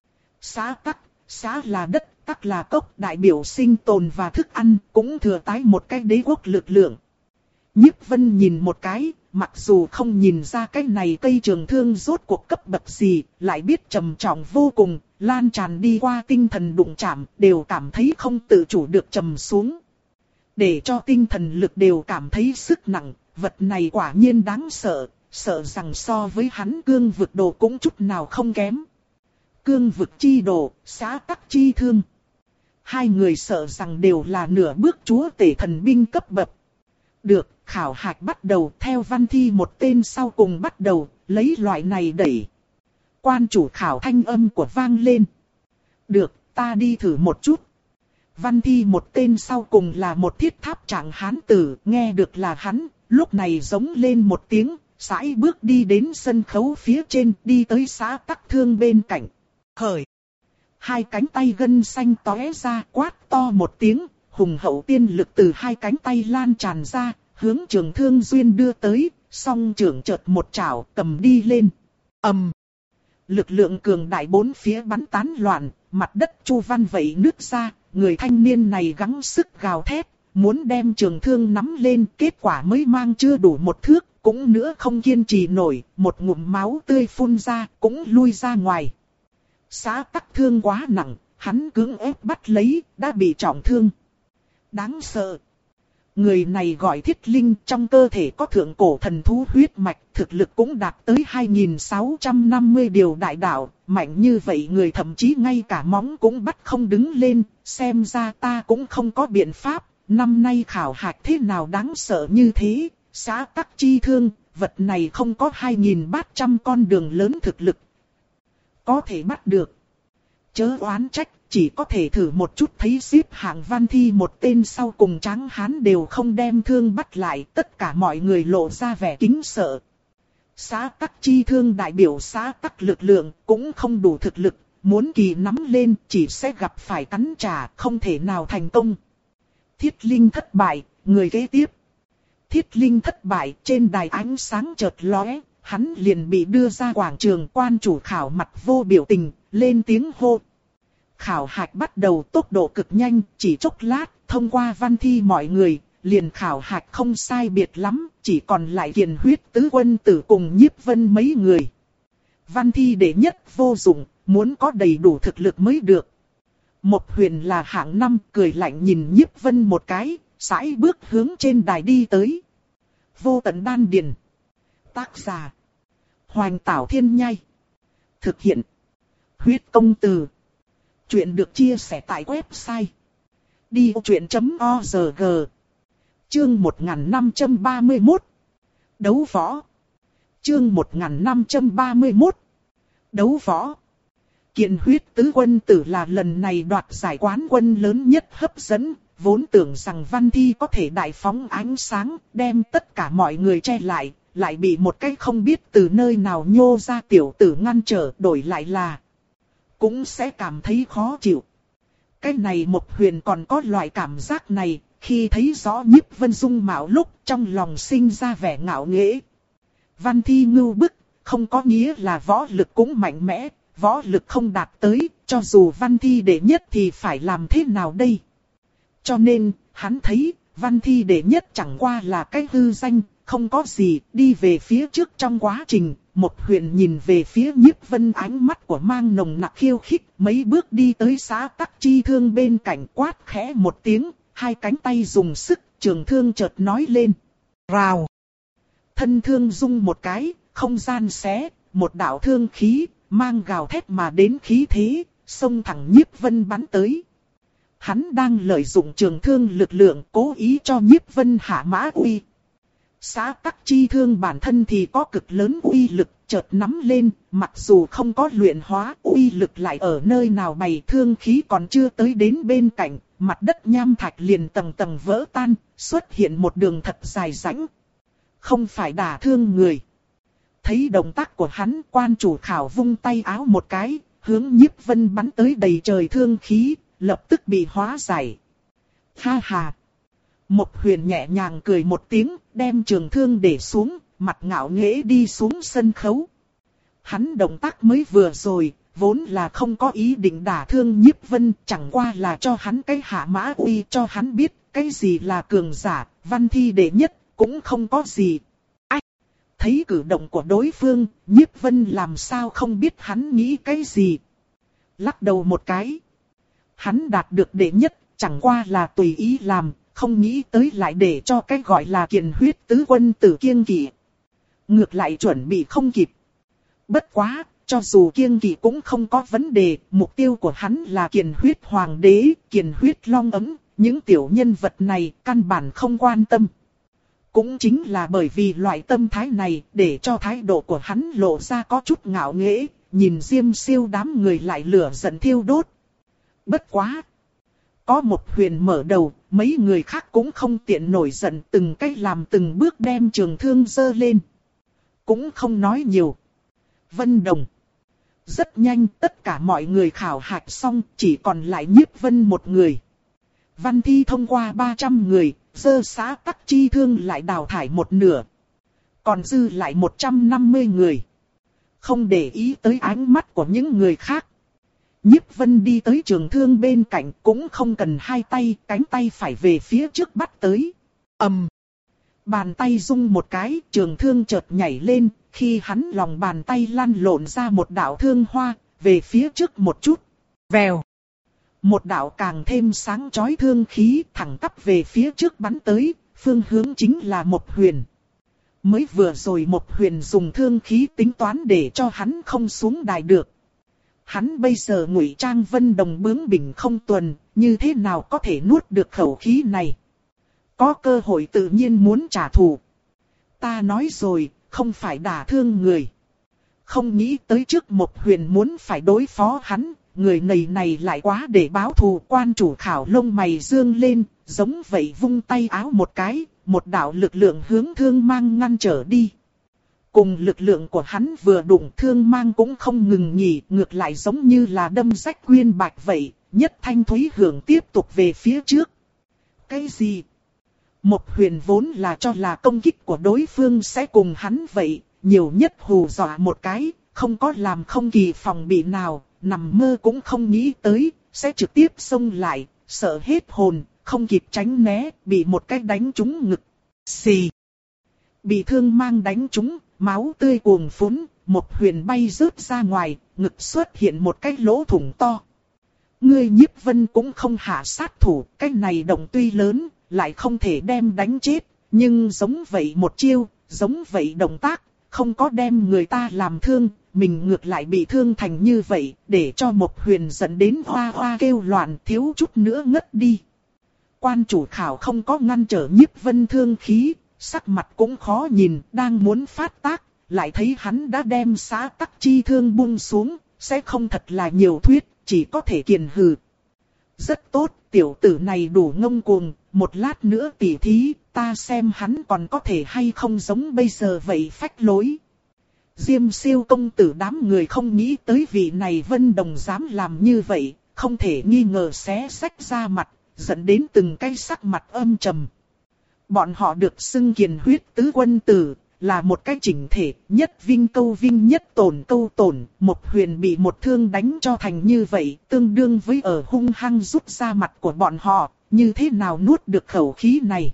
Xã tắc, xã là đất, tắc là cốc, đại biểu sinh tồn và thức ăn, cũng thừa tái một cái đế quốc lực lượng. Nhiếp Vân nhìn một cái, mặc dù không nhìn ra cái này cây trường thương rốt cuộc cấp bậc gì, lại biết trầm trọng vô cùng, lan tràn đi qua tinh thần đụng chạm, đều cảm thấy không tự chủ được trầm xuống. Để cho tinh thần lực đều cảm thấy sức nặng, vật này quả nhiên đáng sợ, sợ rằng so với hắn cương vực đồ cũng chút nào không kém. Cương vực chi đồ, xã tắc chi thương. Hai người sợ rằng đều là nửa bước chúa tể thần binh cấp bậc. Được, khảo hạch bắt đầu theo văn thi một tên sau cùng bắt đầu, lấy loại này đẩy. Quan chủ khảo thanh âm của vang lên. Được, ta đi thử một chút. Văn thi một tên sau cùng là một thiết tháp trạng hán tử, nghe được là hắn, lúc này giống lên một tiếng, sải bước đi đến sân khấu phía trên, đi tới xã tắc thương bên cạnh. Khởi! Hai cánh tay gân xanh tóe ra, quát to một tiếng, hùng hậu tiên lực từ hai cánh tay lan tràn ra, hướng trường thương duyên đưa tới, song trưởng chợt một chảo cầm đi lên. ầm, um. Lực lượng cường đại bốn phía bắn tán loạn, mặt đất chu văn vẩy nứt ra, người thanh niên này gắng sức gào thét, muốn đem trường thương nắm lên, kết quả mới mang chưa đủ một thước, cũng nữa không kiên trì nổi, một ngụm máu tươi phun ra, cũng lui ra ngoài. Xã tắc thương quá nặng, hắn cưỡng ép bắt lấy, đã bị trọng thương. Đáng sợ. Người này gọi Thiết Linh, trong cơ thể có thượng cổ thần thú huyết mạch, thực lực cũng đạt tới hai nghìn sáu trăm năm mươi điều đại đạo, mạnh như vậy người thậm chí ngay cả móng cũng bắt không đứng lên, xem ra ta cũng không có biện pháp, năm nay khảo hạch thế nào đáng sợ như thế, xã tắc chi thương, vật này không có hai nghìn ba trăm con đường lớn thực lực. Có thể bắt được. Chớ oán trách, chỉ có thể thử một chút thấy xếp hạng văn thi một tên sau cùng tráng hán đều không đem thương bắt lại, tất cả mọi người lộ ra vẻ kính sợ. Xã tắc chi thương đại biểu xã tắc lực lượng, cũng không đủ thực lực, muốn kỳ nắm lên chỉ sẽ gặp phải cắn trả, không thể nào thành công. Thiết Linh thất bại, người kế tiếp. Thiết Linh thất bại, trên đài ánh sáng chợt lóe, hắn liền bị đưa ra quảng trường. Quan chủ khảo mặt vô biểu tình, lên tiếng hô. Khảo hạch bắt đầu tốc độ cực nhanh, chỉ chốc lát, thông qua văn thi mọi người, liền khảo hạch không sai biệt lắm, chỉ còn lại Kiền Huyết tứ quân tử cùng Nhiếp Vân mấy người. Văn thi đệ nhất vô dụng, muốn có đầy đủ thực lực mới được. Một Huyền là hạng năm, cười lạnh nhìn Nhiếp Vân một cái, sải bước hướng trên đài đi tới. Vô tận đan điền. Tác giả: Hoành Tảo Thiên Nhai. Thực hiện: Huyết Công Từ. Chuyện được chia sẻ tại website đi vô chuyện chấm org. Chương một nghìn năm trăm ba mươi mốt. Đấu võ. Chương một nghìn năm trăm ba mươi mốt. Đấu võ. Kiền Huyết tứ quân tử là lần này đoạt giải quán quân lớn nhất hấp dẫn, vốn tưởng rằng văn thi có thể đại phóng ánh sáng, đem tất cả mọi người che lại, lại bị một cái không biết từ nơi nào nhô ra tiểu tử ngăn trở, đổi lại là cũng sẽ cảm thấy khó chịu. Cái này Một Huyền còn có loại cảm giác này, khi thấy rõ Nhiếp Vân dung mạo lúc trong lòng sinh ra vẻ ngạo nghễ. Văn thi ngưu bức, không có nghĩa là võ lực cũng mạnh mẽ, võ lực không đạt tới, cho dù văn thi đệ nhất thì phải làm thế nào đây? Cho nên, hắn thấy, văn thi đệ nhất chẳng qua là cái hư danh, không có gì, đi về phía trước trong quá trình. Một Huyền nhìn về phía Nhiếp Vân, ánh mắt của mang nồng nặc khiêu khích, mấy bước đi tới xã tắc chi thương bên cạnh, quát khẽ một tiếng, hai cánh tay dùng sức, trường thương chợt nói lên. Rào! Thân thương rung một cái, không gian xé, một đạo thương khí, mang gào thét mà đến khí thế, xông thẳng Nhiếp Vân bắn tới. Hắn đang lợi dụng trường thương lực lượng, cố ý cho Nhiếp Vân hạ mã uy. Xã tắc chi thương bản thân thì có cực lớn uy lực, chợt nắm lên, mặc dù không có luyện hóa, uy lực lại ở nơi nào bày, thương khí còn chưa tới đến bên cạnh, mặt đất nham thạch liền tầng tầng vỡ tan, xuất hiện một đường thật dài rãnh. Không phải đả thương người. Thấy động tác của hắn, quan chủ khảo vung tay áo một cái, hướng Nhiếp Vân bắn tới đầy trời thương khí, lập tức bị hóa giải. Ha ha! Một Huyền nhẹ nhàng cười một tiếng, đem trường thương để xuống, mặt ngạo nghễ đi xuống sân khấu. Hắn động tác mới vừa rồi, vốn là không có ý định đả thương Nhiếp Vân, chẳng qua là cho hắn cái hạ mã uy, cho hắn biết cái gì là cường giả, văn thi đệ nhất, cũng không có gì. Ách! Thấy cử động của đối phương, Nhiếp Vân làm sao không biết hắn nghĩ cái gì. Lắc đầu một cái. Hắn đạt được đệ nhất, chẳng qua là tùy ý làm, không nghĩ tới lại để cho cái gọi là kiền huyết tứ quân tử kiêng kỵ. Ngược lại chuẩn bị không kịp. Bất quá, cho dù kiêng kỵ cũng không có vấn đề, mục tiêu của hắn là kiền huyết hoàng đế, kiền huyết long ấm, những tiểu nhân vật này căn bản không quan tâm. Cũng chính là bởi vì loại tâm thái này, để cho thái độ của hắn lộ ra có chút ngạo nghễ, nhìn Diêm Siêu đám người lại lửa giận thiêu đốt. Bất quá! Có một Huyền mở đầu, mấy người khác cũng không tiện nổi giận, từng cách làm từng bước đem trường thương giơ lên. Cũng không nói nhiều. Vân Đồng. Rất nhanh tất cả mọi người khảo hạch xong, chỉ còn lại Nhiếp Vân một người. Văn thi thông qua ba trăm người, dơ xã tắc chi thương lại đào thải một nửa. Còn dư lại một trăm năm mươi người. Không để ý tới ánh mắt của những người khác. Nhiếp Vân đi tới trường thương bên cạnh, cũng không cần hai tay, cánh tay phải về phía trước bắt tới. Ầm! Bàn tay rung một cái, trường thương chợt nhảy lên, khi hắn lòng bàn tay lăn lộn ra một đạo thương hoa, về phía trước một chút. Vèo! Một đạo càng thêm sáng chói thương khí thẳng tắp về phía trước bắn tới, phương hướng chính là Một Huyền. Mới vừa rồi Một Huyền dùng thương khí tính toán để cho hắn không xuống đài được. Hắn bây giờ ngụy trang Vân Đồng bướng bỉnh không tuần, như thế nào có thể nuốt được khẩu khí này. Có cơ hội tự nhiên muốn trả thù. Ta nói rồi, không phải đả thương người. Không nghĩ tới trước Một Huyền muốn phải đối phó hắn, người này này lại quá để báo thù. Quan chủ khảo lông mày dương lên, giống vậy vung tay áo một cái, một đạo lực lượng hướng thương mang ngăn trở đi. Cùng lực lượng của hắn vừa đụng, thương mang cũng không ngừng nghỉ, ngược lại giống như là đâm rách quyên bạch vậy, nhất thanh thúy hưởng tiếp tục về phía trước. Cái gì? Một Huyền vốn là cho là công kích của đối phương sẽ cùng hắn vậy, nhiều nhất hù dọa một cái, không có làm không kỳ phòng bị nào, nằm mơ cũng không nghĩ tới, sẽ trực tiếp xông lại, sợ hết hồn, không kịp tránh né, bị một cái đánh trúng ngực. Xì! Bị thương mang đánh trúng, máu tươi cuồn phún, Một Huyền bay rớt ra ngoài, ngực xuất hiện một cái lỗ thủng to. Ngươi Nhiếp Vân cũng không hạ sát thủ, cái này động tuy lớn, lại không thể đem đánh chết, nhưng giống vậy một chiêu, giống vậy động tác, không có đem người ta làm thương, mình ngược lại bị thương thành như vậy, để cho Một Huyền dẫn đến hoa hoa kêu loạn, thiếu chút nữa ngất đi. Quan chủ khảo không có ngăn trở Nhiếp Vân thương khí, sắc mặt cũng khó nhìn, đang muốn phát tác, lại thấy hắn đã đem xã tắc chi thương buông xuống, sẽ không thật là nhiều thuyết, chỉ có thể kiền hừ. Rất tốt, tiểu tử này đủ ngông cuồng, một lát nữa tỉ thí, ta xem hắn còn có thể hay không giống bây giờ vậy phách lối. Diêm Siêu công tử đám người không nghĩ tới vị này Vân Đồng dám làm như vậy, không thể nghi ngờ xé xách ra mặt, dẫn đến từng cái sắc mặt âm trầm. Bọn họ được xưng kiền huyết tứ quân tử, là một cái chỉnh thể, nhất vinh câu vinh nhất tổn câu tổn. Một Huyền bị một thương đánh cho thành như vậy, tương đương với ở hung hăng rút ra mặt của bọn họ, như thế nào nuốt được khẩu khí này.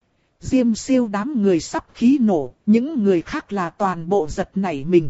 Diêm Siêu đám người sắp khí nổ, những người khác là toàn bộ giật nảy mình.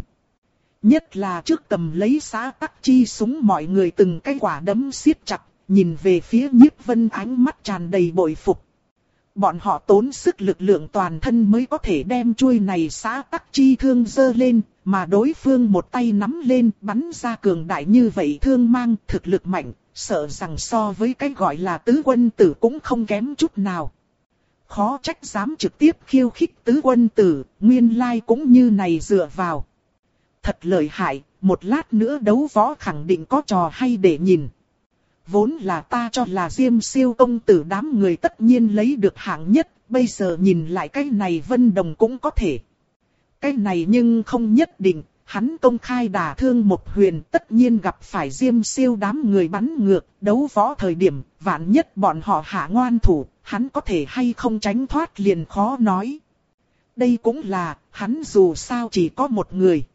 Nhất là trước cầm lấy xã tắc chi súng, mọi người từng cái quả đấm siết chặt, nhìn về phía Nhiếp Vân ánh mắt tràn đầy bội phục. Bọn họ tốn sức lực lượng toàn thân mới có thể đem chuôi này xã tắc chi thương giơ lên, mà đối phương một tay nắm lên bắn ra cường đại như vậy thương mang, thực lực mạnh, sợ rằng so với cái gọi là tứ quân tử cũng không kém chút nào. khó trách dám trực tiếp khiêu khích tứ quân tử, nguyên lai cũng như này dựa vào. Thật lợi hại, một lát nữa đấu võ khẳng định có trò hay để nhìn. Vốn là ta cho là Diêm Siêu công tử đám người tất nhiên lấy được hạng nhất, bây giờ nhìn lại cái này Vân Đồng cũng có thể. Cái này nhưng không nhất định, hắn công khai đả thương một huyền tất nhiên gặp phải Diêm Siêu đám người bắn ngược, đấu võ thời điểm, vạn nhất bọn họ hạ ngoan thủ, hắn có thể hay không tránh thoát liền khó nói. Đây cũng là, hắn dù sao chỉ có một người.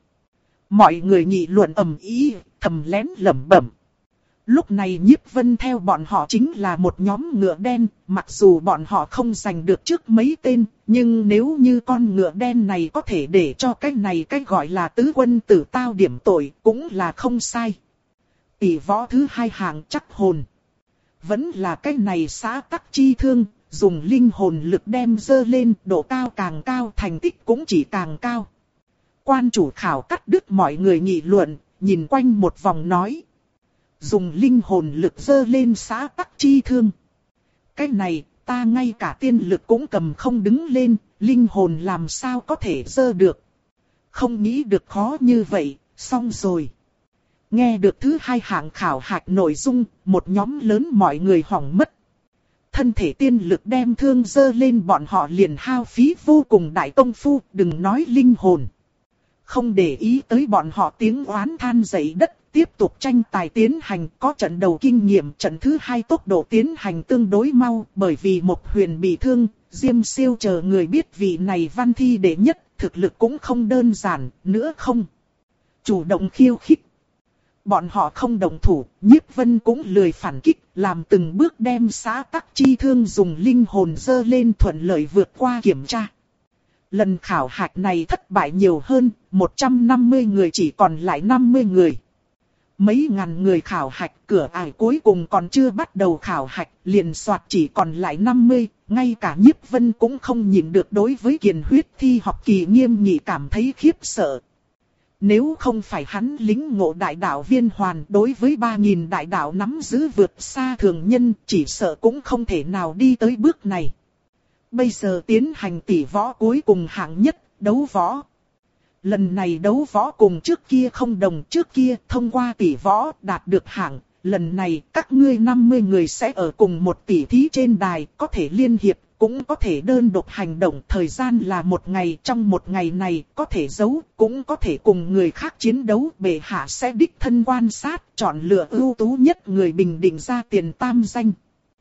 Mọi người nghị luận ầm ĩ, thầm lén lẩm bẩm. Lúc này Nhiếp Vân theo bọn họ chính là một nhóm ngựa đen, mặc dù bọn họ không giành được trước mấy tên, nhưng nếu như con ngựa đen này có thể để cho cái này cái gọi là tứ quân tử tao điểm tội, cũng là không sai. Tỷ võ thứ hai hạng chắc hồn. Vẫn là cái này xã tắc chi thương, dùng linh hồn lực đem dơ lên, độ cao càng cao thành tích cũng chỉ càng cao. Quan chủ khảo cắt đứt mọi người nghị luận, nhìn quanh một vòng nói. Dùng linh hồn lực dơ lên xã tắc chi thương. Cái này, ta ngay cả tiên lực cũng cầm không đứng lên, linh hồn làm sao có thể dơ được. Không nghĩ được khó như vậy, xong rồi. Nghe được thứ hai hạng khảo hạch nội dung, một nhóm lớn mọi người hỏng mất. Thân thể tiên lực đem thương dơ lên bọn họ liền hao phí vô cùng đại công phu, đừng nói linh hồn. Không để ý tới bọn họ tiếng oán than dậy đất. Tiếp tục tranh tài tiến hành, có trận đầu kinh nghiệm, trận thứ hai tốc độ tiến hành tương đối mau, bởi vì một huyền bị thương, Diêm Siêu chờ người biết vị này văn thi đệ nhất, thực lực cũng không đơn giản, nữa không. Chủ động khiêu khích. Bọn họ không đồng thủ, Nhiếp Vân cũng lười phản kích, làm từng bước đem xã tắc chi thương dùng linh hồn dơ lên thuận lợi vượt qua kiểm tra. Lần khảo hạch này thất bại nhiều hơn, một trăm năm mươi người chỉ còn lại năm mươi người. Mấy ngàn người khảo hạch, cửa ải cuối cùng còn chưa bắt đầu khảo hạch, liền soạt chỉ còn lại năm mươi, ngay cả Nhiếp Vân cũng không nhìn được đối với kiền huyết thi học kỳ nghiêm nghị cảm thấy khiếp sợ. Nếu không phải hắn lính ngộ đại đạo viên hoàn đối với ba nghìn đại đạo nắm giữ vượt xa thường nhân, chỉ sợ cũng không thể nào đi tới bước này. Bây giờ tiến hành tỷ võ cuối cùng hạng nhất, đấu võ. Lần này đấu võ cùng trước kia không đồng, trước kia thông qua tỷ võ đạt được hạng, lần này các ngươi năm mươi người sẽ ở cùng một tỷ thí trên đài, có thể liên hiệp, cũng có thể đơn độc hành động, thời gian là một ngày, trong một ngày này có thể giấu, cũng có thể cùng người khác chiến đấu, bệ hạ sẽ đích thân quan sát, chọn lựa ưu tú nhất người bình định ra tiền tam danh.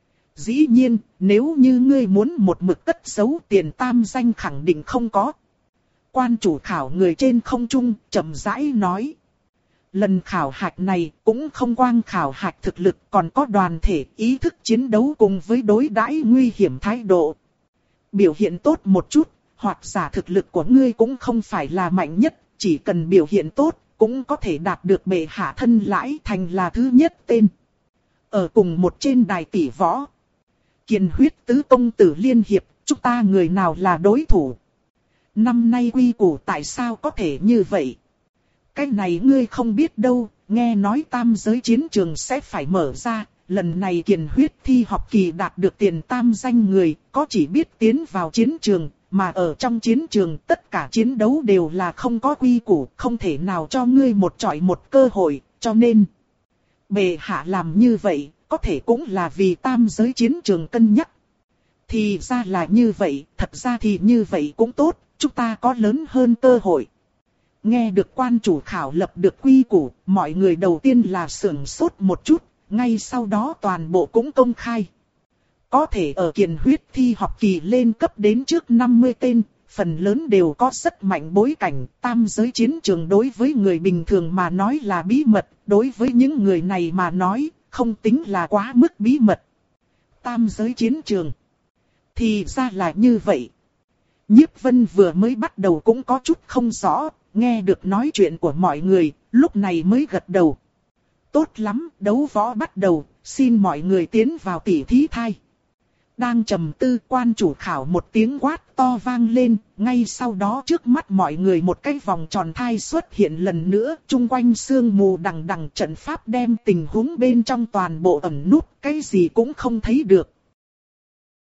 Dĩ nhiên, nếu như ngươi muốn một mực cất giấu tiền tam danh khẳng định không có. Quan chủ khảo người trên không trung, chậm rãi nói. Lần khảo hạch này cũng không quang khảo hạch thực lực, còn có đoàn thể ý thức chiến đấu cùng với đối đãi nguy hiểm thái độ. Biểu hiện tốt một chút, hoặc giả thực lực của ngươi cũng không phải là mạnh nhất, chỉ cần biểu hiện tốt, cũng có thể đạt được bệ hạ thân lãi thành là thứ nhất tên. Ở cùng một trên đài tỷ võ. Kiền huyết tứ công tử liên hiệp, chúng ta người nào là đối thủ? Năm nay quy củ tại sao có thể như vậy? Cái này ngươi không biết đâu, nghe nói tam giới chiến trường sẽ phải mở ra, lần này kiền huyết thi học kỳ đạt được tiền tam danh người, có chỉ biết tiến vào chiến trường, mà ở trong chiến trường tất cả chiến đấu đều là không có quy củ, không thể nào cho ngươi một chọi một cơ hội, cho nên bệ hạ làm như vậy, có thể cũng là vì tam giới chiến trường cân nhắc. Thì ra là như vậy, thật ra thì như vậy cũng tốt, chúng ta có lớn hơn cơ hội. Nghe được quan chủ khảo lập được quy củ, mọi người đầu tiên là sửng sốt một chút, ngay sau đó toàn bộ cũng công khai. Có thể ở kiền huyết thi học kỳ lên cấp đến trước năm mươi tên, phần lớn đều có rất mạnh bối cảnh, tam giới chiến trường đối với người bình thường mà nói là bí mật, đối với những người này mà nói, không tính là quá mức bí mật. Tam giới chiến trường. Thì ra là như vậy. Nhiếp Vân vừa mới bắt đầu cũng có chút không rõ, nghe được nói chuyện của mọi người, lúc này mới gật đầu. Tốt lắm, đấu võ bắt đầu, xin mọi người tiến vào tỉ thí thai. Đang trầm tư, quan chủ khảo một tiếng quát to vang lên, ngay sau đó trước mắt mọi người một cái vòng tròn thai xuất hiện lần nữa, chung quanh sương mù đằng đằng trận pháp đem tình huống bên trong toàn bộ ẩn nút, cái gì cũng không thấy được.